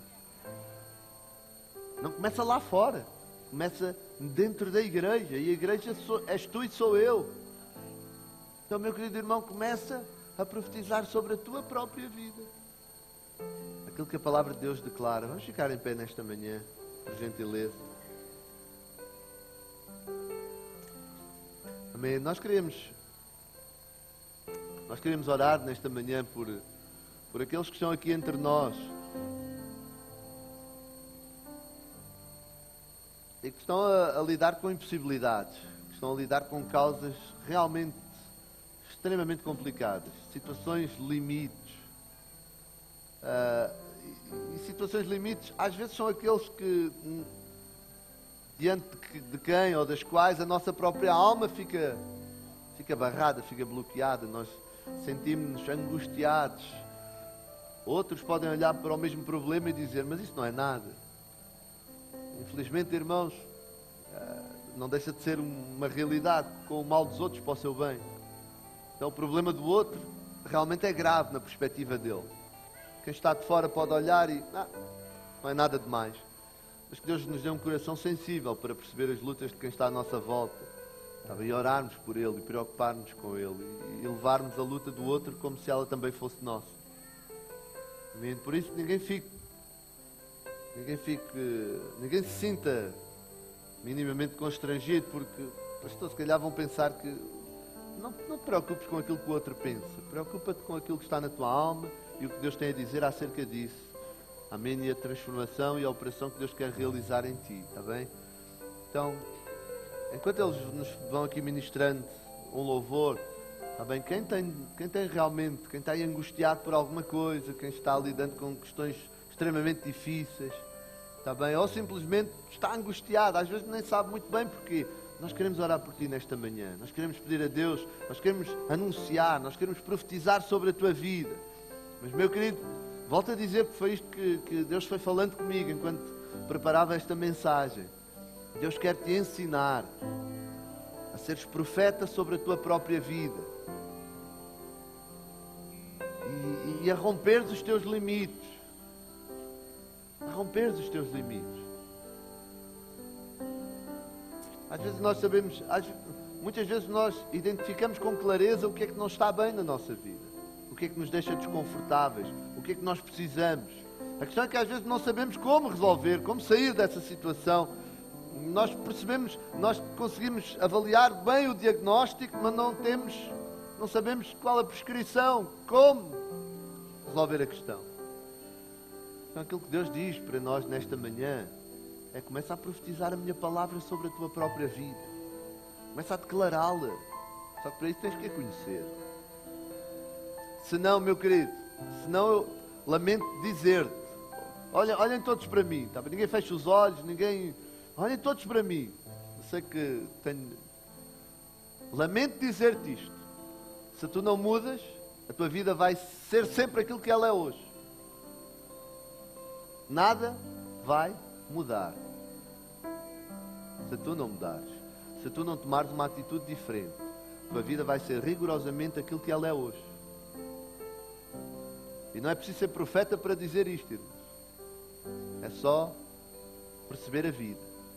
Não começa lá fora. Começa dentro da igreja. E a igreja sou, és tu e sou eu. Então, meu querido irmão, começa a profetizar sobre a tua própria vida. Aquilo que a palavra de Deus declara. Vamos ficar em pé nesta manhã, por gentileza. Amém. Nós queremos, nós queremos orar nesta manhã por, por aqueles que estão aqui entre nós e que estão a, a lidar com impossibilidades, que estão a lidar com causas realmente extremamente complicadas, situações limites. Uh, e, e situações limites às vezes são aqueles que diante de, de quem ou das quais a nossa própria alma fica, fica barrada, fica bloqueada, nós sentimos-nos angustiados. Outros podem olhar para o mesmo problema e dizer, mas isso não é nada. Infelizmente, irmãos, uh, não deixa de ser uma realidade, com o mal dos outros para o seu bem. Então o problema do outro realmente é grave na perspectiva dele. Quem está de fora pode olhar e ah, não é nada demais. Mas que Deus nos dê um coração sensível para perceber as lutas de quem está à nossa volta. Tá, e orarmos por ele, e preocupar-nos com ele, e, e levarmos a luta do outro como se ela também fosse nossa. Amém? Por isso ninguém fique, ninguém fique, ninguém se sinta minimamente constrangido, porque, pastor, se calhar vão pensar que não, não te preocupes com aquilo que o outro pensa. Preocupa-te com aquilo que está na tua alma e o que Deus tem a dizer acerca disso. Amém? E a transformação e a operação que Deus quer realizar em ti, está bem? Então, enquanto eles nos vão aqui ministrando um louvor, está bem? Quem tem, quem tem realmente, quem está aí angustiado por alguma coisa, quem está lidando com questões extremamente difíceis, está bem? Ou simplesmente está angustiado, às vezes nem sabe muito bem porquê. Nós queremos orar por ti nesta manhã. Nós queremos pedir a Deus, nós queremos anunciar, nós queremos profetizar sobre a tua vida. Mas, meu querido, volto a dizer que foi isto que, que Deus foi falando comigo enquanto preparava esta mensagem. Deus quer te ensinar a seres profeta sobre a tua própria vida e, e a romperes os teus limites. A romperes os teus limites. Às vezes nós sabemos, às, muitas vezes nós identificamos com clareza o que é que não está bem na nossa vida. O que é que nos deixa desconfortáveis, o que é que nós precisamos. A questão é que às vezes não sabemos como resolver, como sair dessa situação. Nós percebemos, nós conseguimos avaliar bem o diagnóstico, mas não temos, não sabemos qual a prescrição, como resolver a questão. Então aquilo que Deus diz para nós nesta manhã é: começa a profetizar a minha palavra sobre a tua própria vida. Começa a declará-la. Só que para isso tens que a conhecer. Senão, meu querido, senão eu lamento dizer-te, olhem, olhem todos para mim, tá? Ninguém fecha os olhos, ninguém... Olhem todos para mim. Eu sei que tenho... Lamento dizer-te isto. Se tu não mudas, a tua vida vai ser sempre aquilo que ela é hoje. Nada vai mudar. Se tu não mudares, se tu não tomares uma atitude diferente, a tua vida vai ser rigorosamente aquilo que ela é hoje. E não é preciso ser profeta para dizer isto, irmãos. É só perceber a vida.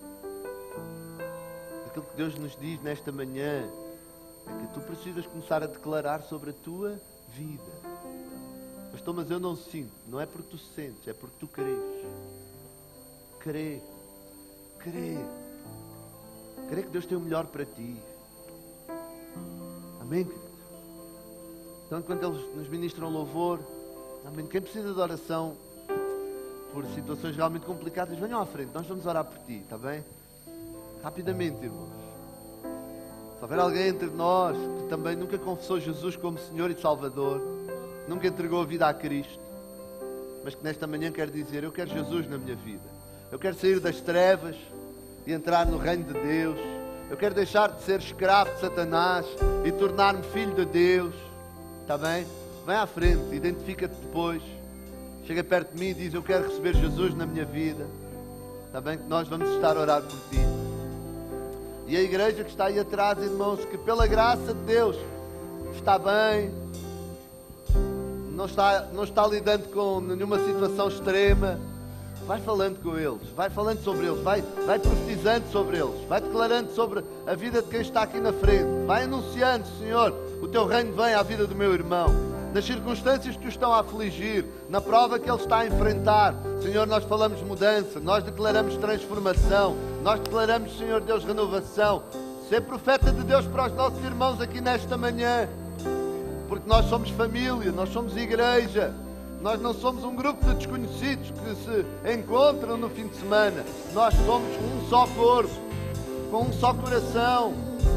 Aquilo que Deus nos diz nesta manhã é que tu precisas começar a declarar sobre a tua vida. Pastor, mas eu não sinto. Não é porque tu sentes, é porque tu crês. Crê. Crê. Crê que Deus tem o melhor para ti. Amém, querido? Então, enquanto eles nos ministram louvor, amém. Quem precisa de oração por situações realmente complicadas, venham à frente. Nós vamos orar por ti, está bem? Rapidamente, irmãos. Se houver alguém entre nós que também nunca confessou Jesus como Senhor e Salvador, nunca entregou a vida a Cristo, mas que nesta manhã quer dizer: eu quero Jesus na minha vida. Eu quero sair das trevas e entrar no reino de Deus. Eu quero deixar de ser escravo de Satanás e tornar-me filho de Deus. Está bem? Vem à frente, identifica-te depois. Chega perto de mim e diz: eu quero receber Jesus na minha vida. Está bem? Que nós vamos estar a orar por ti. E a igreja que está aí atrás, irmãos, que pela graça de Deus está bem, não está, não está lidando com nenhuma situação extrema, vai falando com eles, vai falando sobre eles, vai, vai profetizando sobre eles, vai declarando sobre a vida de quem está aqui na frente, vai anunciando: Senhor, o teu reino vem à vida do meu irmão, nas circunstâncias que o estão a afligir, na prova que ele está a enfrentar. Senhor, nós falamos mudança, nós declaramos transformação, nós declaramos, Senhor Deus, renovação. Ser profeta de Deus para os nossos irmãos aqui nesta manhã, porque nós somos família, nós somos igreja. Nós não somos um grupo de desconhecidos que se encontram no fim de semana. Nós somos um só corpo, com um só coração.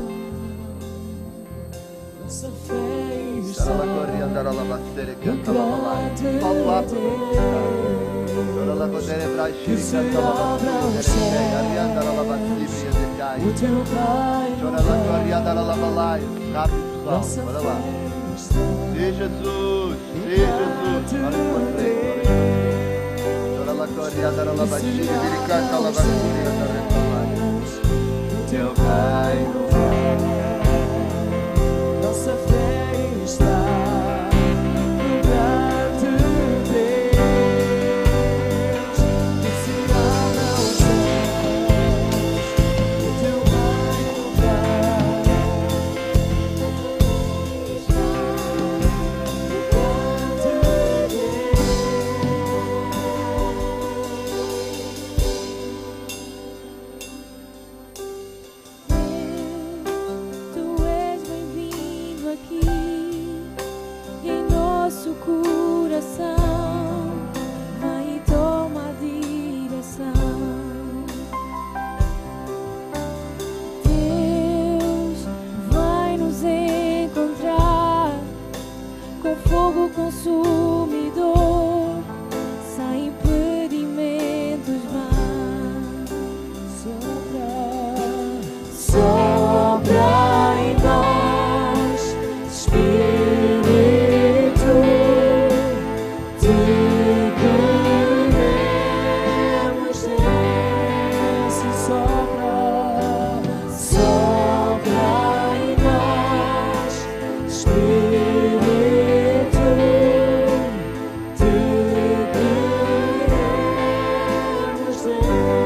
Nossa fé está que se abra o céu, o teu reino vem. Nossa fé está. Sim, Jesus, sim, Jesus. Olha para frente. Ora lá, corria, dar a lavagem, canta a lavagem, o teu reino vem. Nossa fé está no lugar de Deus, que se abra o céu, o teu reino vem. Tu és bem-vindo aqui em nosso coração. Vem e toma a direção. Deus vai nos encontrar com fogo consumidor, sem impedimentos vão soprar. Sopra em nós, Espírito, te queremos, desce, sopra, sopra em nós, Espírito, te queremos, desce.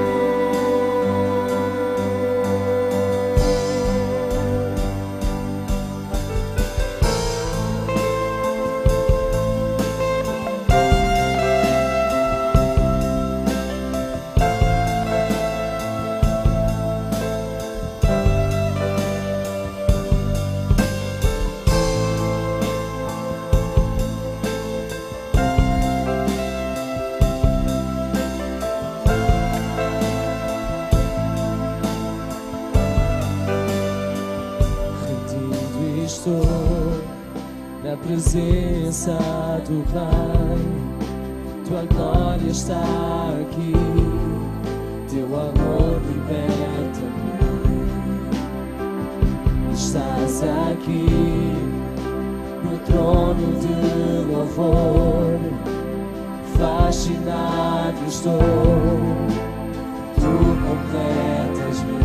Rendido estou na presença do Rei, tua glória está aqui, teu amor liberta-me. Estás aqui no trono de louvor, fascinado estou, tu completas-me.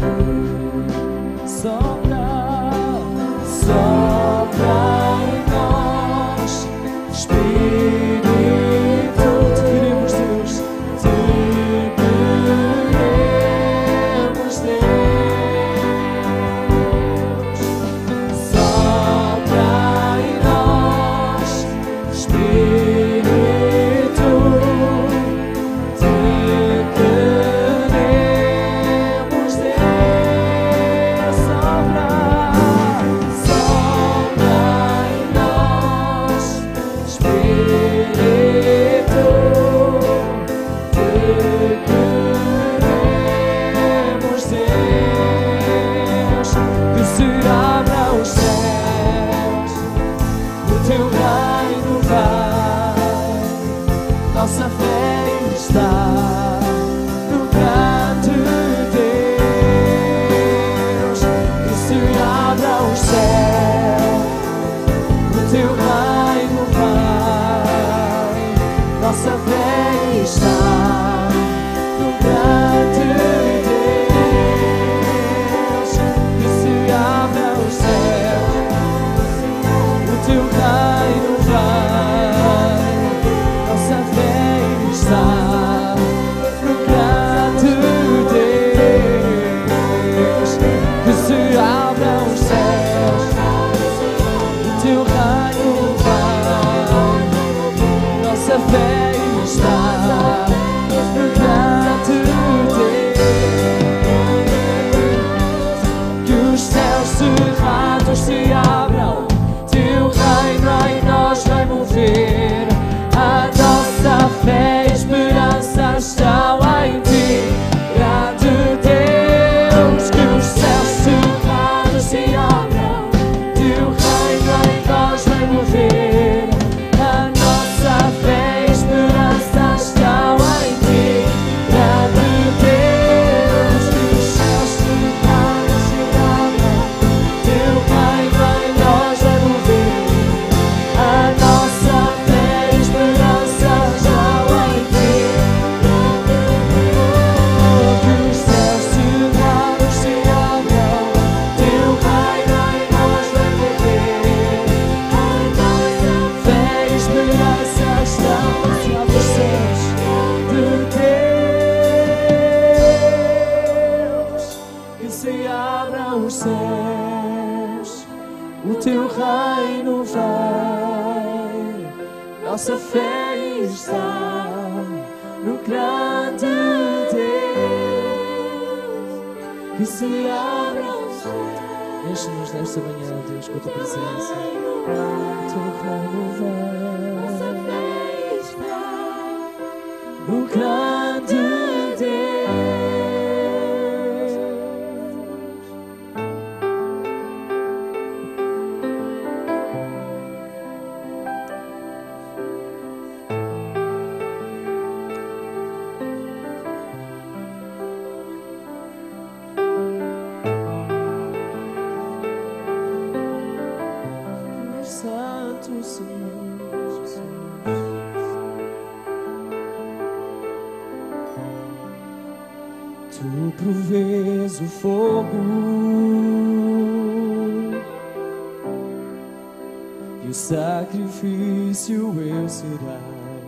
Sopra, sopra em nós, Espírito, te queremos, Deus, te queremos, Deus. Sopra em nós, Espírito, te queremos, Deus. Sopra. está no grande Deus, que se abra o céu, o teu reino vai. Nossa fé está no grande Deus, que se abra o céu, o teu reino vai. Nossa fé está no grande Deus, que se abra os céus, o teu reino vai. Nossa fé está no grande Deus, que os céus cerrados se abram, teu reino em nós vai mover. A nossa fé e esperança estão em ti, grande Deus, que os céus cerrados se abram, teu reino em nós vai mover. A nossa fé e esperança estão em ti, grande Deus, que os céus cerrados se abram, teu reino em nós vai mover. A nossa fé e esperança estão em ti, que os céus cerrados se abram, teu reino em nós vai mover. A nossa fé e esperança estão nos céus de Deus, que se abram os céus, o teu reino vai. Nossa fé está no grande Deus, que se abram os céus. Enche-nos nesta manhã, Deus, com a tua presença. O teu reino vai. Nossa fé está no grande Deus. Santo Senhor Jesus, tu provês o fogo e o sacrifício eu serei.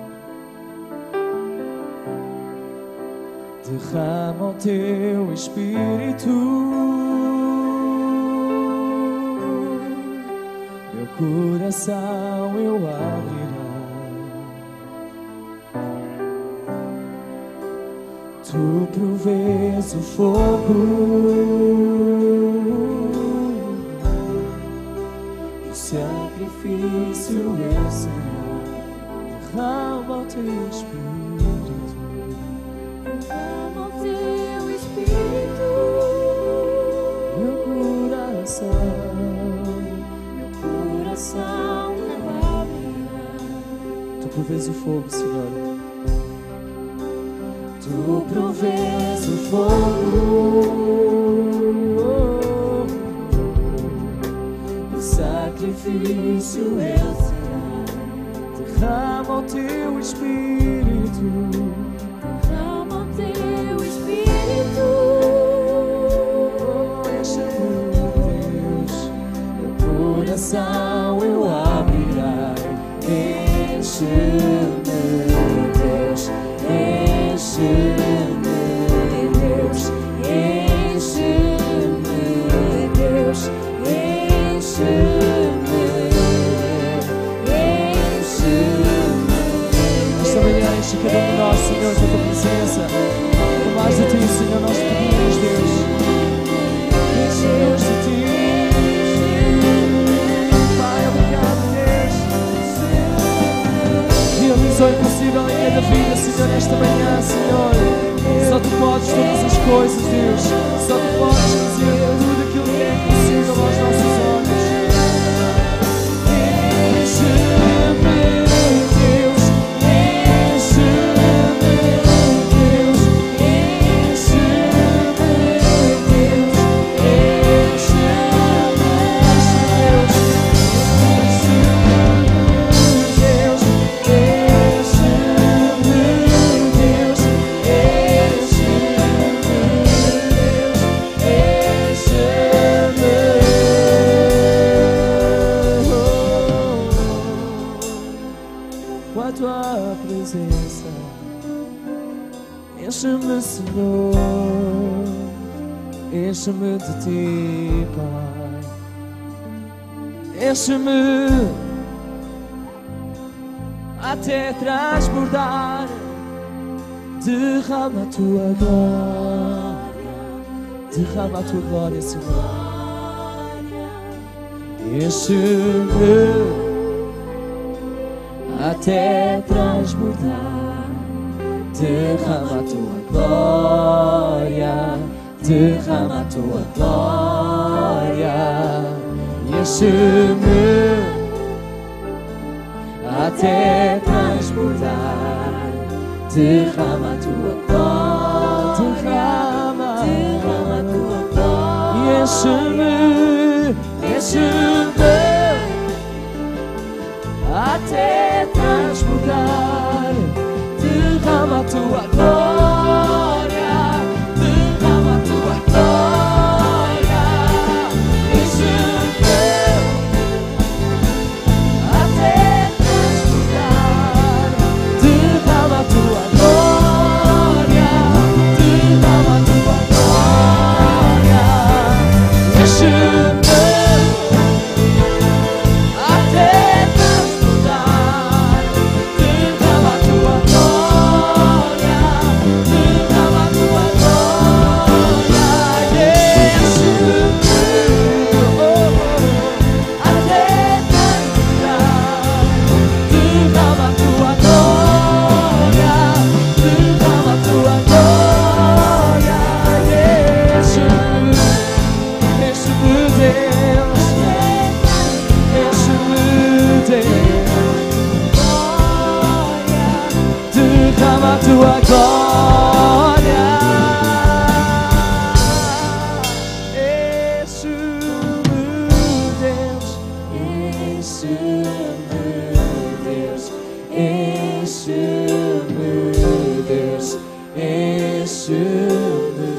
Derrama o teu Espírito, meu coração eu abrirei. Tu provês o fogo e o sacrifício eu serei. Derrama o teu Espírito, derrama o teu Espírito, meu coração. Tu provês o fogo, Senhor. Tu provês o fogo, o sacrifício eu serei. Derrama o teu Espírito, derrama o teu Espírito. Enche-me, Deus, meu coração eu abrirei. Enche-me, Deus, enche-me, Deus, enche-me, Deus, enche-me, enche-me. Esta manhã enche cada um de nós, Senhor, com a tua presença. Por mais de ti, Senhor, nós te pedimos, Deus. Enche-nos de ti. Pai, obrigado, Deus. Realizou o impossível em cada vida, Senhor, nesta manhã, Senhor. Só tu podes todas as coisas, Deus. Só tu podes fazer tudo aquilo que é impossível aos nossos olhos. Enche-me, Deus, enche-me. presença. Enche-me, Senhor, enche-me de Ti, Pai. Enche-me até transbordar. Derrama a Tua glória, derrama a Tua glória, Senhor. Enche-me até transbordar. Derrama a Tua glória, derrama a Tua glória. Enche-me até transbordar. Derrama a Tua glória, derrama, derrama a Tua glória. Enche-me, enche-me até transbordar. Derrama a Tua glória, derrama a Tua glória. Enche-me até transbordar. Derrama a Tua glória, derrama a Tua glória. Enche-me até transbordar. Derrama a Tua glória, derrama a Tua glória. Enche-me oh, oh, até transbordar. Derrama a Tua glória, derrama a Tua glória. Enche-me, enche-me, Deus, enche-me, Deus. Derrama a Tua glória. Enche-me, Deus, enche-me, Deus, enche-me, Deus, enche-me,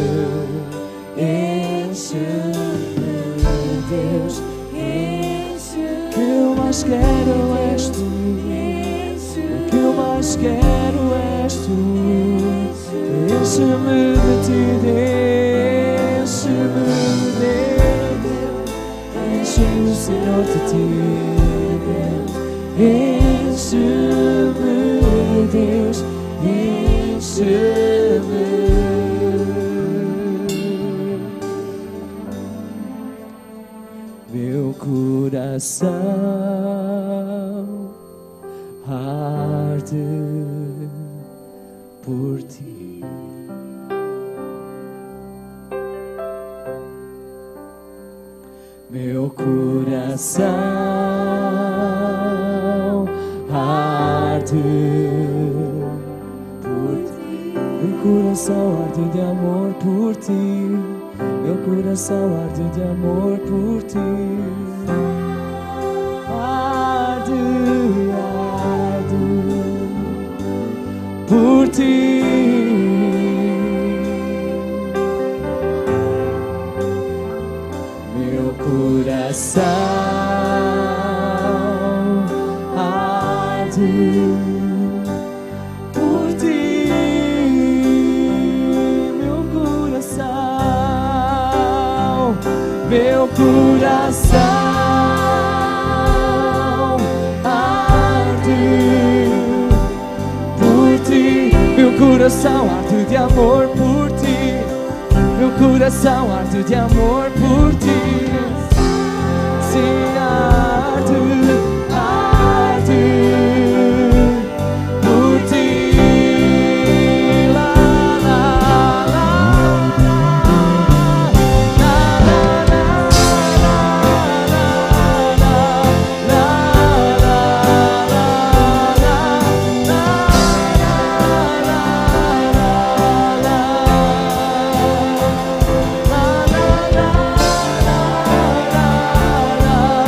enche-me, Deus, enche-me. O que eu mais quero és Tu, o que eu mais quero és Tu. Enche-me de Ti, enche-me, Deus, enche-me, Senhor, de Ti, enche-me, Deus, enche-me. Meu coração arde por Ti. Meu coração arde por Ti. Meu coração arde de amor por Ti. Meu coração arde de amor por Ti. Arde, arde por Ti. Meu coração arde por Ti. Meu coração, meu coração arde por Ti. Meu coração arde de amor por Ti. Meu coração arde de amor por Ti. Sim, arde, arde por Ti. La, la, la, la, la, la, la, la, la, la, la, la.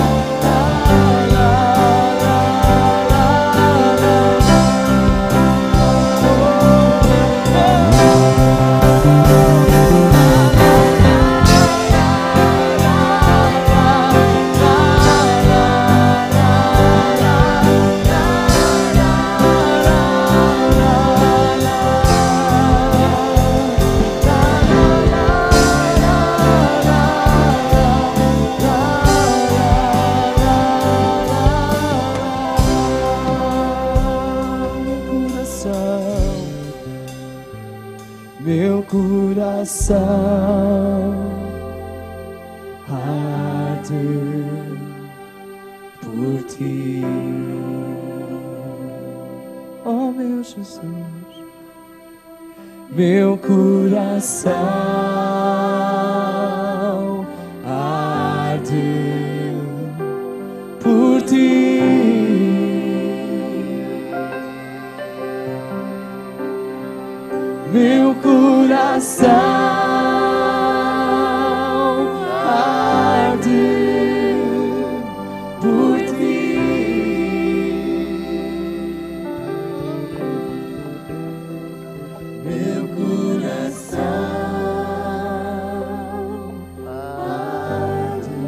meu coração arde por ti. Oh meu Jesus, meu coração arde por ti. Meu coração arde por ti. Meu coração arde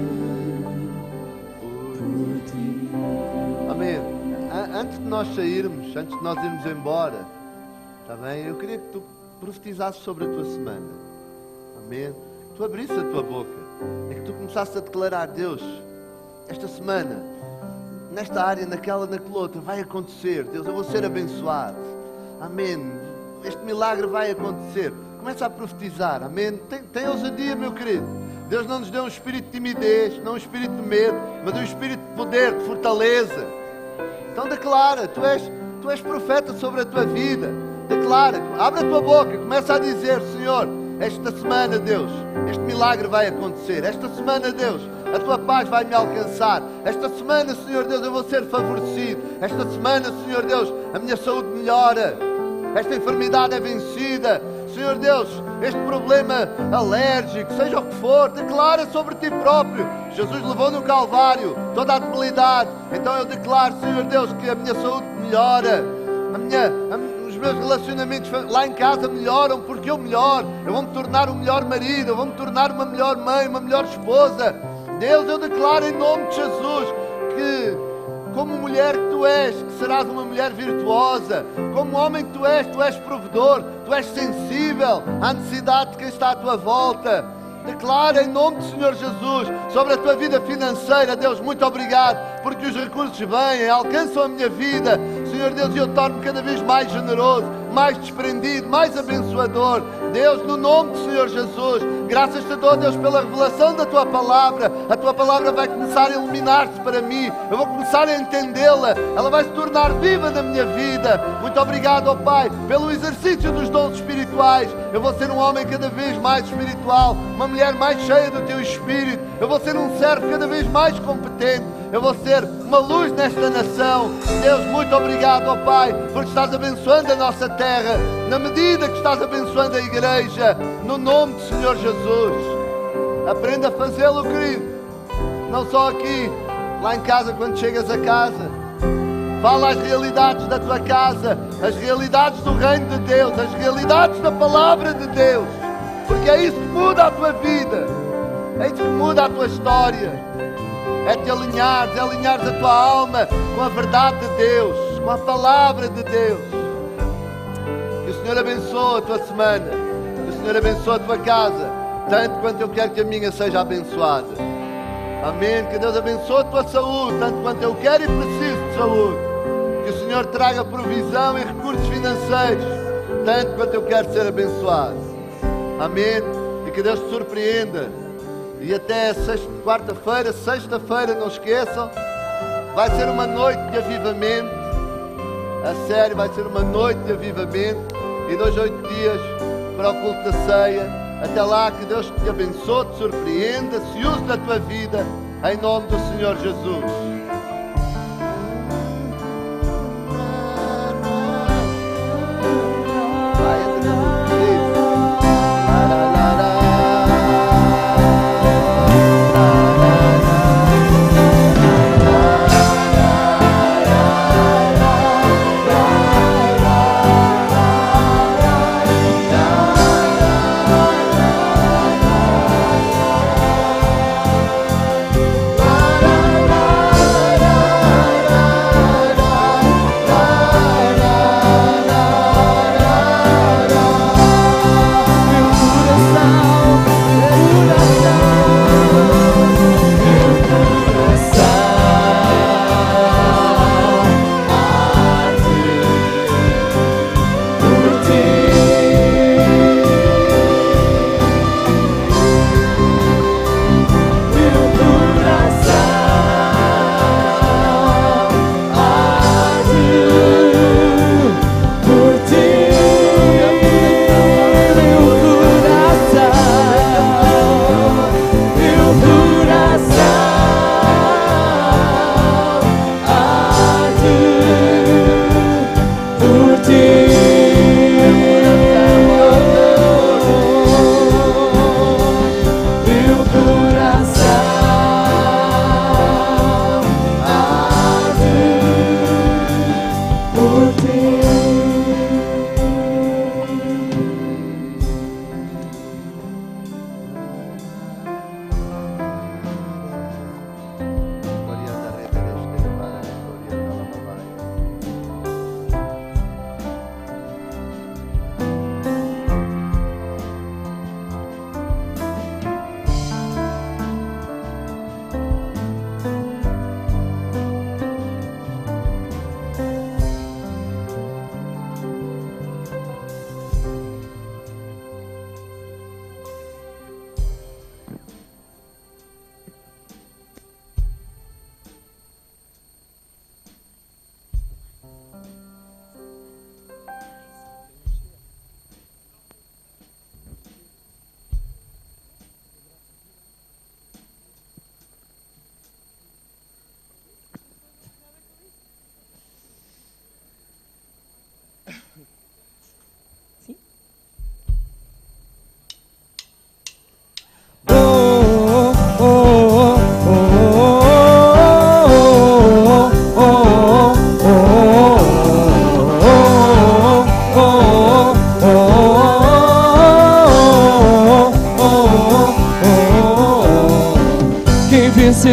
por ti. Amém. A- Antes de nós sairmos, antes de nós irmos embora, está bem? Eu queria que tu profetizasses sobre a tua semana. Amém? Tu abrisse a tua boca. É que tu começasses a declarar: Deus, esta semana, nesta área, naquela, naquela outra, vai acontecer. Deus, eu vou ser abençoado. Amém. Este milagre vai acontecer. Começa a profetizar. Amém. Tem, tem ousadia, meu querido. Deus não nos deu um espírito de timidez, não um espírito de medo, mas um espírito de poder, de fortaleza. Então declara, tu és, tu és profeta sobre a tua vida. Declara, abre a tua boca, começa a dizer: Senhor, esta semana, Deus, este milagre vai acontecer. Esta semana, Deus, a tua paz vai me alcançar. Esta semana, Senhor Deus, eu vou ser favorecido. Esta semana, Senhor Deus, a minha saúde melhora. Esta enfermidade é vencida. Senhor Deus, este problema alérgico, seja o que for, declara sobre ti próprio. Jesus levou no Calvário toda a debilidade. Então eu declaro, Senhor Deus, que a minha saúde melhora. A minha, a, os meus relacionamentos lá em casa melhoram porque eu melhoro. Eu vou me tornar um melhor marido, eu vou me tornar uma melhor mãe, uma melhor esposa. Deus, eu declaro em nome de Jesus que, como mulher que tu és, que serás uma mulher virtuosa. Como homem que tu és, tu és provedor, tu és sensível à necessidade de quem está à tua volta. Declara em nome do Senhor Jesus sobre a tua vida financeira. Deus, muito obrigado, porque os recursos vêm, alcançam a minha vida. Senhor Deus, eu torno-me cada vez mais generoso, mais desprendido, mais abençoador. Deus, no nome do Senhor Jesus, graças te dou, Deus, pela revelação da tua palavra. A tua palavra vai começar a iluminar-se para mim. Eu vou começar a entendê-la. Ela vai se tornar viva na minha vida. Muito obrigado, ó Pai, pelo exercício dos dons espirituais. Eu vou ser um homem cada vez mais espiritual, uma mulher mais cheia do teu Espírito. Eu vou ser um servo cada vez mais competente. Eu vou ser uma luz nesta nação. Deus, muito obrigado, ó Pai, porque estás abençoando a nossa terra, na medida que estás abençoando a igreja, no nome do Senhor Jesus. Aprenda a fazê-lo, querido. Não só aqui, lá em casa, quando chegas a casa. Fala as realidades da tua casa, as realidades do reino de Deus, as realidades da palavra de Deus, porque é isso que muda a tua vida, é isso que muda a tua história. É te alinhares, é alinhares a tua alma com a verdade de Deus, com a palavra de Deus. Que o Senhor abençoe a tua semana, que o Senhor abençoe a tua casa, tanto quanto eu quero que a minha seja abençoada. Amém. Que Deus abençoe a tua saúde, tanto quanto eu quero e preciso de saúde. Que o Senhor traga provisão e recursos financeiros, tanto quanto eu quero ser abençoado. Amém. E que Deus te surpreenda. E até sexta, quarta-feira, sexta-feira, não esqueçam, vai ser uma noite de avivamento. A sério, vai ser uma noite de avivamento. E dois, oito dias para o culto da ceia. Até lá, que Deus te abençoe, te surpreenda, se use na tua vida, em nome do Senhor Jesus.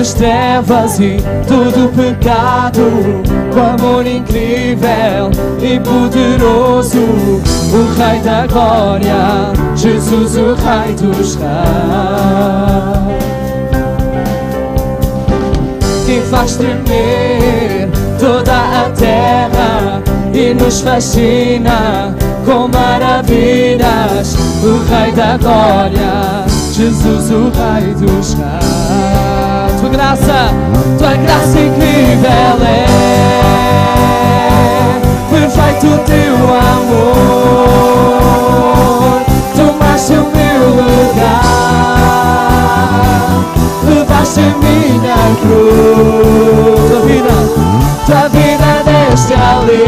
as trevas e todo o pecado, o amor incrível e poderoso, o Rei da Glória, Jesus, o Rei dos Reis. Quem faz tremer toda a terra e nos fascina com maravilhas, o Rei da Glória, Jesus, o Rei dos Reis. Tua graça, tua graça incrível é perfeito o teu amor. Tomaste o meu lugar, levaste a minha cruz. Tua vida, tua vida deste ali,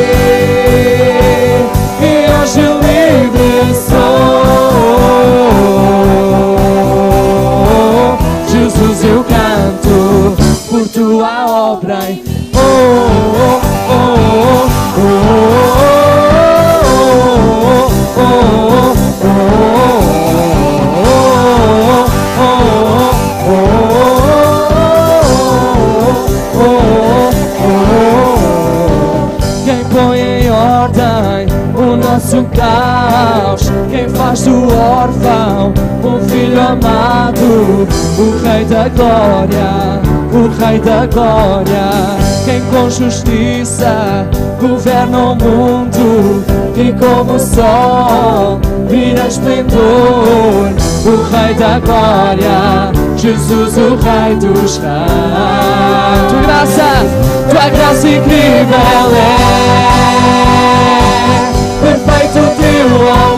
e hoje livre sou. Jesus, eu canto por tua obra. Oh, oh, oh, oh, oh, oh, oh, quem põe em ordem o nosso caos, quem faz do órfão um filho amado, o Rei da Glória, o Rei da Glória, quem com justiça governa o mundo e como o sol brilha esplendor, o Rei da Glória, Jesus, o Rei dos Reis. Tua graça, tua graça incrível é perfeito o teu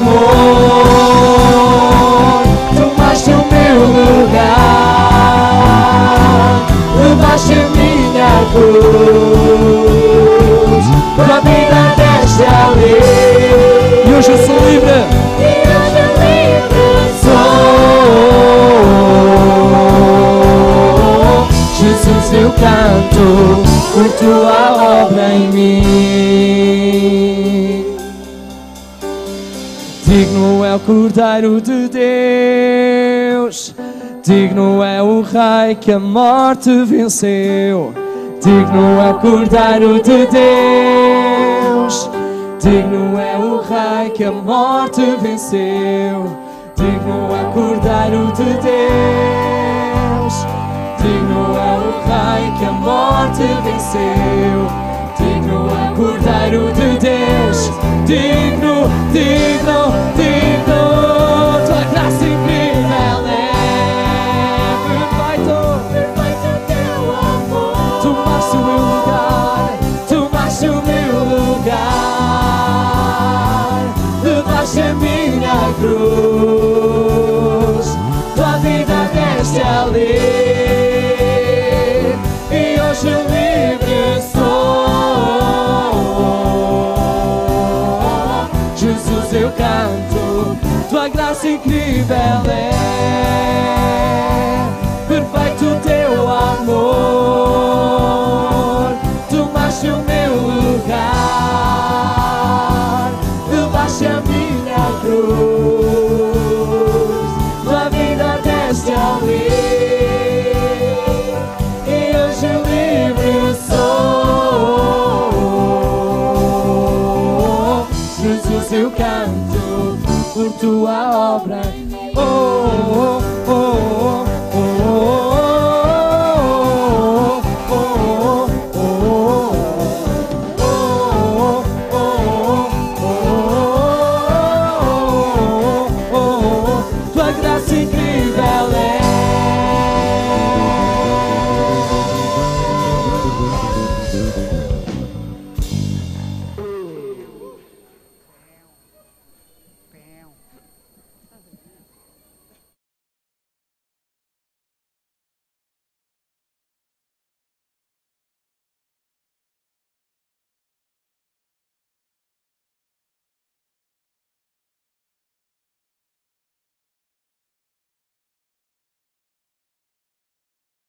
amor. Tomaste o meu lugar, levaste a minha cruz. Tua vida deste ali, e hoje eu sou livre. E hoje eu livre sou. Jesus, eu canto por tua obra em mim. Digno é o Cordeiro de Deus, digno é o Rei que a morte venceu. Digno é o Cordeiro de Deus, digno é o Rei que a morte venceu. Digno é o Cordeiro de Deus, digno é o Rei que a morte venceu. Digno é o Cordeiro de Deus, digno, digno, digno. Tua graça incrível é perfeito, perfeito teu amor. Tomaste o meu lugar, tomaste o meu lugar, levaste a minha cruz. Tua vida deste ali, e hoje livre sou. Jesus, eu canto, tua graça incrível é perfeito o teu amor. Tomaste o meu lugar, levaste a minha cruz. Tua vida deste ali, e hoje livre sou. Jesus, eu canto por tua obra.